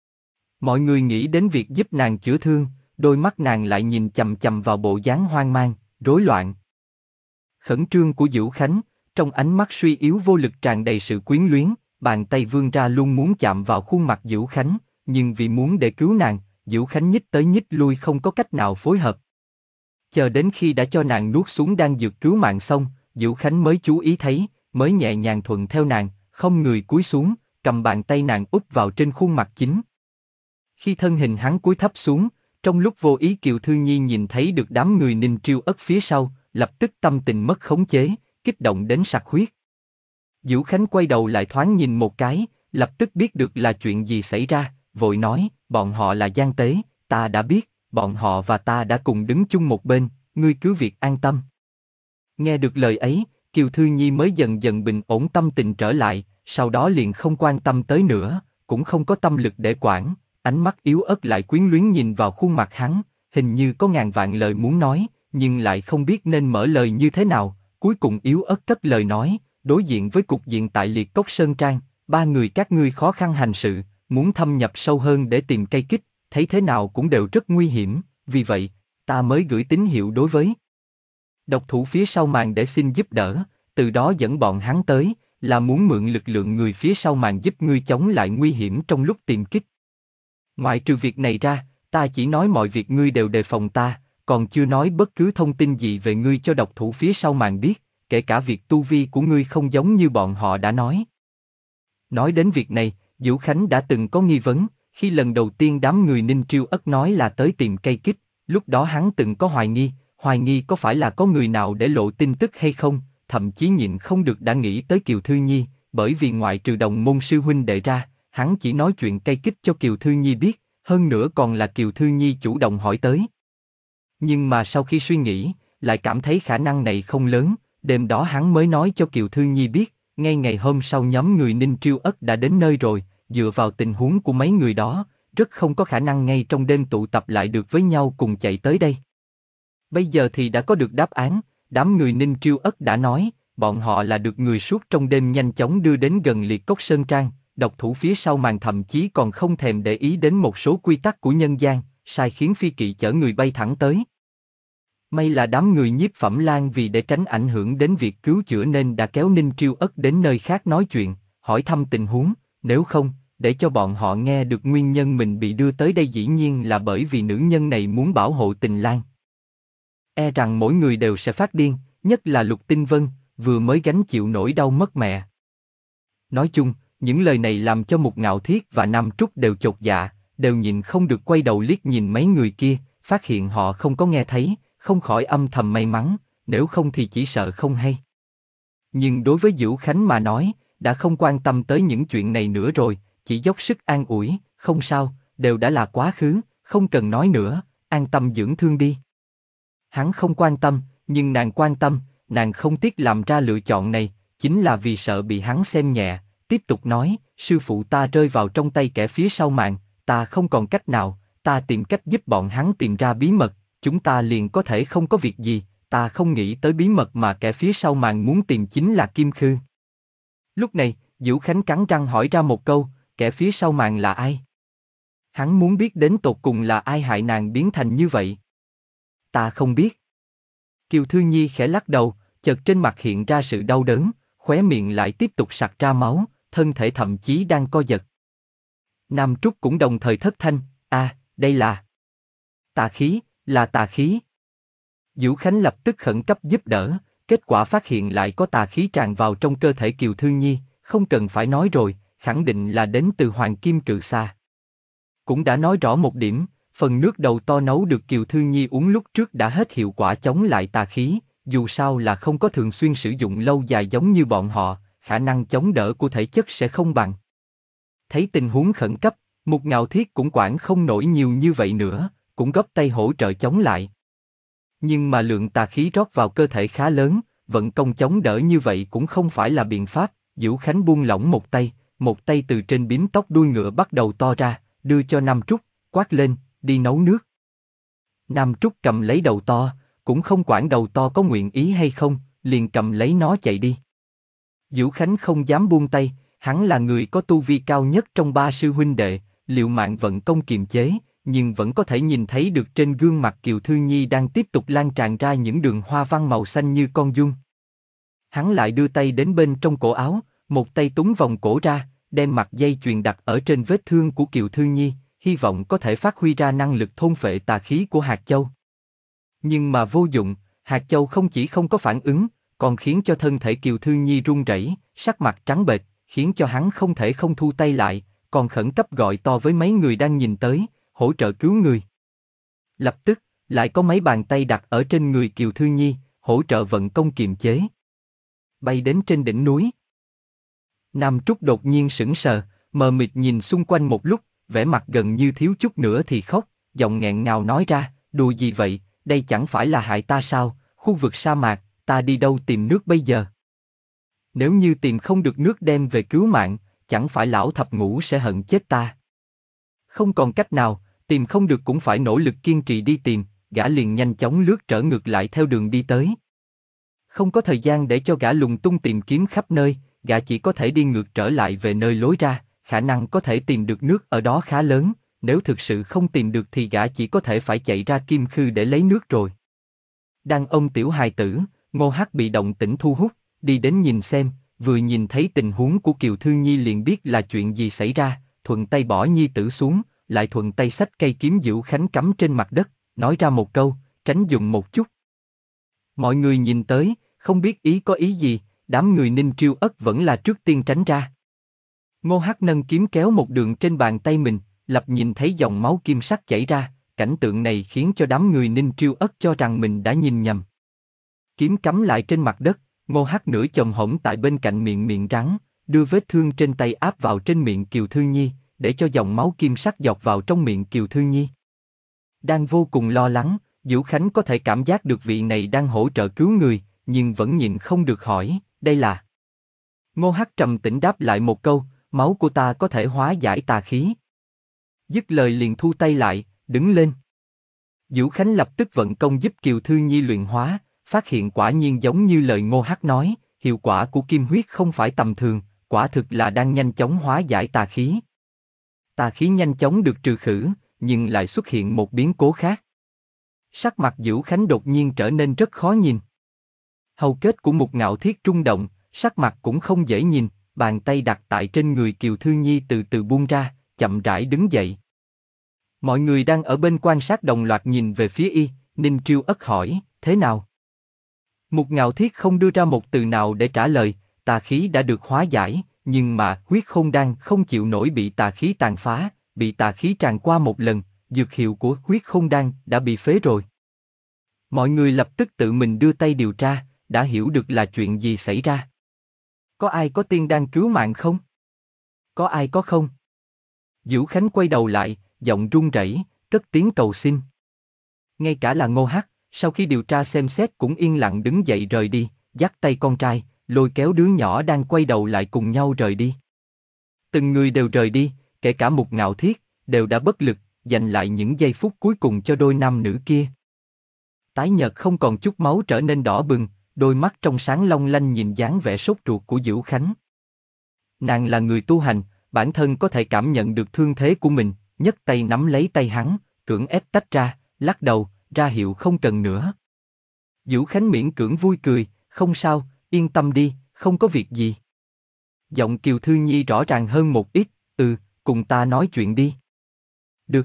Mọi người nghĩ đến việc giúp nàng chữa thương, đôi mắt nàng lại nhìn chằm chằm vào bộ dáng hoang mang, rối loạn. Khẩn trương của Dữu Khánh, trong ánh mắt suy yếu vô lực tràn đầy sự quyến luyến, bàn tay vươn ra luôn muốn chạm vào khuôn mặt Dữu Khánh, nhưng vì muốn để cứu nàng, Dữu Khánh nhích tới nhích lui không có cách nào phối hợp. Chờ đến khi đã cho nàng nuốt xuống đan dược cứu mạng xong, Dữu Khánh mới chú ý thấy, mới nhẹ nhàng thuận theo nàng, không người cúi xuống, cầm bàn tay nàng úp vào trên khuôn mặt chính. Khi thân hình hắn cúi thấp xuống, trong lúc vô ý Kiều Thư Nhi nhìn thấy được đám người Ninh Triêu ất phía sau, lập tức tâm tình mất khống chế, kích động đến sặc huyết. Dữu Khánh quay đầu lại thoáng nhìn một cái, lập tức biết được là chuyện gì xảy ra, vội nói, bọn họ là gian tế, ta đã biết, bọn họ và ta đã cùng đứng chung một bên, ngươi cứ việc an tâm. Nghe được lời ấy, Kiều Thư Nhi mới dần dần bình ổn tâm tình trở lại, sau đó liền không quan tâm tới nữa, cũng không có tâm lực để quản, ánh mắt yếu ớt lại quyến luyến nhìn vào khuôn mặt hắn, hình như có ngàn vạn lời muốn nói, nhưng lại không biết nên mở lời như thế nào, cuối cùng yếu ớt cất lời nói, đối diện với cục diện tại Liệt Cốc Sơn Trang, ba người các ngươi khó khăn hành sự, muốn thâm nhập sâu hơn để tìm cây kích, thấy thế nào cũng đều rất nguy hiểm, vì vậy, ta mới gửi tín hiệu đối với độc thủ phía sau màn để xin giúp đỡ, từ đó dẫn bọn hắn tới, là muốn mượn lực lượng người phía sau màn giúp ngươi chống lại nguy hiểm trong lúc tìm kích. Ngoại trừ việc này ra, ta chỉ nói mọi việc ngươi đều đề phòng ta, còn chưa nói bất cứ thông tin gì về ngươi cho độc thủ phía sau màn biết, kể cả việc tu vi của ngươi không giống như bọn họ đã nói. Nói đến việc này, Diệu Khánh đã từng có nghi vấn, khi lần đầu tiên đám người Ninh Triêu Ất nói là tới tìm cây kích, lúc đó hắn từng có hoài nghi, hoài nghi có phải là có người nào để lộ tin tức hay không, thậm chí nhịn không được đã nghĩ tới Kiều Thư Nhi, bởi vì ngoại trừ đồng môn sư huynh đệ ra, hắn chỉ nói chuyện cây kích cho Kiều Thư Nhi biết, hơn nữa còn là Kiều Thư Nhi chủ động hỏi tới. Nhưng mà sau khi suy nghĩ, lại cảm thấy khả năng này không lớn, đêm đó hắn mới nói cho Kiều Thư Nhi biết, ngay ngày hôm sau nhóm người Ninh Triêu Ất đã đến nơi rồi, dựa vào tình huống của mấy người đó, rất không có khả năng ngay trong đêm tụ tập lại được với nhau cùng chạy tới đây. Bây giờ thì đã có được đáp án, đám người Ninh Triêu Ất đã nói, bọn họ là được người suốt trong đêm nhanh chóng đưa đến gần Liệt Cốc Sơn Trang, độc thủ phía sau màn thậm chí còn không thèm để ý đến một số quy tắc của nhân gian, sai khiến phi kỵ chở người bay thẳng tới. May là đám người Nhiếp Phẩm Lan vì để tránh ảnh hưởng đến việc cứu chữa nên đã kéo Ninh Triêu Ất đến nơi khác nói chuyện, hỏi thăm tình huống, nếu không, để cho bọn họ nghe được nguyên nhân mình bị đưa tới đây dĩ nhiên là bởi vì nữ nhân này muốn bảo hộ Tình Lan. E rằng mỗi người đều sẽ phát điên, nhất là Lục Tinh Vân, vừa mới gánh chịu nỗi đau mất mẹ. Nói chung, những lời này làm cho Mục Ngạo Thiết và Nam Trúc đều chột dạ, đều nhìn không được quay đầu liếc nhìn mấy người kia, phát hiện họ không có nghe thấy, không khỏi âm thầm may mắn, nếu không thì chỉ sợ không hay. Nhưng đối với Diệu Khánh mà nói, đã không quan tâm tới những chuyện này nữa rồi, chỉ dốc sức an ủi, không sao, đều đã là quá khứ, không cần nói nữa, an tâm dưỡng thương đi. Hắn không quan tâm, nhưng nàng quan tâm, nàng không tiếc làm ra lựa chọn này, chính là vì sợ bị hắn xem nhẹ, tiếp tục nói, sư phụ ta rơi vào trong tay kẻ phía sau màn, ta không còn cách nào, ta tìm cách giúp bọn hắn tìm ra bí mật, chúng ta liền có thể không có việc gì, ta không nghĩ tới bí mật mà kẻ phía sau màn muốn tìm chính là Kim Khư. Lúc này, Diệu Khánh cắn răng hỏi ra một câu, kẻ phía sau màn là ai? Hắn muốn biết đến tột cùng là ai hại nàng biến thành như vậy. Ta không biết. Kiều Thư Nhi khẽ lắc đầu, chợt trên mặt hiện ra sự đau đớn, khóe miệng lại tiếp tục sặc ra máu, thân thể thậm chí đang co giật. Nam Trúc cũng đồng thời thất thanh, a, à, đây là tà khí, là tà khí. Diệu Khánh lập tức khẩn cấp giúp đỡ, kết quả phát hiện lại có tà khí tràn vào trong cơ thể Kiều Thư Nhi, không cần phải nói rồi, khẳng định là đến từ Hoàng Kim Cự Xà. Cũng đã nói rõ một điểm, phần nước đầu to nấu được Kiều Thư Nhi uống lúc trước đã hết hiệu quả chống lại tà khí, dù sao là không có thường xuyên sử dụng lâu dài giống như bọn họ, khả năng chống đỡ của thể chất sẽ không bằng. Thấy tình huống khẩn cấp, Mục Ngạo Thiết cũng quản không nổi nhiều như vậy nữa, cũng góp tay hỗ trợ chống lại. Nhưng mà lượng tà khí rót vào cơ thể khá lớn, vận công chống đỡ như vậy cũng không phải là biện pháp, Diệu Khánh buông lỏng một tay, một tay từ trên bím tóc đuôi ngựa bắt đầu to ra, đưa cho Nam Trúc, quát lên, đi nấu nước. Nam Trúc cầm lấy đầu to, cũng không quản đầu to có nguyện ý hay không, liền cầm lấy nó chạy đi. Diệu Khánh không dám buông tay, hắn là người có tu vi cao nhất trong ba sư huynh đệ, liều mạng vận công kiềm chế, nhưng vẫn có thể nhìn thấy được trên gương mặt Kiều Thư Nhi đang tiếp tục lan tràn ra những đường hoa văn màu xanh như con giun. Hắn lại đưa tay đến bên trong cổ áo, một tay túng vòng cổ ra, đem mặt dây chuyền đặt ở trên vết thương của Kiều Thư Nhi, hy vọng có thể phát huy ra năng lực thôn phệ tà khí của hạt châu. Nhưng mà vô dụng, hạt châu không chỉ không có phản ứng, còn khiến cho thân thể Kiều Thư Nhi run rẩy, sắc mặt trắng bệch, khiến cho hắn không thể không thu tay lại, còn khẩn cấp gọi to với mấy người đang nhìn tới, hỗ trợ cứu người. Lập tức, lại có mấy bàn tay đặt ở trên người Kiều Thư Nhi, hỗ trợ vận công kiềm chế. Bay đến trên đỉnh núi. Nam Trúc đột nhiên sững sờ, mờ mịt nhìn xung quanh một lúc, vẻ mặt gần như thiếu chút nữa thì khóc, giọng nghẹn ngào nói ra, đùa gì vậy, đây chẳng phải là hại ta sao, khu vực sa mạc, ta đi đâu tìm nước bây giờ? Nếu như tìm không được nước đem về cứu mạng, chẳng phải lão thập ngũ sẽ hận chết ta. Không còn cách nào, tìm không được cũng phải nỗ lực kiên trì đi tìm, gã liền nhanh chóng lướt trở ngược lại theo đường đi tới. Không có thời gian để cho gã lùng tung tìm kiếm khắp nơi, gã chỉ có thể đi ngược trở lại về nơi lối ra, khả năng có thể tìm được nước ở đó khá lớn, nếu thực sự không tìm được thì gã chỉ có thể phải chạy ra Kim Khư để lấy nước rồi. Đang ôm tiểu hài tử, Ngô Hắc bị động tĩnh thu hút, đi đến nhìn xem, vừa nhìn thấy tình huống của Kiều Thư Nhi liền biết là chuyện gì xảy ra, thuận tay bỏ nhi tử xuống, lại thuận tay xách cây kiếm Dữu Khánh cắm trên mặt đất, nói ra một câu, tránh dùng một chút. Mọi người nhìn tới, không biết ý có ý gì, đám người Ninh Triêu Ất vẫn là trước tiên tránh ra. Ngô Hắc nâng kiếm kéo một đường trên bàn tay mình, lập nhìn thấy dòng máu kim sắc chảy ra, cảnh tượng này khiến cho đám người Ninh Triêu Ất cho rằng mình đã nhìn nhầm. Kiếm cắm lại trên mặt đất, Ngô Hắc nửa chồng hổm tại bên cạnh miệng miệng rắn, đưa vết thương trên tay áp vào trên miệng Kiều Thư Nhi, để cho dòng máu kim sắc dọc vào trong miệng Kiều Thư Nhi. Đang vô cùng lo lắng, Dữu Khánh có thể cảm giác được vị này đang hỗ trợ cứu người, nhưng vẫn nhịn không được hỏi, đây là... Ngô Hắc trầm tĩnh đáp lại một câu, máu của ta có thể hóa giải tà khí. Dứt lời liền thu tay lại, đứng lên. Dữu Khánh lập tức vận công giúp Kiều Thư Nhi luyện hóa, phát hiện quả nhiên giống như lời Ngô Hắc nói, hiệu quả của kim huyết không phải tầm thường, quả thực là đang nhanh chóng hóa giải tà khí. Tà khí nhanh chóng được trừ khử, nhưng lại xuất hiện một biến cố khác. Sắc mặt Dữu Khánh đột nhiên trở nên rất khó nhìn. Hầu kết của Mục Ngạo Thiết rung động, sắc mặt cũng không dễ nhìn, bàn tay đặt tại trên người Kiều Thư Nhi từ từ buông ra, chậm rãi đứng dậy. Mọi người đang ở bên quan sát đồng loạt nhìn về phía y, Ninh Triêu Ất hỏi, thế nào? Mục Ngạo Thiết không đưa ra một từ nào để trả lời, tà khí đã được hóa giải, nhưng mà huyết khôn đan không chịu nổi bị tà khí tàn phá, bị tà khí tràn qua một lần, dược hiệu của huyết khôn đan đã bị phế rồi. Mọi người lập tức tự mình đưa tay điều tra, đã hiểu được là chuyện gì xảy ra. Có ai có tiên đan cứu mạng không? Có ai có không? Dữu Khánh quay đầu lại, giọng run rẩy, cất tiếng cầu xin. Ngay cả là Ngô Hắc, sau khi điều tra xem xét cũng yên lặng đứng dậy rời đi, dắt tay con trai, lôi kéo đứa nhỏ đang quay đầu lại cùng nhau rời đi. Từng người đều rời đi, kể cả Mục Ngạo Thiết, đều đã bất lực, dành lại những giây phút cuối cùng cho đôi nam nữ kia. Tái nhợt không còn chút máu trở nên đỏ bừng, đôi mắt trong sáng long lanh nhìn dáng vẻ sốt ruột của Dữu Khánh. Nàng là người tu hành, bản thân có thể cảm nhận được thương thế của mình, nhấc tay nắm lấy tay hắn, cưỡng ép tách ra, lắc đầu, ra hiệu không cần nữa. Dữu Khánh miễn cưỡng vui cười, không sao, yên tâm đi, không có việc gì. Giọng Kiều Thư Nhi rõ ràng hơn một ít, ừ, cùng ta nói chuyện đi. Được.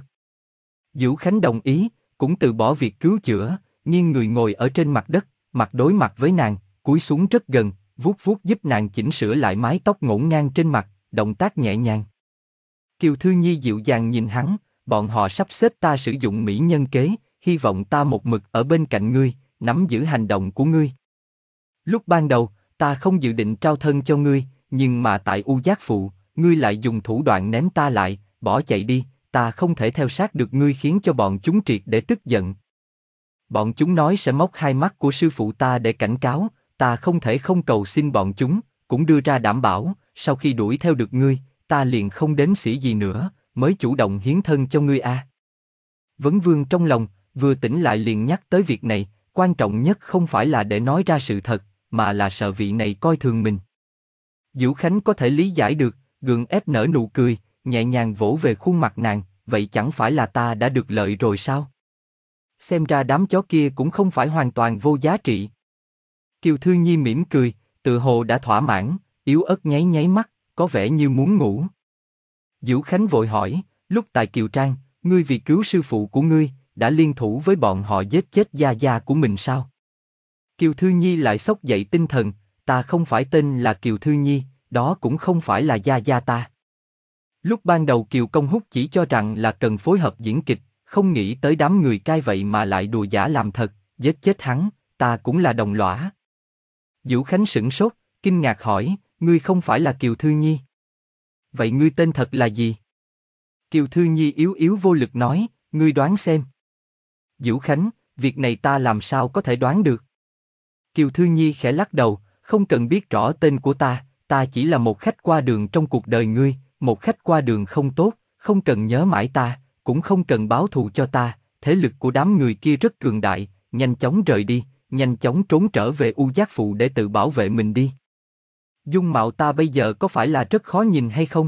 Dữu Khánh đồng ý, cũng từ bỏ việc cứu chữa, nghiêng người ngồi ở trên mặt đất, mặt đối mặt với nàng, cúi xuống rất gần, vuốt vuốt giúp nàng chỉnh sửa lại mái tóc ngổn ngang trên mặt, động tác nhẹ nhàng. Kiều Thư Nhi dịu dàng nhìn hắn, bọn họ sắp xếp ta sử dụng mỹ nhân kế, hy vọng ta một mực ở bên cạnh ngươi, nắm giữ hành động của ngươi. Lúc ban đầu, ta không dự định trao thân cho ngươi, nhưng mà tại U Giác Phụ, ngươi lại dùng thủ đoạn ném ta lại, bỏ chạy đi, ta không thể theo sát được ngươi khiến cho bọn chúng triệt để tức giận. Bọn chúng nói sẽ móc hai mắt của sư phụ ta để cảnh cáo, ta không thể không cầu xin bọn chúng, cũng đưa ra đảm bảo, sau khi đuổi theo được ngươi, ta liền không đếm xỉa gì nữa, mới chủ động hiến thân cho ngươi a. À. Vấn Vương trong lòng, vừa tỉnh lại liền nhắc tới việc này, quan trọng nhất không phải là để nói ra sự thật, mà là sợ vị này coi thường mình. Dữu Khánh có thể lý giải được, gượng ép nở nụ cười, nhẹ nhàng vỗ về khuôn mặt nàng, vậy chẳng phải là ta đã được lợi rồi sao? Xem ra đám chó kia cũng không phải hoàn toàn vô giá trị. Kiều Thư Nhi mỉm cười, tự hồ đã thỏa mãn, yếu ớt nháy nháy mắt, có vẻ như muốn ngủ. Dữu Khánh vội hỏi, lúc tại Kiều Trang, ngươi vì cứu sư phụ của ngươi, đã liên thủ với bọn họ giết chết gia gia của mình sao? Kiều Thư Nhi lại xốc dậy tinh thần, ta không phải tên là Kiều Thư Nhi, đó cũng không phải là gia gia ta. Lúc ban đầu Kiều Công Húc chỉ cho rằng là cần phối hợp diễn kịch, không nghĩ tới đám người cai vậy mà lại đùa giả làm thật, giết chết hắn, ta cũng là đồng lõa. Dữu Khánh sửng sốt, kinh ngạc hỏi, ngươi không phải là Kiều Thư Nhi. vậy ngươi tên thật là gì? Kiều Thư Nhi yếu yếu vô lực nói, ngươi đoán xem. Vũ Khánh, việc này ta làm sao có thể đoán được? Kiều Thư Nhi khẽ lắc đầu, không cần biết rõ tên của ta, ta chỉ là một khách qua đường trong cuộc đời ngươi, một khách qua đường không tốt, không cần nhớ mãi ta, cũng không cần báo thù cho ta, thế lực của đám người kia rất cường đại, nhanh chóng rời đi, nhanh chóng trốn trở về U Giác Phụ để tự bảo vệ mình đi. Dung mạo ta bây giờ có phải là rất khó nhìn hay không?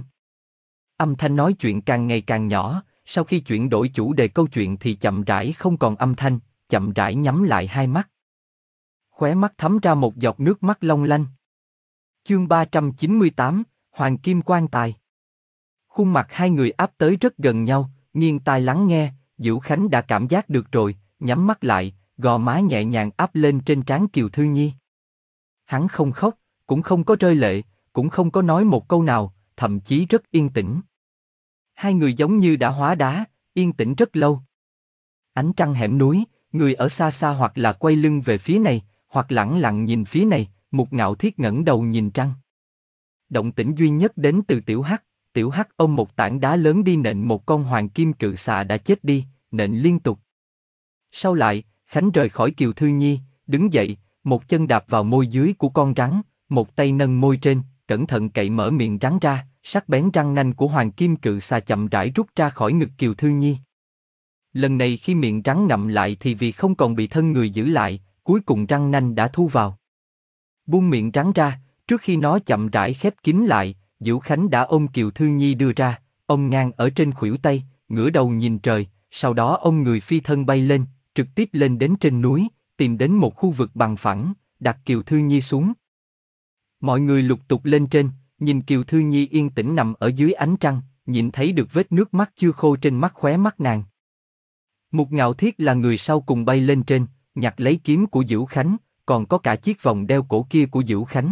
Âm thanh nói chuyện càng ngày càng nhỏ, sau khi chuyển đổi chủ đề câu chuyện thì chậm rãi không còn âm thanh, chậm rãi nhắm lại hai mắt. Khóe mắt thấm ra một giọt nước mắt long lanh. Chương ba trăm chín mươi tám, Hoàng Kim Quan Tài. Khuôn mặt hai người áp tới rất gần nhau, nghiêng tai lắng nghe, Vũ Khánh đã cảm giác được rồi, nhắm mắt lại, gò má nhẹ nhàng áp lên trên trán Kiều Thư Nhi. Hắn không khóc, cũng không có rơi lệ, cũng không có nói một câu nào, thậm chí rất yên tĩnh. Hai người giống như đã hóa đá, yên tĩnh rất lâu. Ánh trăng hẻm núi, người ở xa xa hoặc là quay lưng về phía này, hoặc lẳng lặng nhìn phía này, Mục Ngạo Thiết ngẩng đầu nhìn trăng. Động tĩnh duy nhất đến từ Tiểu Hắc, Tiểu Hắc ôm một tảng đá lớn đi nện một con hoàng kim cự xà đã chết đi, nện liên tục. Sau lại, Khánh rời khỏi Kiều Thư Nhi, đứng dậy, một chân đạp vào môi dưới của con rắn, một tay nâng môi trên, cẩn thận cậy mở miệng rắn ra, sắc bén răng nanh của hoàng kim cự xà chậm rãi rút ra khỏi ngực Kiều Thư Nhi. Lần này khi miệng rắn ngậm lại thì vì không còn bị thân người giữ lại, cuối cùng răng nanh đã thu vào. Buông miệng rắn ra, trước khi nó chậm rãi khép kín lại, Vũ Khánh đã ôm Kiều Thư Nhi đưa ra, ôm ngang ở trên khuỷu tay, ngửa đầu nhìn trời, sau đó ôm người phi thân bay lên, trực tiếp lên đến trên núi, tìm đến một khu vực bằng phẳng, đặt Kiều Thư Nhi xuống. Mọi người lục tục lên trên, nhìn Kiều Thư Nhi yên tĩnh nằm ở dưới ánh trăng, nhìn thấy được vết nước mắt chưa khô trên mắt khóe mắt nàng. Mục Ngạo Thiết là người sau cùng bay lên trên, nhặt lấy kiếm của Vũ Khánh, còn có cả chiếc vòng đeo cổ kia của Vũ Khánh.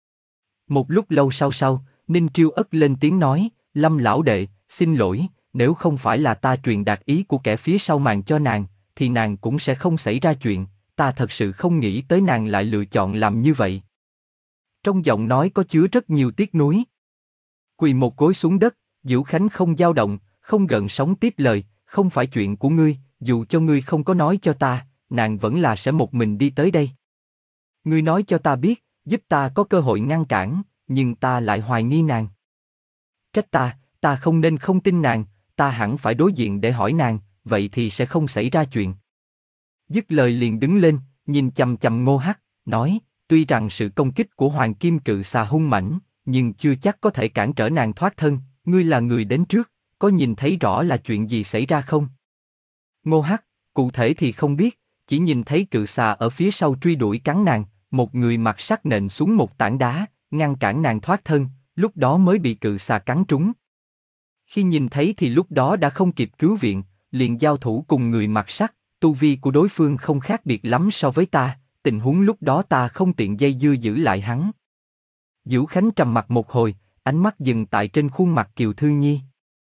Một lúc lâu sau sau, Ninh Triêu ất lên tiếng nói, Lâm lão đệ, xin lỗi, nếu không phải là ta truyền đạt ý của kẻ phía sau màn cho nàng, thì nàng cũng sẽ không xảy ra chuyện, ta thật sự không nghĩ tới nàng lại lựa chọn làm như vậy. Trong giọng nói có chứa rất nhiều tiếc nuối. Quỳ một gối xuống đất, Vũ Khánh không dao động, không gợn sóng tiếp lời, không phải chuyện của ngươi, dù cho ngươi không có nói cho ta, nàng vẫn là sẽ một mình đi tới đây. Ngươi nói cho ta biết, giúp ta có cơ hội ngăn cản, nhưng ta lại hoài nghi nàng. Trách ta, ta không nên không tin nàng, ta hẳn phải đối diện để hỏi nàng, vậy thì sẽ không xảy ra chuyện. Dứt lời liền đứng lên, nhìn chằm chằm Ngô Hắc, nói, tuy rằng sự công kích của Hoàng Kim Cự Xà hung mãnh, nhưng chưa chắc có thể cản trở nàng thoát thân, ngươi là người đến trước, có nhìn thấy rõ là chuyện gì xảy ra không? Ngô Hắc, cụ thể thì không biết, chỉ nhìn thấy cự xà ở phía sau truy đuổi cắn nàng, một người mặc sắt nện xuống một tảng đá, ngăn cản nàng thoát thân, lúc đó mới bị cự xà cắn trúng. Khi nhìn thấy thì lúc đó đã không kịp cứu viện, liền giao thủ cùng người mặc sắt, tu vi của đối phương không khác biệt lắm so với ta, tình huống lúc đó ta không tiện dây dưa giữ lại hắn. Vũ Khánh trầm mặt một hồi, ánh mắt dừng tại trên khuôn mặt Kiều Thư Nhi.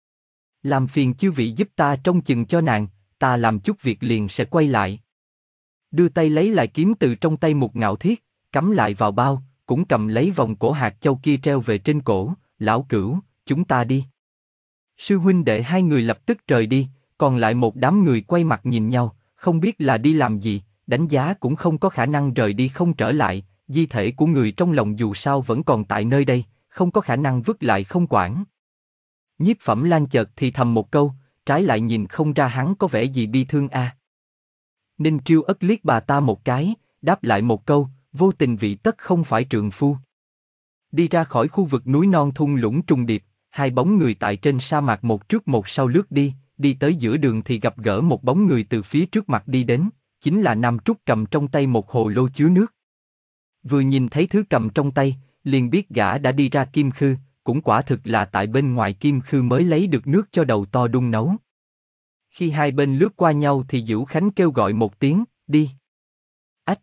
Làm phiền chư vị giúp ta trông chừng cho nàng, ta làm chút việc liền sẽ quay lại. Đưa tay lấy lại kiếm từ trong tay Mục Ngạo Thiết, cắm lại vào bao, cũng cầm lấy vòng cổ hạt châu kia treo về trên cổ, lão Cửu, chúng ta đi. Sư huynh đệ hai người lập tức rời đi, còn lại một đám người quay mặt nhìn nhau, không biết là đi làm gì, đánh giá cũng không có khả năng rời đi không trở lại, di thể của người trong lòng dù sao vẫn còn tại nơi đây, không có khả năng vứt lại không quản. Nhiếp Phẩm Lan chợt thì thầm một câu, trái lại nhìn không ra hắn có vẻ gì bi thương a. À. Ninh Triêu ất liếc bà ta một cái, đáp lại một câu, vô tình vị tất không phải trượng phu. Đi ra khỏi khu vực núi non thung lũng trùng điệp, hai bóng người tại trên sa mạc một trước một sau lướt đi, đi tới giữa đường thì gặp gỡ một bóng người từ phía trước mặt đi đến, chính là Nam Trúc cầm trong tay một hồ lô chứa nước. Vừa nhìn thấy thứ cầm trong tay, liền biết gã đã đi ra Kim Khư, cũng quả thực là tại bên ngoài Kim Khư mới lấy được nước cho đầu to đun nấu. Khi hai bên lướt qua nhau thì Vũ Khánh kêu gọi một tiếng, đi. Ách!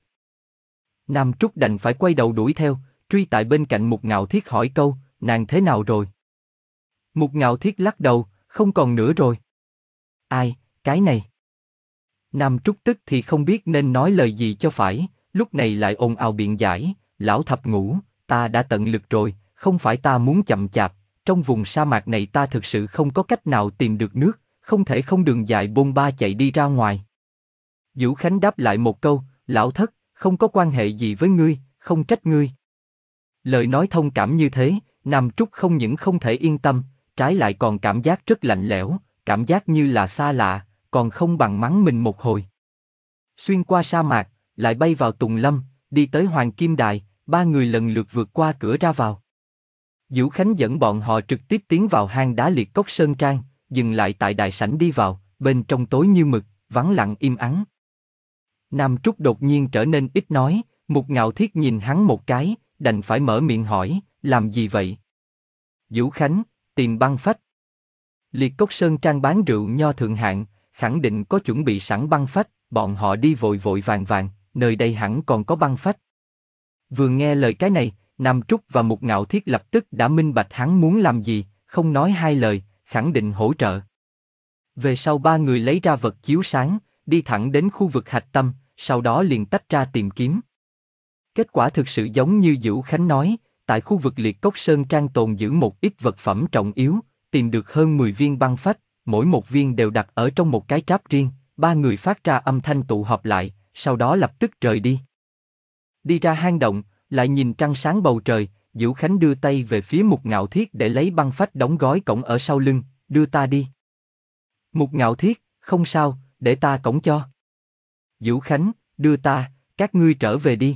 Nam Trúc đành phải quay đầu đuổi theo, truy tại bên cạnh Mục Ngạo Thiết hỏi câu, nàng thế nào rồi? Mục Ngạo Thiết lắc đầu, không còn nữa rồi. Ai, cái này? Nam Trúc tức thì không biết nên nói lời gì cho phải, lúc này lại ồn ào biện giải, lão thập ngũ, ta đã tận lực rồi, không phải ta muốn chậm chạp, trong vùng sa mạc này ta thực sự không có cách nào tìm được nước, không thể không đường dài bôn ba chạy đi ra ngoài. Vũ Khánh đáp lại một câu, lão thất, không có quan hệ gì với ngươi, không trách ngươi. Lời nói thông cảm như thế, Nam Trúc không những không thể yên tâm, trái lại còn cảm giác rất lạnh lẽo, cảm giác như là xa lạ, còn không bằng mắng mình một hồi. Xuyên qua sa mạc, lại bay vào Tùng Lâm, đi tới Hoàng Kim Đài, ba người lần lượt vượt qua cửa ra vào. Vũ Khánh dẫn bọn họ trực tiếp tiến vào hang đá liệt cốc Sơn Trang, dừng lại tại đại sảnh đi vào, bên trong tối như mực, vắng lặng im ắng. Nam Trúc đột nhiên trở nên ít nói, Mục Ngạo Thiết nhìn hắn một cái, đành phải mở miệng hỏi, làm gì vậy? Vũ Khánh, tìm băng phách. Liệt cốc Sơn Trang bán rượu nho thượng hạng, khẳng định có chuẩn bị sẵn băng phách, bọn họ đi vội vội vàng vàng, nơi đây hẳn còn có băng phách. Vừa nghe lời cái này, Nam Trúc và Mục Ngạo Thiết lập tức đã minh bạch hắn muốn làm gì, không nói hai lời, khẳng định hỗ trợ. Về sau ba người lấy ra vật chiếu sáng, đi thẳng đến khu vực hạch tâm, sau đó liền tách ra tìm kiếm. Kết quả thực sự giống như Vũ Khánh nói, tại khu vực liệt cốc Sơn Trang tồn giữ một ít vật phẩm trọng yếu, tìm được hơn mười viên băng phách, mỗi một viên đều đặt ở trong một cái tráp riêng, ba người phát ra âm thanh tụ họp lại, sau đó lập tức rời đi. Đi ra hang động, lại nhìn trăng sáng bầu trời, Vũ Khánh đưa tay về phía Mục Ngạo Thiết để lấy băng phách đóng gói cổng ở sau lưng, đưa ta đi. Mục Ngạo Thiết, không sao, để ta cổng cho. Vũ Khánh, đưa ta, các ngươi trở về đi.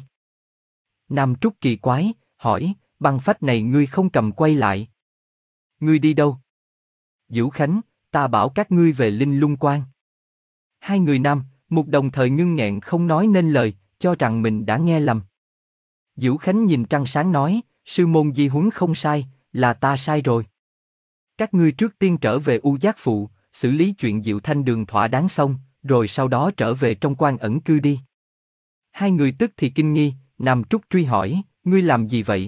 Nam Trúc kỳ quái, hỏi, băng phách này ngươi không cầm quay lại. Ngươi đi đâu? Vũ Khánh, ta bảo các ngươi về Linh Lung Quan. Hai người nam, Mục đồng thời ngưng nghẹn không nói nên lời, cho rằng mình đã nghe lầm. Vũ Khánh nhìn trăng sáng nói, sư môn di huấn không sai, là ta sai rồi. Các ngươi trước tiên trở về U Giác Phụ, xử lý chuyện Diệu Thanh Đường thỏa đáng xong, rồi sau đó trở về trong quan ẩn cư đi. Hai người tức thì kinh nghi, Nam Trúc truy hỏi, ngươi làm gì vậy?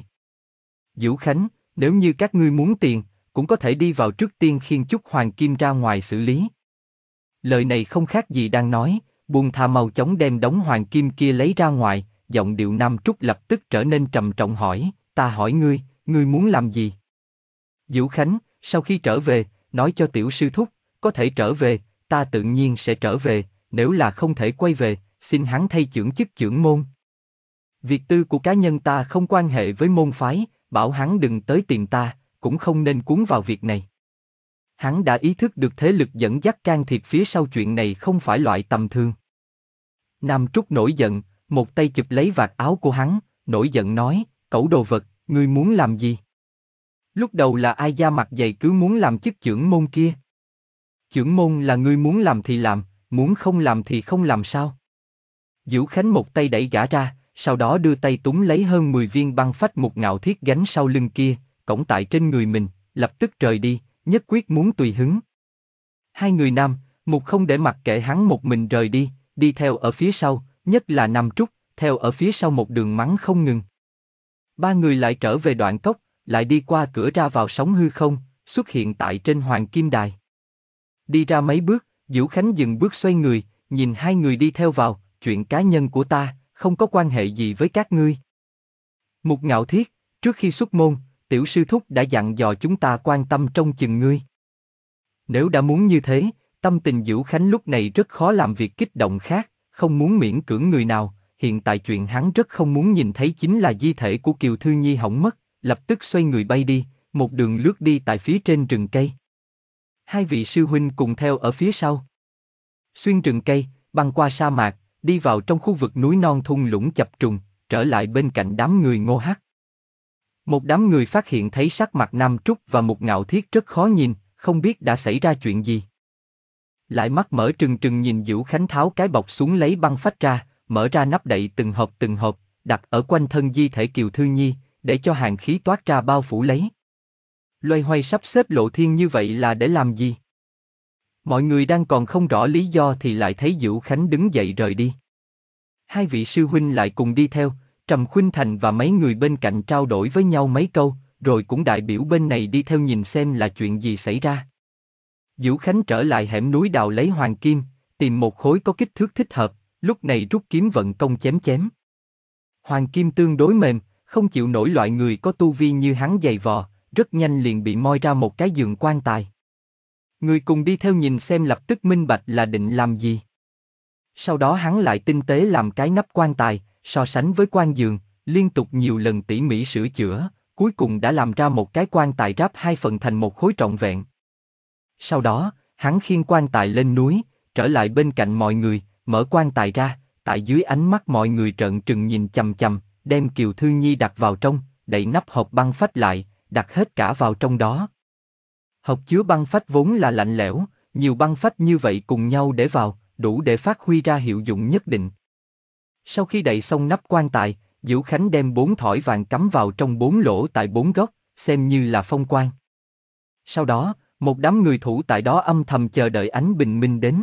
Vũ Khánh, nếu như các ngươi muốn tiền, cũng có thể đi vào trước tiên khiêng chút hoàng kim ra ngoài xử lý. Lời này không khác gì đang nói, buông tha mau chóng đem đống hoàng kim kia lấy ra ngoài, giọng điệu Nam Trúc lập tức trở nên trầm trọng hỏi, ta hỏi ngươi, ngươi muốn làm gì? Vũ Khánh, sau khi trở về, nói cho tiểu sư thúc, có thể trở về, ta tự nhiên sẽ trở về, nếu là không thể quay về, xin hắn thay chưởng chức chưởng môn. Việc tư của cá nhân ta không quan hệ với môn phái, bảo hắn đừng tới tìm ta, cũng không nên cuốn vào việc này. Hắn đã ý thức được thế lực dẫn dắt can thiệp phía sau chuyện này không phải loại tầm thường. Nam Trúc nổi giận, một tay chụp lấy vạt áo của hắn, nổi giận nói, cẩu đồ vật, ngươi muốn làm gì? Lúc đầu là ai da mặt dày cứ muốn làm chức chưởng môn kia? Chưởng môn là ngươi muốn làm thì làm, muốn không làm thì không làm sao? Vũ Khánh một tay đẩy gã ra, sau đó đưa tay túm lấy hơn mười viên băng phách Mục Ngạo Thiết gánh sau lưng kia, cổng tại trên người mình, lập tức rời đi, nhất quyết muốn tùy hứng. Hai người nam, Mục không để mặc kệ hắn một mình rời đi, đi theo ở phía sau, nhất là Nam Trúc, theo ở phía sau một đường mắng không ngừng. Ba người lại trở về đoạn cốc, lại đi qua cửa ra vào sóng hư không, xuất hiện tại trên Hoàng Kim Đài. Đi ra mấy bước, Vũ Khánh dừng bước xoay người, nhìn hai người đi theo vào, chuyện cá nhân của ta, không có quan hệ gì với các ngươi. Mục Ngạo Thiết, trước khi xuất môn, tiểu sư thúc đã dặn dò chúng ta quan tâm trông chừng ngươi. Nếu đã muốn như thế, tâm tình Vũ Khánh lúc này rất khó làm việc kích động khác, không muốn miễn cưỡng người nào, hiện tại chuyện hắn rất không muốn nhìn thấy chính là di thể của Kiều Thư Nhi hỏng mất, lập tức xoay người bay đi, một đường lướt đi tại phía trên rừng cây. Hai vị sư huynh cùng theo ở phía sau. Xuyên rừng cây, băng qua sa mạc, đi vào trong khu vực núi non thung lũng chập trùng, trở lại bên cạnh đám người Ngô Hắc. Một đám người phát hiện thấy sắc mặt Nam Trúc và Mục Ngạo Thiết rất khó nhìn, không biết đã xảy ra chuyện gì. Lại mắt mở trừng trừng nhìn Vũ Khánh tháo cái bọc xuống lấy băng phách ra, mở ra nắp đậy từng hộp từng hộp, đặt ở quanh thân di thể Kiều Thư Nhi, để cho hàn khí toát ra bao phủ lấy. Loay hoay sắp xếp lộ thiên như vậy là để làm gì? Mọi người đang còn không rõ lý do thì lại thấy Vũ Khánh đứng dậy rời đi. Hai vị sư huynh lại cùng đi theo, Trầm Khuynh Thành và mấy người bên cạnh trao đổi với nhau mấy câu, rồi cũng đại biểu bên này đi theo nhìn xem là chuyện gì xảy ra. Vũ Khánh trở lại hẻm núi đào lấy hoàng kim, tìm một khối có kích thước thích hợp, lúc này rút kiếm vận công chém chém. Hoàng kim tương đối mềm, không chịu nổi loại người có tu vi như hắn dày vò, rất nhanh liền bị moi ra một cái giường quan tài. Người cùng đi theo nhìn xem lập tức minh bạch là định làm gì. Sau đó hắn lại tinh tế làm cái nắp quan tài, so sánh với quan giường, liên tục nhiều lần tỉ mỉ sửa chữa, cuối cùng đã làm ra một cái quan tài ráp hai phần thành một khối trọn vẹn. Sau đó, hắn khiêng quan tài lên núi, trở lại bên cạnh mọi người, mở quan tài ra, tại dưới ánh mắt mọi người trợn trừng nhìn chằm chằm, đem Kiều Thư Nhi đặt vào trong, đậy nắp hộp băng phách lại, đặt hết cả vào trong đó. Hộp chứa băng phách vốn là lạnh lẽo, nhiều băng phách như vậy cùng nhau để vào, đủ để phát huy ra hiệu dụng nhất định. Sau khi đậy xong nắp quan tài, Diễu Khánh đem bốn thỏi vàng cắm vào trong bốn lỗ tại bốn góc, xem như là phong quan. Sau đó, một đám người thủ tại đó âm thầm chờ đợi ánh bình minh đến.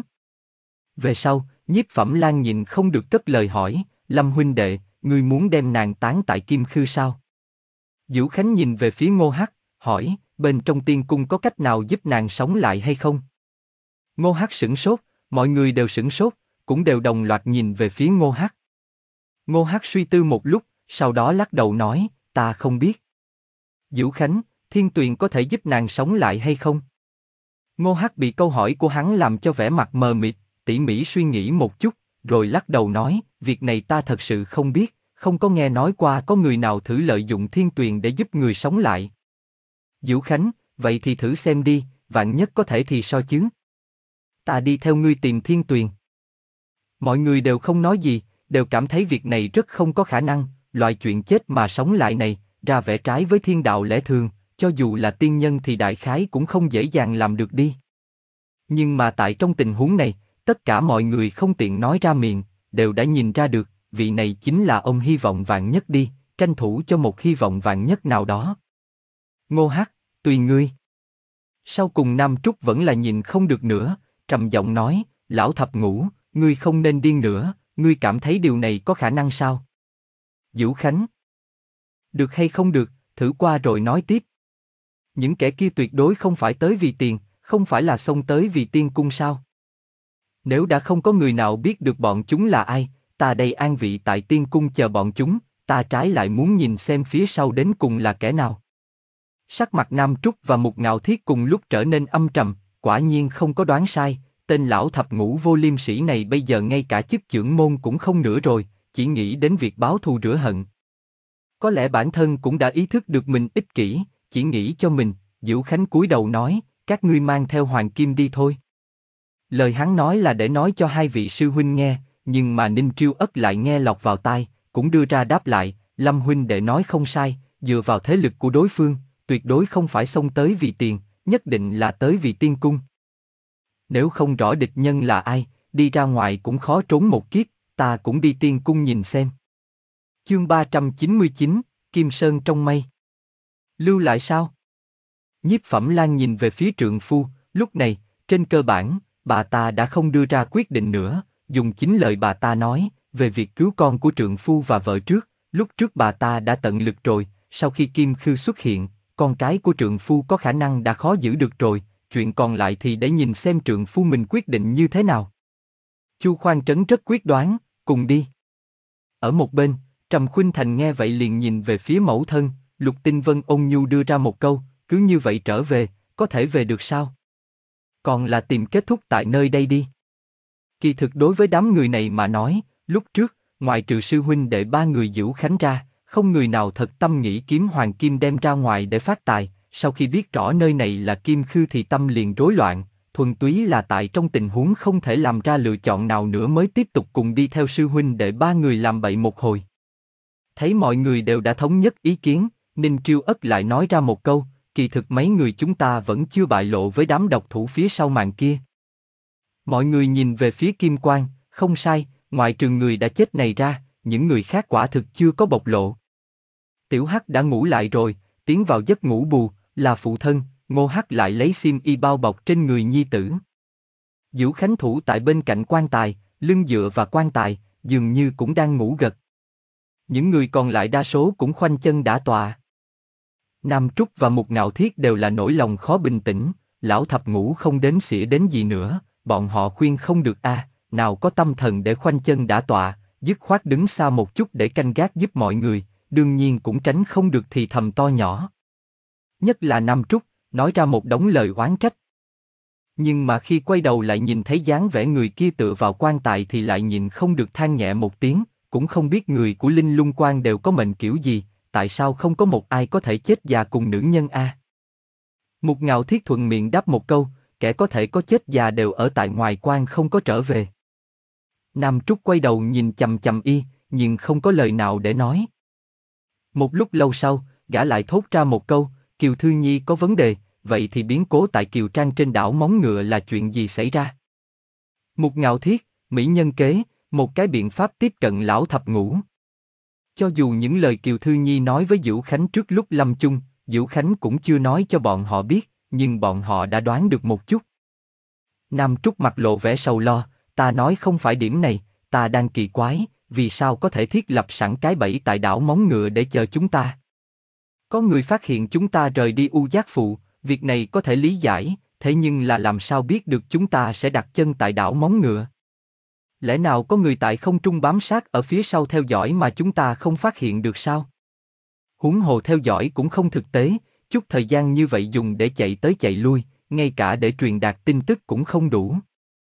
Về sau, Nhiếp Phẩm Lan nhìn không được cất lời hỏi, Lâm huynh đệ, ngươi muốn đem nàng táng tại Kim Khư sao? Diễu Khánh nhìn về phía Ngô Hắc, hỏi, bên trong tiên cung có cách nào giúp nàng sống lại hay không? Ngô Hắc sửng sốt, mọi người đều sửng sốt, cũng đều đồng loạt nhìn về phía Ngô Hắc. Ngô Hắc suy tư một lúc, sau đó lắc đầu nói, ta không biết. Diễu Khánh, Thiên Tuyền có thể giúp nàng sống lại hay không? Ngô Hắc bị câu hỏi của hắn làm cho vẻ mặt mờ mịt, tỉ mỉ suy nghĩ một chút, rồi lắc đầu nói, việc này ta thật sự không biết, không có nghe nói qua có người nào thử lợi dụng Thiên Tuyền để giúp người sống lại. Diễu Khánh, vậy thì thử xem đi, vạn nhất có thể thì sao chứ? Ta đi theo ngươi tìm Thiên Tuyền. Mọi người đều không nói gì, đều cảm thấy việc này rất không có khả năng, loại chuyện chết mà sống lại này, ra vẻ trái với thiên đạo lẽ thường, cho dù là tiên nhân thì đại khái cũng không dễ dàng làm được đi. Nhưng mà tại trong tình huống này, tất cả mọi người không tiện nói ra miệng, đều đã nhìn ra được, vị này chính là ông hy vọng vạn nhất đi, tranh thủ cho một hy vọng vạn nhất nào đó. Ngô Hắc, tùy ngươi. Sau cùng Nam Trúc vẫn là nhìn không được nữa, trầm giọng nói, lão thập ngũ, ngươi không nên điên nữa, ngươi cảm thấy điều này có khả năng sao? Diễu Khánh, được hay không được, thử qua rồi nói tiếp. Những kẻ kia tuyệt đối không phải tới vì tiền, không phải là xông tới vì tiên cung sao? Nếu đã không có người nào biết được bọn chúng là ai, ta đây an vị tại tiên cung chờ bọn chúng, ta trái lại muốn nhìn xem phía sau đến cùng là kẻ nào. Sắc mặt Nam Trúc và Mục Ngạo Thiết cùng lúc trở nên âm trầm, quả nhiên không có đoán sai, tên lão thập ngũ vô liêm sỉ này bây giờ ngay cả chức trưởng môn cũng không nữa rồi, chỉ nghĩ đến việc báo thù rửa hận. Có lẽ bản thân cũng đã ý thức được mình ích kỷ, chỉ nghĩ cho mình, Diễu Khánh cúi đầu nói, các ngươi mang theo Hoàng Kim đi thôi. Lời hắn nói là để nói cho hai vị sư huynh nghe, nhưng mà Ninh Triêu Ất lại nghe lọt vào tai, cũng đưa ra đáp lại, Lâm huynh đệ nói không sai, dựa vào thế lực của đối phương, tuyệt đối không phải xông tới vì tiền, nhất định là tới vì tiên cung. Nếu không rõ địch nhân là ai, đi ra ngoài cũng khó trốn một kiếp, ta cũng đi tiên cung nhìn xem. Chương ba trăm chín mươi chín, Kim Sơn trong mây. Lưu lại sao? Nhiếp Phẩm Lan nhìn về phía trượng phu, lúc này, trên cơ bản, bà ta đã không đưa ra quyết định nữa, dùng chính lời bà ta nói, về việc cứu con của trượng phu và vợ trước, lúc trước bà ta đã tận lực rồi, sau khi Kim Khư xuất hiện, con cái của trượng phu có khả năng đã khó giữ được rồi, chuyện còn lại thì để nhìn xem trượng phu mình quyết định như thế nào. Chu Khoan Trấn rất quyết đoán, cùng đi. Ở một bên, Trầm Khuynh Thành nghe vậy liền nhìn về phía mẫu thân, Lục Tinh Vân ôn nhu đưa ra một câu, cứ như vậy trở về, có thể về được sao? Còn là tìm kết thúc tại nơi đây đi. Kỳ thực đối với đám người này mà nói, lúc trước, ngoại trừ sư huynh đệ ba người Diễu Khánh ra, không người nào thật tâm nghĩ kiếm hoàng kim đem ra ngoài để phát tài, sau khi biết rõ nơi này là Kim Khư thì tâm liền rối loạn, thuần túy là tại trong tình huống không thể làm ra lựa chọn nào nữa mới tiếp tục cùng đi theo sư huynh đệ ba người làm bậy một hồi. Thấy mọi người đều đã thống nhất ý kiến, Ninh Triêu Ất lại nói ra một câu, kỳ thực mấy người chúng ta vẫn chưa bại lộ với đám độc thủ phía sau màn kia. Mọi người nhìn về phía Kim Quang, không sai, ngoại trừ người đã chết này ra, những người khác quả thực chưa có bộc lộ. Tiểu Hắc đã ngủ lại rồi, tiến vào giấc ngủ bù, là phụ thân, Ngô Hắc lại lấy xiêm y bao bọc trên người nhi tử. Diễu Khánh thủ tại bên cạnh quan tài, lưng dựa và quan tài, dường như cũng đang ngủ gật. Những người còn lại đa số cũng khoanh chân đã tọa. Nam Trúc và Mục Ngạo Thiết đều là nỗi lòng khó bình tĩnh, lão thập ngũ không đếm xỉa đến gì nữa, bọn họ khuyên không được a, à, nào có tâm thần để khoanh chân đã tọa, dứt khoát đứng xa một chút để canh gác giúp mọi người, đương nhiên cũng tránh không được thì thầm to nhỏ. nhất là Nam Trúc, nói ra một đống lời oán trách. Nhưng mà khi quay đầu lại nhìn thấy dáng vẻ người kia tựa vào quan tài thì lại nhịn không được than nhẹ một tiếng, cũng không biết người của Linh Lung Quan đều có mệnh kiểu gì, tại sao không có một ai có thể chết già cùng nữ nhân a? Mục Ngạo Thiết thuận miệng đáp một câu, kẻ có thể có chết già đều ở tại ngoài quan không có trở về. Nam Trúc quay đầu nhìn chằm chằm y, nhưng không có lời nào để nói. Một lúc lâu sau, gã lại thốt ra một câu, Kiều Thư Nhi có vấn đề, vậy thì biến cố tại Kiều Trang trên đảo Móng Ngựa là chuyện gì xảy ra? Mục Ngạo Thiết, mỹ nhân kế, một cái biện pháp tiếp cận lão thập ngũ. Cho dù những lời Kiều Thư Nhi nói với Dữu Khánh trước lúc lâm chung, Dữu Khánh cũng chưa nói cho bọn họ biết, nhưng bọn họ đã đoán được một chút. Nam Trúc mặt lộ vẻ sầu lo, ta nói không phải điểm này, ta đang kỳ quái, vì sao có thể thiết lập sẵn cái bẫy tại đảo Móng Ngựa để chờ chúng ta? Có người phát hiện chúng ta rời đi U Giác Phụ, việc này có thể lý giải, thế nhưng là làm sao biết được chúng ta sẽ đặt chân tại đảo Móng Ngựa? Lẽ nào có người tại không trung bám sát ở phía sau theo dõi mà chúng ta không phát hiện được sao? Huống hồ theo dõi cũng không thực tế, chút thời gian như vậy dùng để chạy tới chạy lui, ngay cả để truyền đạt tin tức cũng không đủ.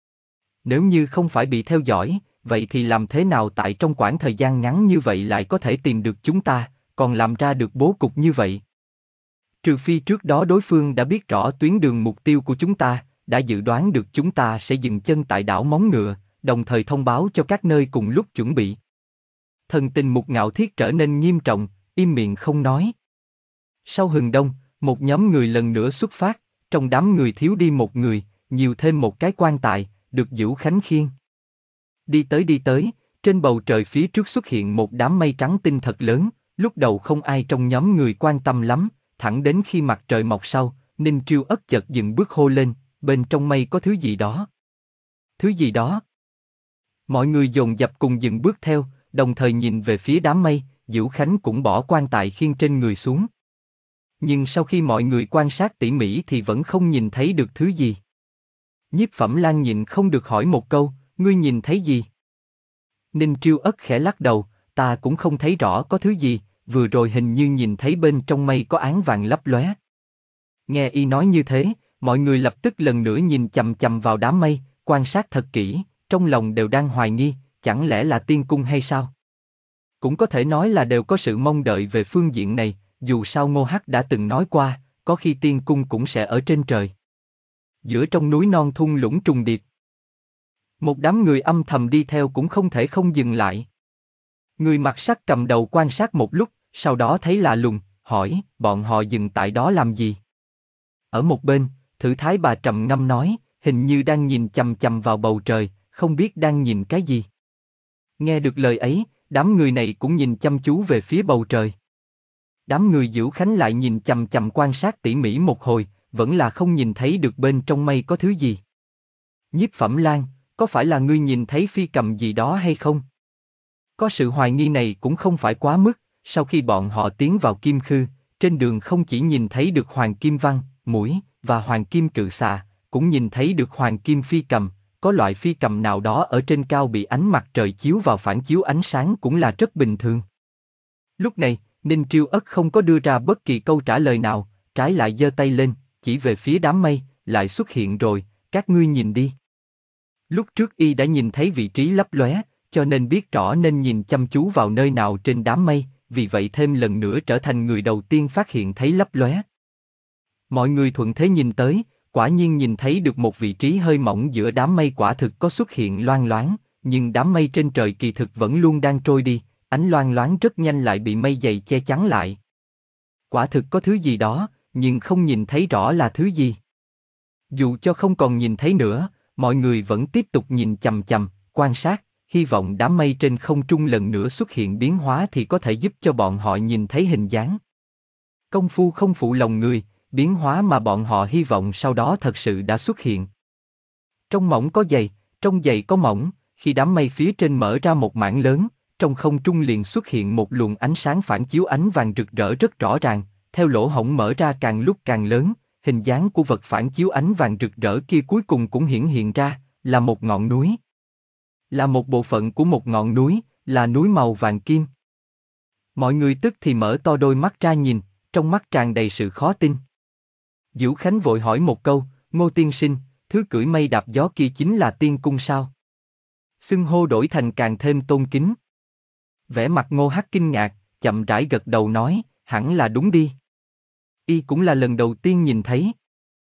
Nếu như không phải bị theo dõi, vậy thì làm thế nào tại trong khoảng thời gian ngắn như vậy lại có thể tìm được chúng ta, còn làm ra được bố cục như vậy? Trừ phi trước đó đối phương đã biết rõ tuyến đường mục tiêu của chúng ta, đã dự đoán được chúng ta sẽ dừng chân tại đảo Móng Ngựa, đồng thời thông báo cho các nơi cùng lúc chuẩn bị. Thần tình Mục Ngạo Thiết trở nên nghiêm trọng, im miệng không nói. Sau hừng đông, một nhóm người lần nữa xuất phát, trong đám người thiếu đi một người, nhiều thêm một cái quan tài, được Dữu Khánh khiêng. Đi tới đi tới, trên bầu trời phía trước xuất hiện một đám mây trắng tinh thật lớn, lúc đầu không ai trong nhóm người quan tâm lắm, thẳng đến khi mặt trời mọc sau, Ninh Triêu Ất chợt dừng bước hô lên, bên trong mây có thứ gì đó. Thứ gì đó? Mọi người dồn dập cùng dừng bước theo, đồng thời nhìn về phía đám mây, Dữu Khánh cũng bỏ quan tài khiêng trên người xuống. Nhưng sau khi mọi người quan sát tỉ mỉ thì vẫn không nhìn thấy được thứ gì. Nhiếp Phẩm Lan nhịn không được hỏi một câu, ngươi nhìn thấy gì? Ninh Triêu Ất khẽ lắc đầu, ta cũng không thấy rõ có thứ gì, vừa rồi hình như nhìn thấy bên trong mây có áng vàng lấp lóe. Nghe y nói như thế, mọi người lập tức lần nữa nhìn chằm chằm vào đám mây, quan sát thật kỹ, trong lòng đều đang hoài nghi, chẳng lẽ là tiên cung hay sao? Cũng có thể nói là đều có sự mong đợi về phương diện này, dù sao Ngô Hắc đã từng nói qua, có khi tiên cung cũng sẽ ở trên trời. Giữa trong núi non thung lũng trùng điệp. Một đám người âm thầm đi theo cũng không thể không dừng lại. Người mặc sắt cầm đầu quan sát một lúc, sau đó thấy lạ lùng, hỏi, bọn họ dừng tại đó làm gì? Ở một bên, Thử Thái Bà trầm ngâm nói, hình như đang nhìn chằm chằm vào bầu trời, không biết đang nhìn cái gì. Nghe được lời ấy, đám người này cũng nhìn chăm chú về phía bầu trời. Đám người Dữu Khánh lại nhìn chằm chằm quan sát tỉ mỉ một hồi, vẫn là không nhìn thấy được bên trong mây có thứ gì. Nhiếp Phẩm Lan, có phải là ngươi nhìn thấy phi cầm gì đó hay không? Có sự hoài nghi này cũng không phải quá mức, sau khi bọn họ tiến vào Kim Khư, trên đường không chỉ nhìn thấy được Hoàng Kim Văn, Mũi, và Hoàng Kim Cự Xà, cũng nhìn thấy được Hoàng Kim Phi Cầm, có loại phi cầm nào đó ở trên cao bị ánh mặt trời chiếu vào phản chiếu ánh sáng cũng là rất bình thường. Lúc này, Ninh Triêu Ất không có đưa ra bất kỳ câu trả lời nào, trái lại giơ tay lên, chỉ về phía đám mây, lại xuất hiện rồi, các ngươi nhìn đi. Lúc trước y đã nhìn thấy vị trí lấp lóe, cho nên biết rõ nên nhìn chăm chú vào nơi nào trên đám mây, vì vậy thêm lần nữa trở thành người đầu tiên phát hiện thấy lấp lóe. Mọi người thuận thế nhìn tới, quả nhiên nhìn thấy được một vị trí hơi mỏng giữa đám mây quả thực có xuất hiện loang loáng, nhưng đám mây trên trời kỳ thực vẫn luôn đang trôi đi, ánh loang loáng rất nhanh lại bị mây dày che chắn lại. Quả thực có thứ gì đó, nhưng không nhìn thấy rõ là thứ gì. Dù cho không còn nhìn thấy nữa, mọi người vẫn tiếp tục nhìn chằm chằm, quan sát, hy vọng đám mây trên không trung lần nữa xuất hiện biến hóa thì có thể giúp cho bọn họ nhìn thấy hình dáng. Công phu không phụ lòng người, biến hóa mà bọn họ hy vọng sau đó thật sự đã xuất hiện. Trong mỏng có dày, trong dày có mỏng, khi đám mây phía trên mở ra một mảng lớn, trong không trung liền xuất hiện một luồng ánh sáng phản chiếu ánh vàng rực rỡ rất rõ ràng, theo lỗ hổng mở ra càng lúc càng lớn, hình dáng của vật phản chiếu ánh vàng rực rỡ kia cuối cùng cũng hiển hiện ra, là một ngọn núi. Là một bộ phận của một ngọn núi, là núi màu vàng kim. Mọi người tức thì mở to đôi mắt ra nhìn, trong mắt tràn đầy sự khó tin. Dữu Khánh vội hỏi một câu, Ngô tiên sinh, thứ cưỡi mây đạp gió kia chính là tiên cung sao? Xưng hô đổi thành càng thêm tôn kính. Vẻ mặt Ngô Hắc kinh ngạc, chậm rãi gật đầu nói, hẳn là đúng đi. Y cũng là lần đầu tiên nhìn thấy.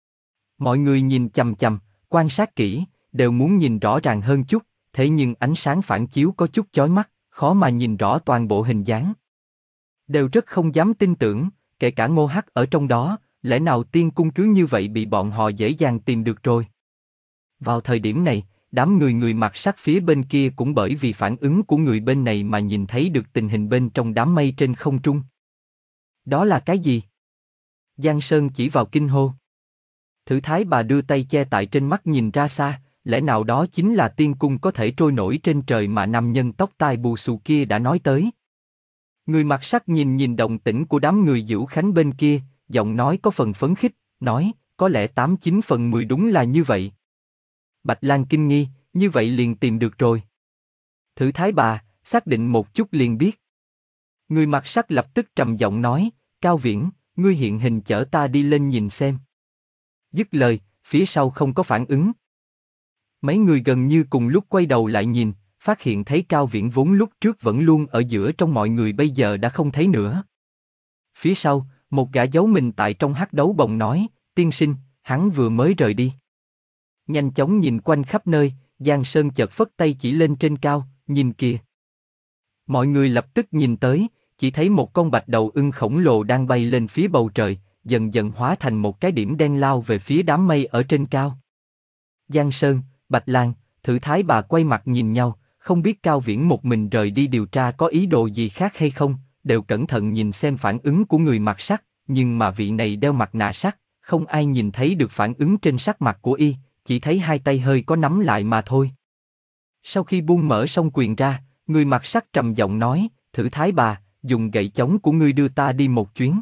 Mọi người nhìn chằm chằm, quan sát kỹ, đều muốn nhìn rõ ràng hơn chút, thế nhưng ánh sáng phản chiếu có chút chói mắt, khó mà nhìn rõ toàn bộ hình dáng. Đều rất không dám tin tưởng, kể cả Ngô Hắc ở trong đó, lẽ nào tiên cung cứ như vậy bị bọn họ dễ dàng tìm được rồi. Vào thời điểm này, đám người người mặc sắc phía bên kia cũng bởi vì phản ứng của người bên này mà nhìn thấy được tình hình bên trong đám mây trên không trung. Đó là cái gì? Giang Sơn chỉ vào kinh hô. Thử Thái Bà đưa tay che tại trên mắt nhìn ra xa, lẽ nào đó chính là tiên cung có thể trôi nổi trên trời mà nam nhân tóc tai bù xù kia đã nói tới. Người mặc sắc nhìn nhìn động tĩnh của đám người Dữu Khánh bên kia, giọng nói có phần phấn khích, nói, có lẽ tám chín phần mười đúng là như vậy. Bạch Lan kinh nghi, như vậy liền tìm được rồi. Thử Thái Bà, xác định một chút liền biết. Người mặc sắc lập tức trầm giọng nói, Cao Viễn, ngươi hiện hình chở ta đi lên nhìn xem. Dứt lời, phía sau không có phản ứng. Mấy người gần như cùng lúc quay đầu lại nhìn, phát hiện thấy Cao Viễn vốn lúc trước vẫn luôn ở giữa trong mọi người bây giờ đã không thấy nữa. Phía sau, một gã giấu mình tại trong hắc đấu bồng nói, tiên sinh, hắn vừa mới rời đi. Nhanh chóng nhìn quanh khắp nơi, Giang Sơn chợt phất tay chỉ lên trên cao, nhìn kìa. Mọi người lập tức nhìn tới, chỉ thấy một con bạch đầu ưng khổng lồ đang bay lên phía bầu trời, dần dần hóa thành một cái điểm đen lao về phía đám mây ở trên cao. Giang Sơn, Bạch Lan, Thử Thái Bà quay mặt nhìn nhau, không biết Cao Viễn một mình rời đi điều tra có ý đồ gì khác hay không, đều cẩn thận nhìn xem phản ứng của người mặc sắt, nhưng mà vị này đeo mặt nạ sắt, không ai nhìn thấy được phản ứng trên sắc mặt của y, chỉ thấy hai tay hơi có nắm lại mà thôi. Sau khi buông mở song quyền ra, người mặc sắt trầm giọng nói, Thử Thái Bà, dùng gậy chống của ngươi đưa ta đi một chuyến.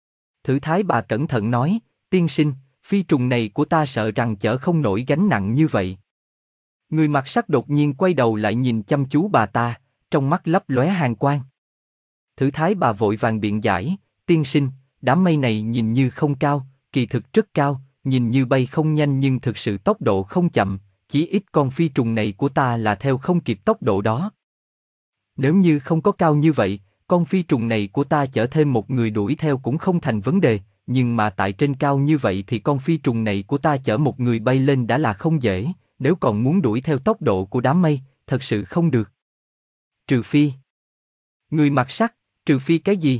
Thử Thái Bà cẩn thận nói, tiên sinh, phi trùng này của ta sợ rằng chở không nổi gánh nặng như vậy. Người mặc sắt đột nhiên quay đầu lại nhìn chăm chú bà ta, trong mắt lấp lóe hàn quang. Thử Thái Bà vội vàng biện giải, tiên sinh, đám mây này nhìn như không cao, kỳ thực rất cao, nhìn như bay không nhanh nhưng thực sự tốc độ không chậm, chỉ ít con phi trùng này của ta là theo không kịp tốc độ đó. Nếu như không có cao như vậy, con phi trùng này của ta chở thêm một người đuổi theo cũng không thành vấn đề, nhưng mà tại trên cao như vậy thì con phi trùng này của ta chở một người bay lên đã là không dễ, nếu còn muốn đuổi theo tốc độ của đám mây, thật sự không được. Trừ phi. Người mặc sắt, trừ phi cái gì?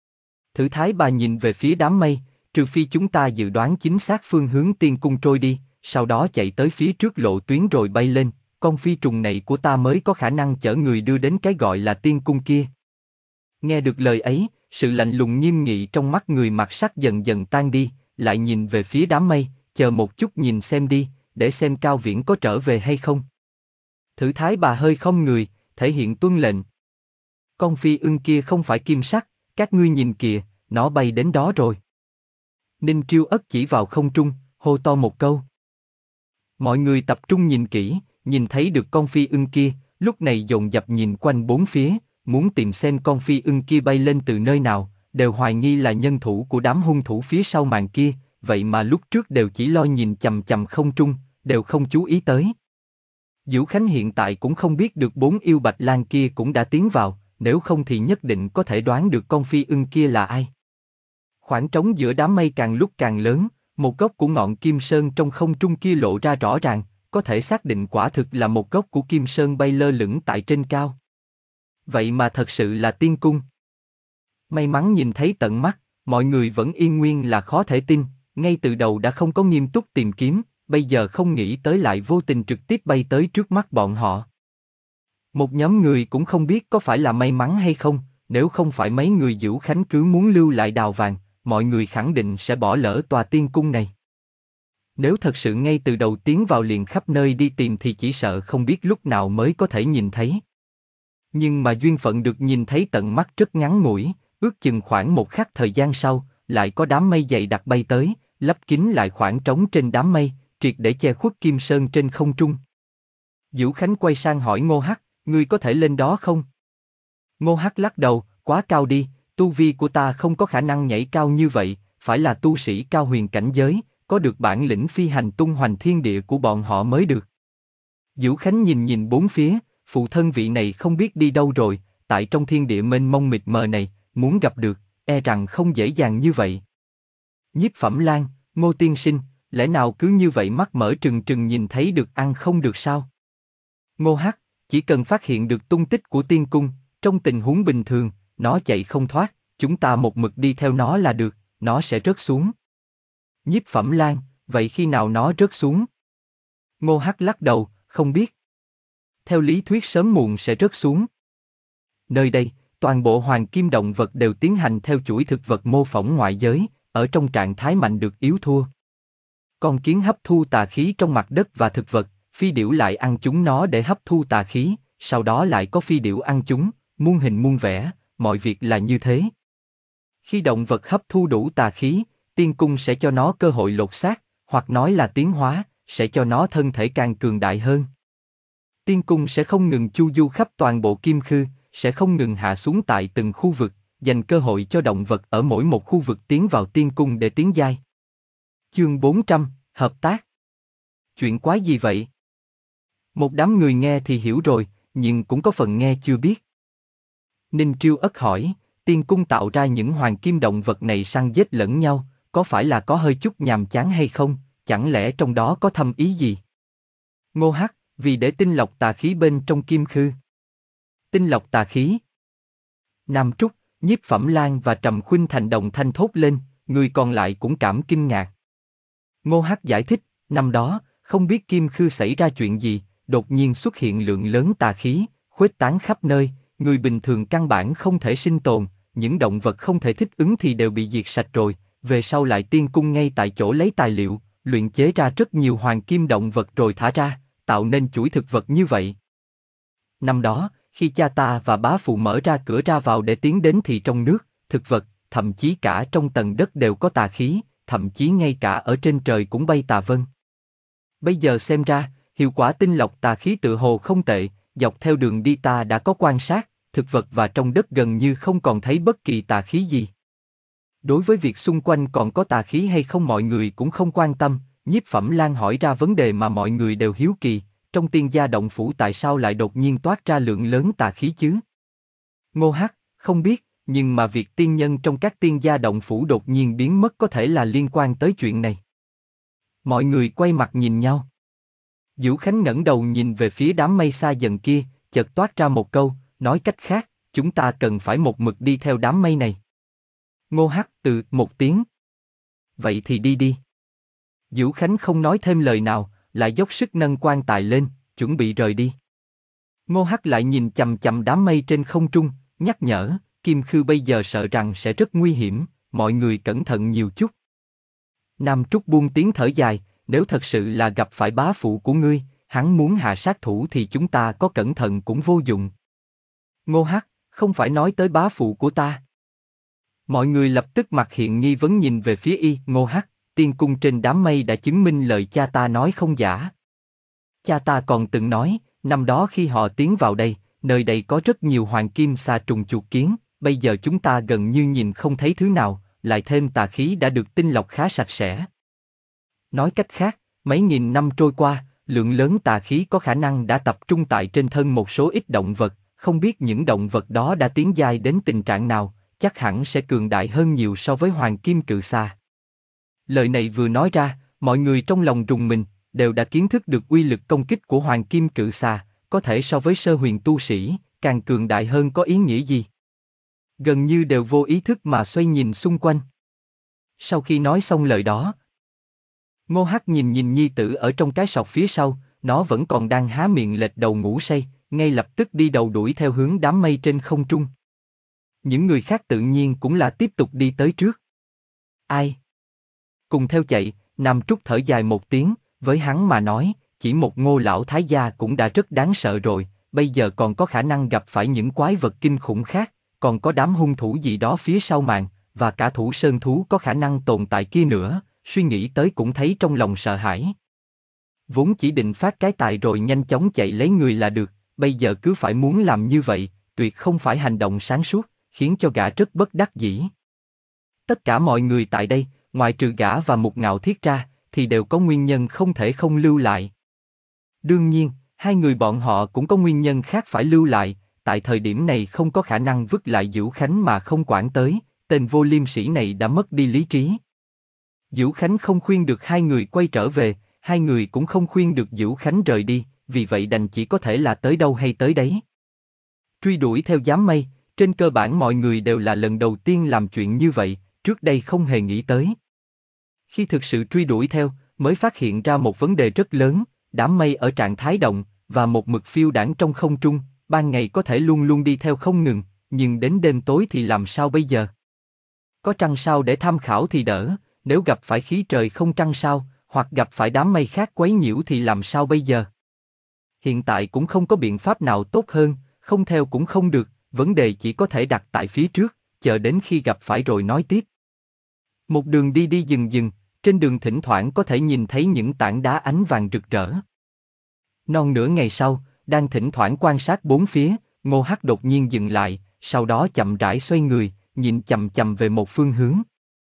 Thử Thái Bà nhìn về phía đám mây, trừ phi chúng ta dự đoán chính xác phương hướng tiên cung trôi đi, sau đó chạy tới phía trước lộ tuyến rồi bay lên, con phi trùng này của ta mới có khả năng chở người đưa đến cái gọi là tiên cung kia. Nghe được lời ấy, sự lạnh lùng nghiêm nghị trong mắt người mặc sắt dần dần tan đi, lại nhìn về phía đám mây, chờ một chút nhìn xem đi, để xem Cao Viễn có trở về hay không. Thử Thái Bà hơi không người, thể hiện tuân lệnh. Con phi ưng kia không phải kim sắc, các ngươi nhìn kìa, nó bay đến đó rồi. Ninh Triêu Ất chỉ vào không trung, hô to một câu. Mọi người tập trung nhìn kỹ, nhìn thấy được con phi ưng kia, lúc này dồn dập nhìn quanh bốn phía, muốn tìm xem con phi ưng kia bay lên từ nơi nào, đều hoài nghi là nhân thủ của đám hung thủ phía sau màn kia, vậy mà lúc trước đều chỉ lo nhìn chằm chằm không trung, đều không chú ý tới. Dữu Khánh hiện tại cũng không biết được bốn yêu Bạch Lan kia cũng đã tiến vào, nếu không thì nhất định có thể đoán được con phi ưng kia là ai. Khoảng trống giữa đám mây càng lúc càng lớn, một góc của ngọn Kim Sơn trong không trung kia lộ ra rõ ràng, có thể xác định quả thực là một góc của Kim Sơn bay lơ lửng tại trên cao. Vậy mà thật sự là tiên cung. May mắn nhìn thấy tận mắt, mọi người vẫn yên nguyên là khó thể tin, ngay từ đầu đã không có nghiêm túc tìm kiếm, bây giờ không nghĩ tới lại vô tình trực tiếp bay tới trước mắt bọn họ. Một nhóm người cũng không biết có phải là may mắn hay không, nếu không phải mấy người Dữu Khánh cứ muốn lưu lại đào vàng, mọi người khẳng định sẽ bỏ lỡ tòa tiên cung này. Nếu thật sự ngay từ đầu tiến vào liền khắp nơi đi tìm thì chỉ sợ không biết lúc nào mới có thể nhìn thấy. Nhưng mà duyên phận được nhìn thấy tận mắt rất ngắn ngủi, ước chừng khoảng một khắc thời gian sau, lại có đám mây dày đặc bay tới, lấp kín lại khoảng trống trên đám mây, triệt để che khuất Kim Sơn trên không trung. Dữu Khánh quay sang hỏi Ngô Hắc, ngươi có thể lên đó không? Ngô Hắc lắc đầu, quá cao đi, tu vi của ta không có khả năng nhảy cao như vậy, phải là tu sĩ cao huyền cảnh giới, có được bản lĩnh phi hành tung hoành thiên địa của bọn họ mới được. Dữu Khánh nhìn nhìn bốn phía, phụ thân vị này không biết đi đâu rồi, tại trong thiên địa mênh mông mịt mờ này, muốn gặp được, e rằng không dễ dàng như vậy. Nhiếp Phẩm Lan, Ngô tiên sinh, lẽ nào cứ như vậy mắt mở trừng trừng nhìn thấy được ăn không được sao? Ngô Hắc, chỉ cần phát hiện được tung tích của tiên cung, trong tình huống bình thường, nó chạy không thoát, chúng ta một mực đi theo nó là được, nó sẽ rớt xuống. Nhiếp Phẩm Lan, vậy khi nào nó rớt xuống? Ngô Hắc lắc đầu, không biết. Theo lý thuyết sớm muộn sẽ rớt xuống. Nơi đây, toàn bộ hoàng kim động vật đều tiến hành theo chuỗi thực vật mô phỏng ngoại giới, ở trong trạng thái mạnh được yếu thua. Con kiến hấp thu tà khí trong mặt đất và thực vật, phi điểu lại ăn chúng nó để hấp thu tà khí, sau đó lại có phi điểu ăn chúng, muôn hình muôn vẻ, mọi việc là như thế. Khi động vật hấp thu đủ tà khí, tiên cung sẽ cho nó cơ hội lột xác, hoặc nói là tiến hóa, sẽ cho nó thân thể càng cường đại hơn. Tiên cung sẽ không ngừng chu du khắp toàn bộ kim khư, sẽ không ngừng hạ xuống tại từng khu vực, dành cơ hội cho động vật ở mỗi một khu vực tiến vào tiên cung để tiến giai. Chương bốn trăm, Hợp tác. Chuyện quái gì vậy? Một đám người nghe thì hiểu rồi, nhưng cũng có phần nghe chưa biết. Ninh Triêu ất hỏi, tiên cung tạo ra những hoàng kim động vật này săn giết lẫn nhau, có phải là có hơi chút nhàm chán hay không, chẳng lẽ trong đó có thâm ý gì? Ngô Hắc, vì để tinh lọc tà khí bên trong kim khư. Tinh lọc tà khí. Nam Trúc, Nhiếp Phẩm Lan và Trầm Khuynh Thành đồng thanh thốt lên, người còn lại cũng cảm kinh ngạc. Ngô Hắc giải thích, năm đó, không biết kim khư xảy ra chuyện gì, đột nhiên xuất hiện lượng lớn tà khí, khuếch tán khắp nơi, người bình thường căn bản không thể sinh tồn, những động vật không thể thích ứng thì đều bị diệt sạch rồi, về sau lại tiên cung ngay tại chỗ lấy tài liệu, luyện chế ra rất nhiều hoàng kim động vật rồi thả ra, tạo nên chuỗi thực vật như vậy. Năm đó, khi cha ta và bá phụ mở ra cửa ra vào để tiến đến thì trong nước, thực vật, thậm chí cả trong tầng đất đều có tà khí, thậm chí ngay cả ở trên trời cũng bay tà vân. Bây giờ xem ra, hiệu quả tinh lọc tà khí tự hồ không tệ, dọc theo đường đi ta đã có quan sát, thực vật và trong đất gần như không còn thấy bất kỳ tà khí gì. Đối với việc xung quanh còn có tà khí hay không mọi người cũng không quan tâm, Nhiếp Phẩm Lan hỏi ra vấn đề mà mọi người đều hiếu kỳ, trong tiên gia động phủ tại sao lại đột nhiên toát ra lượng lớn tà khí chứ? Ngô Hắc, không biết, nhưng mà việc tiên nhân trong các tiên gia động phủ đột nhiên biến mất có thể là liên quan tới chuyện này. Mọi người quay mặt nhìn nhau. Dữu Khánh ngẩng đầu nhìn về phía đám mây xa dần kia, chợt toát ra một câu, nói cách khác, chúng ta cần phải một mực đi theo đám mây này. Ngô Hắc từ một tiếng. Vậy thì đi đi. Dữu Khánh không nói thêm lời nào, lại dốc sức nâng quan tài lên, chuẩn bị rời đi. Ngô Hắc lại nhìn chằm chằm đám mây trên không trung, nhắc nhở, kim khư bây giờ sợ rằng sẽ rất nguy hiểm, mọi người cẩn thận nhiều chút. Nam Trúc buông tiếng thở dài, nếu thật sự là gặp phải bá phụ của ngươi, hắn muốn hạ sát thủ thì chúng ta có cẩn thận cũng vô dụng. Ngô Hắc, không phải nói tới bá phụ của ta. Mọi người lập tức mặt hiện nghi vấn nhìn về phía y, Ngô Hắc, tiên cung trên đám mây đã chứng minh lời cha ta nói không giả. Cha ta còn từng nói, năm đó khi họ tiến vào đây, nơi đây có rất nhiều hoàng kim xà trùng chuột kiến, bây giờ chúng ta gần như nhìn không thấy thứ nào, lại thêm tà khí đã được tinh lọc khá sạch sẽ. Nói cách khác, mấy nghìn năm trôi qua, lượng lớn tà khí có khả năng đã tập trung tại trên thân một số ít động vật, không biết những động vật đó đã tiến giai đến tình trạng nào, chắc hẳn sẽ cường đại hơn nhiều so với hoàng kim cự xà. Lời này vừa nói ra, mọi người trong lòng rùng mình, đều đã kiến thức được uy lực công kích của hoàng kim cự xà, có thể so với sơ huyền tu sĩ, càng cường đại hơn có ý nghĩa gì. Gần như đều vô ý thức mà xoay nhìn xung quanh. Sau khi nói xong lời đó, Ngô Hắc nhìn nhìn nhi tử ở trong cái sọt phía sau, nó vẫn còn đang há miệng lệch đầu ngủ say, ngay lập tức đi đầu đuổi theo hướng đám mây trên không trung. Những người khác tự nhiên cũng là tiếp tục đi tới trước. Ai? Cùng theo chạy, Nam Trúc thở dài một tiếng, với hắn mà nói, chỉ một Ngô lão thái gia cũng đã rất đáng sợ rồi, bây giờ còn có khả năng gặp phải những quái vật kinh khủng khác, còn có đám hung thủ gì đó phía sau màn, và cả Thủ Sơn thú có khả năng tồn tại kia nữa, suy nghĩ tới cũng thấy trong lòng sợ hãi. Vốn chỉ định phát cái tài rồi nhanh chóng chạy lấy người là được, bây giờ cứ phải muốn làm như vậy, tuyệt không phải hành động sáng suốt, khiến cho gã rất bất đắc dĩ. Tất cả mọi người tại đây, ngoài trừ gã và Mục Ngạo Thiết ra, thì đều có nguyên nhân không thể không lưu lại. Đương nhiên, hai người bọn họ cũng có nguyên nhân khác phải lưu lại, tại thời điểm này không có khả năng vứt lại Dữu Khánh mà không quản tới, tên vô liêm sỉ này đã mất đi lý trí. Dữu Khánh không khuyên được hai người quay trở về, hai người cũng không khuyên được Dữu Khánh rời đi, vì vậy đành chỉ có thể là tới đâu hay tới đấy. Truy đuổi theo đám mây, trên cơ bản mọi người đều là lần đầu tiên làm chuyện như vậy, trước đây không hề nghĩ tới. Khi thực sự truy đuổi theo, mới phát hiện ra một vấn đề rất lớn, đám mây ở trạng thái động, và một mực phiêu đãng trong không trung, ban ngày có thể luôn luôn đi theo không ngừng, nhưng đến đêm tối thì làm sao bây giờ? Có trăng sao để tham khảo thì đỡ, nếu gặp phải khí trời không trăng sao, hoặc gặp phải đám mây khác quấy nhiễu thì làm sao bây giờ? Hiện tại cũng không có biện pháp nào tốt hơn, không theo cũng không được, vấn đề chỉ có thể đặt tại phía trước, chờ đến khi gặp phải rồi nói tiếp. Một đường đi đi dừng dừng, trên đường thỉnh thoảng có thể nhìn thấy những tảng đá ánh vàng rực rỡ. Non nửa ngày sau, đang thỉnh thoảng quan sát bốn phía, Ngô Hắc đột nhiên dừng lại, sau đó chậm rãi xoay người, nhìn chằm chằm về một phương hướng.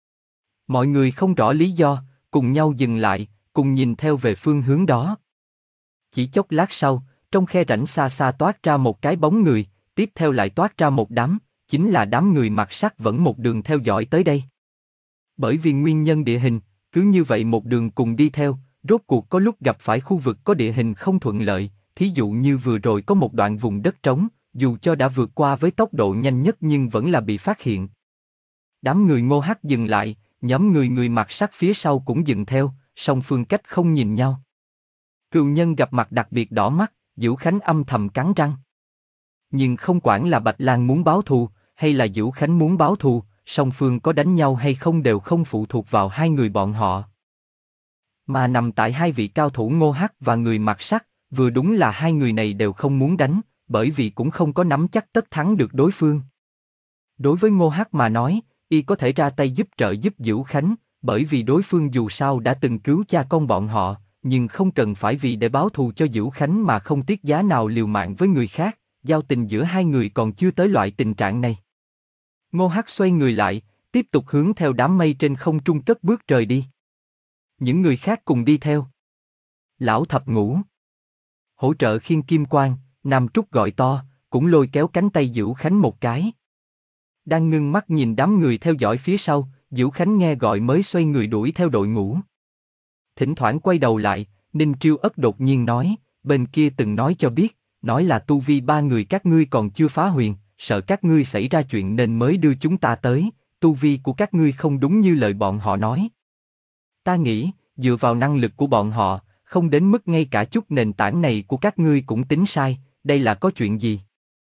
Mọi người không rõ lý do, cùng nhau dừng lại, cùng nhìn theo về phương hướng đó. Chỉ chốc lát sau, trong khe rãnh xa xa toát ra một cái bóng người, tiếp theo lại toát ra một đám, chính là đám người mặc sắt vẫn một đường theo dõi tới đây. Bởi vì nguyên nhân địa hình, cứ như vậy một đường cùng đi theo, rốt cuộc có lúc gặp phải khu vực có địa hình không thuận lợi, thí dụ như vừa rồi có một đoạn vùng đất trống, dù cho đã vượt qua với tốc độ nhanh nhất nhưng vẫn là bị phát hiện. Đám người Ngô Hắc dừng lại, nhóm người người mặc sắt phía sau cũng dừng theo, song phương cách không nhìn nhau. Cừu nhân gặp mặt đặc biệt đỏ mắt, Dữu Khánh âm thầm cắn răng. Nhưng không quản là Bạch Lang muốn báo thù, hay là Dữu Khánh muốn báo thù, song phương có đánh nhau hay không đều không phụ thuộc vào hai người bọn họ. Mà nằm tại hai vị cao thủ Ngô Hắc và người mặc sắt, vừa đúng là hai người này đều không muốn đánh, bởi vì cũng không có nắm chắc tất thắng được đối phương. Đối với Ngô Hắc mà nói, y có thể ra tay giúp trợ giúp Dữu Khánh, bởi vì đối phương dù sao đã từng cứu cha con bọn họ, nhưng không cần phải vì để báo thù cho Dữu Khánh mà không tiếc giá nào liều mạng với người khác, giao tình giữa hai người còn chưa tới loại tình trạng này. Ngô Hắc xoay người lại, tiếp tục hướng theo đám mây trên không trung cất bước rời đi. Những người khác cùng đi theo. Lão thập ngũ hỗ trợ khiêng kim quan, Nam Trúc gọi to, cũng lôi kéo cánh tay Dữu Khánh một cái. Đang ngưng mắt nhìn đám người theo dõi phía sau, Dữu Khánh nghe gọi mới xoay người đuổi theo đội ngũ. Thỉnh thoảng quay đầu lại, Ninh Triêu Ất đột nhiên nói, bên kia từng nói cho biết, nói là tu vi ba người các ngươi còn chưa phá huyền, sợ các ngươi xảy ra chuyện nên mới đưa chúng ta tới, tu vi của các ngươi không đúng như lời bọn họ nói. Ta nghĩ, dựa vào năng lực của bọn họ, không đến mức ngay cả chút nền tảng này của các ngươi cũng tính sai, đây là có chuyện gì?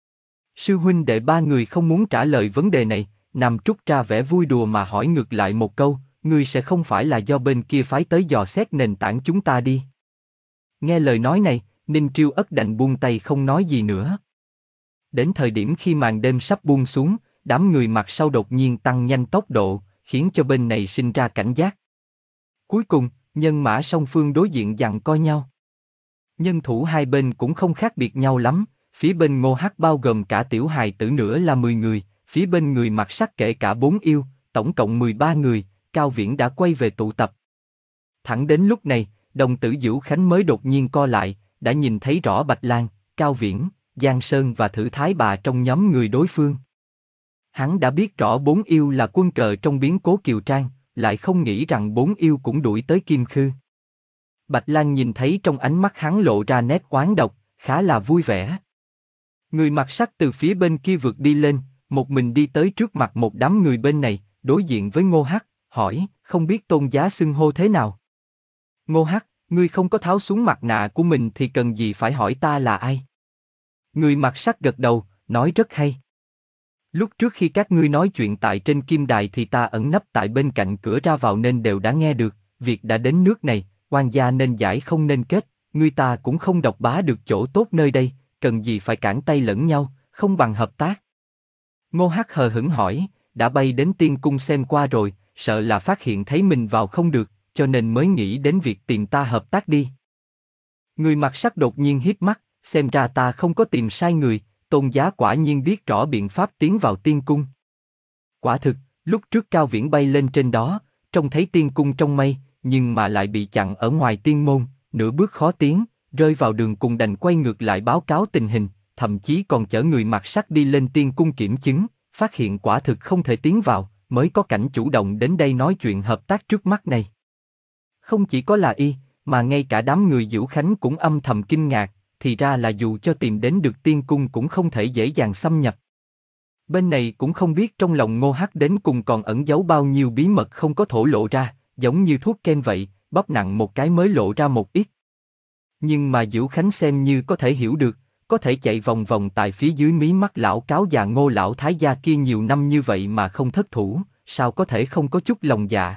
Sư huynh đệ ba người không muốn trả lời vấn đề này, Nam Trúc ra vẻ vui đùa mà hỏi ngược lại một câu, ngươi sẽ không phải là do bên kia phái tới dò xét nền tảng chúng ta đi. Nghe lời nói này, Ninh Triêu Ất đành buông tay không nói gì nữa. Đến thời điểm khi màn đêm sắp buông xuống, đám người mặt sau đột nhiên tăng nhanh tốc độ, khiến cho bên này sinh ra cảnh giác. Cuối cùng, nhân mã song phương đối diện giằng co nhau. Nhân thủ hai bên cũng không khác biệt nhau lắm, phía bên Ngô Hắc bao gồm cả tiểu hài tử nữa là mười người, phía bên người mặc sắt kể cả bốn yêu, tổng cộng mười ba người, Cao Viễn đã quay về tụ tập. Thẳng đến lúc này, đồng tử Dữu Khánh mới đột nhiên co lại, đã nhìn thấy rõ Bạch Lang, Cao Viễn, Giang Sơn và Thử Thái Bà trong nhóm người đối phương. Hắn đã biết rõ bốn yêu là quân cờ trong biến cố Kiều Trang, lại không nghĩ rằng bốn yêu cũng đuổi tới Kim Khư. Bạch Lang nhìn thấy trong ánh mắt hắn lộ ra nét oán độc, khá là vui vẻ. Người mặc sắt từ phía bên kia vượt đi lên, một mình đi tới trước mặt một đám người bên này, đối diện với Ngô Hắc, hỏi, không biết tôn giá xưng hô thế nào? Ngô Hắc, ngươi không có tháo xuống mặt nạ của mình thì cần gì phải hỏi ta là ai? Người mặc sắt gật đầu, nói rất hay. Lúc trước khi các ngươi nói chuyện tại trên kim đài thì ta ẩn nấp tại bên cạnh cửa ra vào nên đều đã nghe được, việc đã đến nước này, quan gia nên giải không nên kết, ngươi ta cũng không độc bá được chỗ tốt nơi đây, cần gì phải cản tay lẫn nhau, không bằng hợp tác. Ngô Hắc hờ hững hỏi, đã bay đến tiên cung xem qua rồi, sợ là phát hiện thấy mình vào không được, cho nên mới nghĩ đến việc tìm ta hợp tác đi. Người mặc sắt đột nhiên híp mắt, xem ra ta không có tìm sai người, tôn giá quả nhiên biết rõ biện pháp tiến vào tiên cung. Quả thực, Lúc trước Cao Viễn bay lên trên đó, trông thấy tiên cung trong mây, nhưng mà lại bị chặn ở ngoài tiên môn, nửa bước khó tiến, rơi vào đường cùng đành quay ngược lại báo cáo tình hình, thậm chí còn chở người mặc sắt đi lên tiên cung kiểm chứng, phát hiện quả thực không thể tiến vào, mới có cảnh chủ động đến đây nói chuyện hợp tác trước mắt này. Không chỉ có là y, mà ngay cả đám người Dữu Khánh cũng âm thầm kinh ngạc, thì ra là dù cho tìm đến được tiên cung cũng không thể dễ dàng xâm nhập. Bên này cũng không biết trong lòng Ngô Hắc đến cùng còn ẩn giấu bao nhiêu bí mật không có thổ lộ ra, giống như thuốc kem vậy, bóp nặng một cái mới lộ ra một ít. Nhưng mà Dữu Khánh xem như có thể hiểu được, có thể chạy vòng vòng tại phía dưới mí mắt lão cáo già Ngô lão thái gia kia nhiều năm như vậy mà không thất thủ, sao có thể không có chút lòng dạ.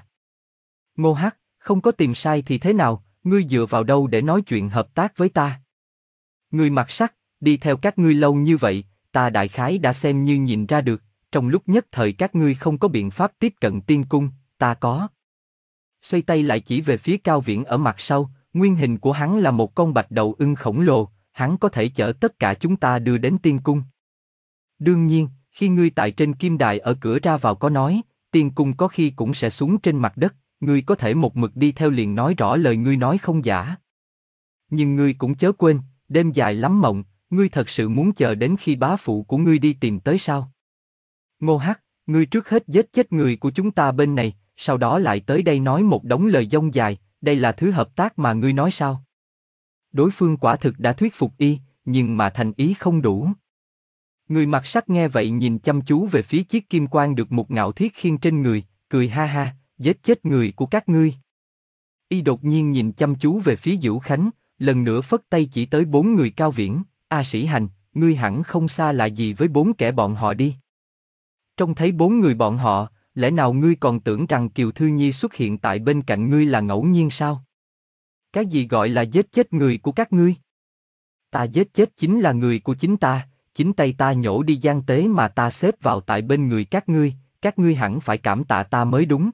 Ngô Hắc, không có tìm sai thì thế nào, ngươi dựa vào đâu để nói chuyện hợp tác với ta? Ngươi mặc sắt, đi theo các ngươi lâu như vậy, ta đại khái đã xem như nhìn ra được, trong lúc nhất thời các ngươi không có biện pháp tiếp cận tiên cung, ta có. Xoay tay lại chỉ về phía Cao Viễn ở mặt sau, nguyên hình của hắn là một con bạch đầu ưng khổng lồ, hắn có thể chở tất cả chúng ta đưa đến tiên cung. Đương nhiên, khi ngươi tại trên kim đài ở cửa ra vào có nói, tiên cung có khi cũng sẽ xuống trên mặt đất, ngươi có thể một mực đi theo liền nói rõ lời ngươi nói không giả. Nhưng ngươi cũng chớ quên, đêm dài lắm mộng, ngươi thật sự muốn chờ đến khi bá phụ của ngươi đi tìm tới sao? Ngô Hắc, ngươi trước hết giết chết người của chúng ta bên này, sau đó lại tới đây nói một đống lời dông dài, đây là thứ hợp tác mà ngươi nói sao? Đối phương quả thực đã thuyết phục y, nhưng mà thành ý không đủ. Người mặc sắt nghe vậy nhìn chăm chú về phía chiếc kim quan được một ngạo thiết khiêng trên người, cười ha ha, giết chết người của các ngươi. Y đột nhiên nhìn chăm chú về phía Dữu Khánh, lần nữa phất tay chỉ tới bốn người Cao Viễn, A Sĩ Hành, ngươi hẳn không xa lạ gì với bốn kẻ bọn họ đi. Trông thấy bốn người bọn họ, lẽ nào ngươi còn tưởng rằng Kiều Thư Nhi xuất hiện tại bên cạnh ngươi là ngẫu nhiên sao? Cái gì gọi là giết chết người của các ngươi? Ta giết chết chính là người của chính ta, chính tay ta nhổ đi gian tế mà ta xếp vào tại bên người các ngươi, các ngươi hẳn phải cảm tạ ta mới đúng.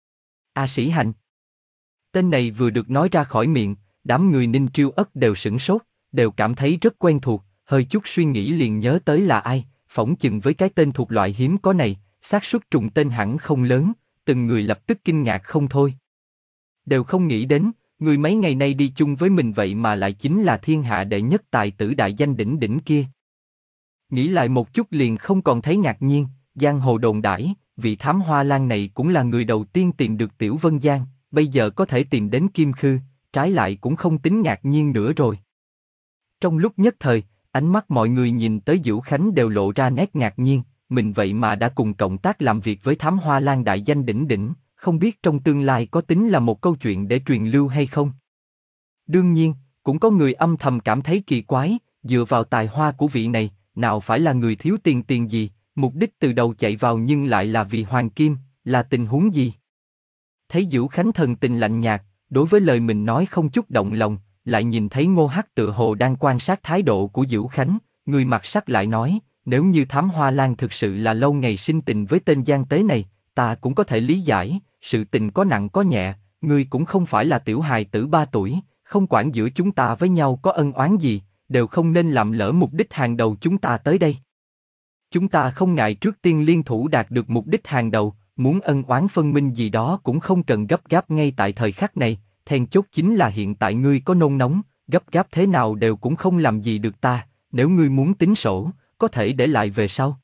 A Sĩ Hành. Tên này vừa được nói ra khỏi miệng, đám người Ninh Triêu Ất đều sửng sốt, đều cảm thấy rất quen thuộc, hơi chút suy nghĩ liền nhớ tới là ai, phỏng chừng với cái tên thuộc loại hiếm có này, xác suất trùng tên hẳn không lớn, từng người lập tức kinh ngạc không thôi. Đều không nghĩ đến, người mấy ngày nay đi chung với mình vậy mà lại chính là thiên hạ đệ nhất tài tử đại danh đỉnh đỉnh kia. Nghĩ lại một chút liền không còn thấy ngạc nhiên, giang hồ đồn đãi, vị thám hoa lan này cũng là người đầu tiên tìm được Tiểu Vân Giang, bây giờ có thể tìm đến Kim Khư, trái lại cũng không tính ngạc nhiên nữa rồi. Trong lúc nhất thời, ánh mắt mọi người nhìn tới Dữu Khánh đều lộ ra nét ngạc nhiên, mình vậy mà đã cùng cộng tác làm việc với thám hoa lan đại danh đỉnh đỉnh, không biết trong tương lai có tính là một câu chuyện để truyền lưu hay không. Đương nhiên, cũng có người âm thầm cảm thấy kỳ quái, dựa vào tài hoa của vị này, nào phải là người thiếu tiền tiền gì, mục đích từ đầu chạy vào nhưng lại là vì hoàng kim, là tình huống gì? Thấy Dữu Khánh thần tình lạnh nhạt, đối với lời mình nói không chút động lòng, lại nhìn thấy Ngô Hắc tự hồ đang quan sát thái độ của Dữu Khánh, người mặc sắt lại nói, nếu như thám hoa lan thực sự là lâu ngày sinh tình với tên gian tế này, ta cũng có thể lý giải, sự tình có nặng có nhẹ, ngươi cũng không phải là tiểu hài tử ba tuổi, không quản giữa chúng ta với nhau có ân oán gì, đều không nên làm lỡ mục đích hàng đầu chúng ta tới đây. Chúng ta không ngại trước tiên liên thủ đạt được mục đích hàng đầu, muốn ân oán phân minh gì đó cũng không cần gấp gáp ngay tại thời khắc này, then chốt chính là hiện tại ngươi có nôn nóng, gấp gáp thế nào đều cũng không làm gì được ta, nếu ngươi muốn tính sổ, có thể để lại về sau.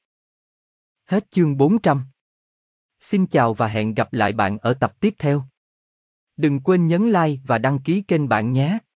Hết chương bốn trăm. Xin chào và hẹn gặp lại bạn ở tập tiếp theo. Đừng quên nhấn like và đăng ký kênh bạn nhé.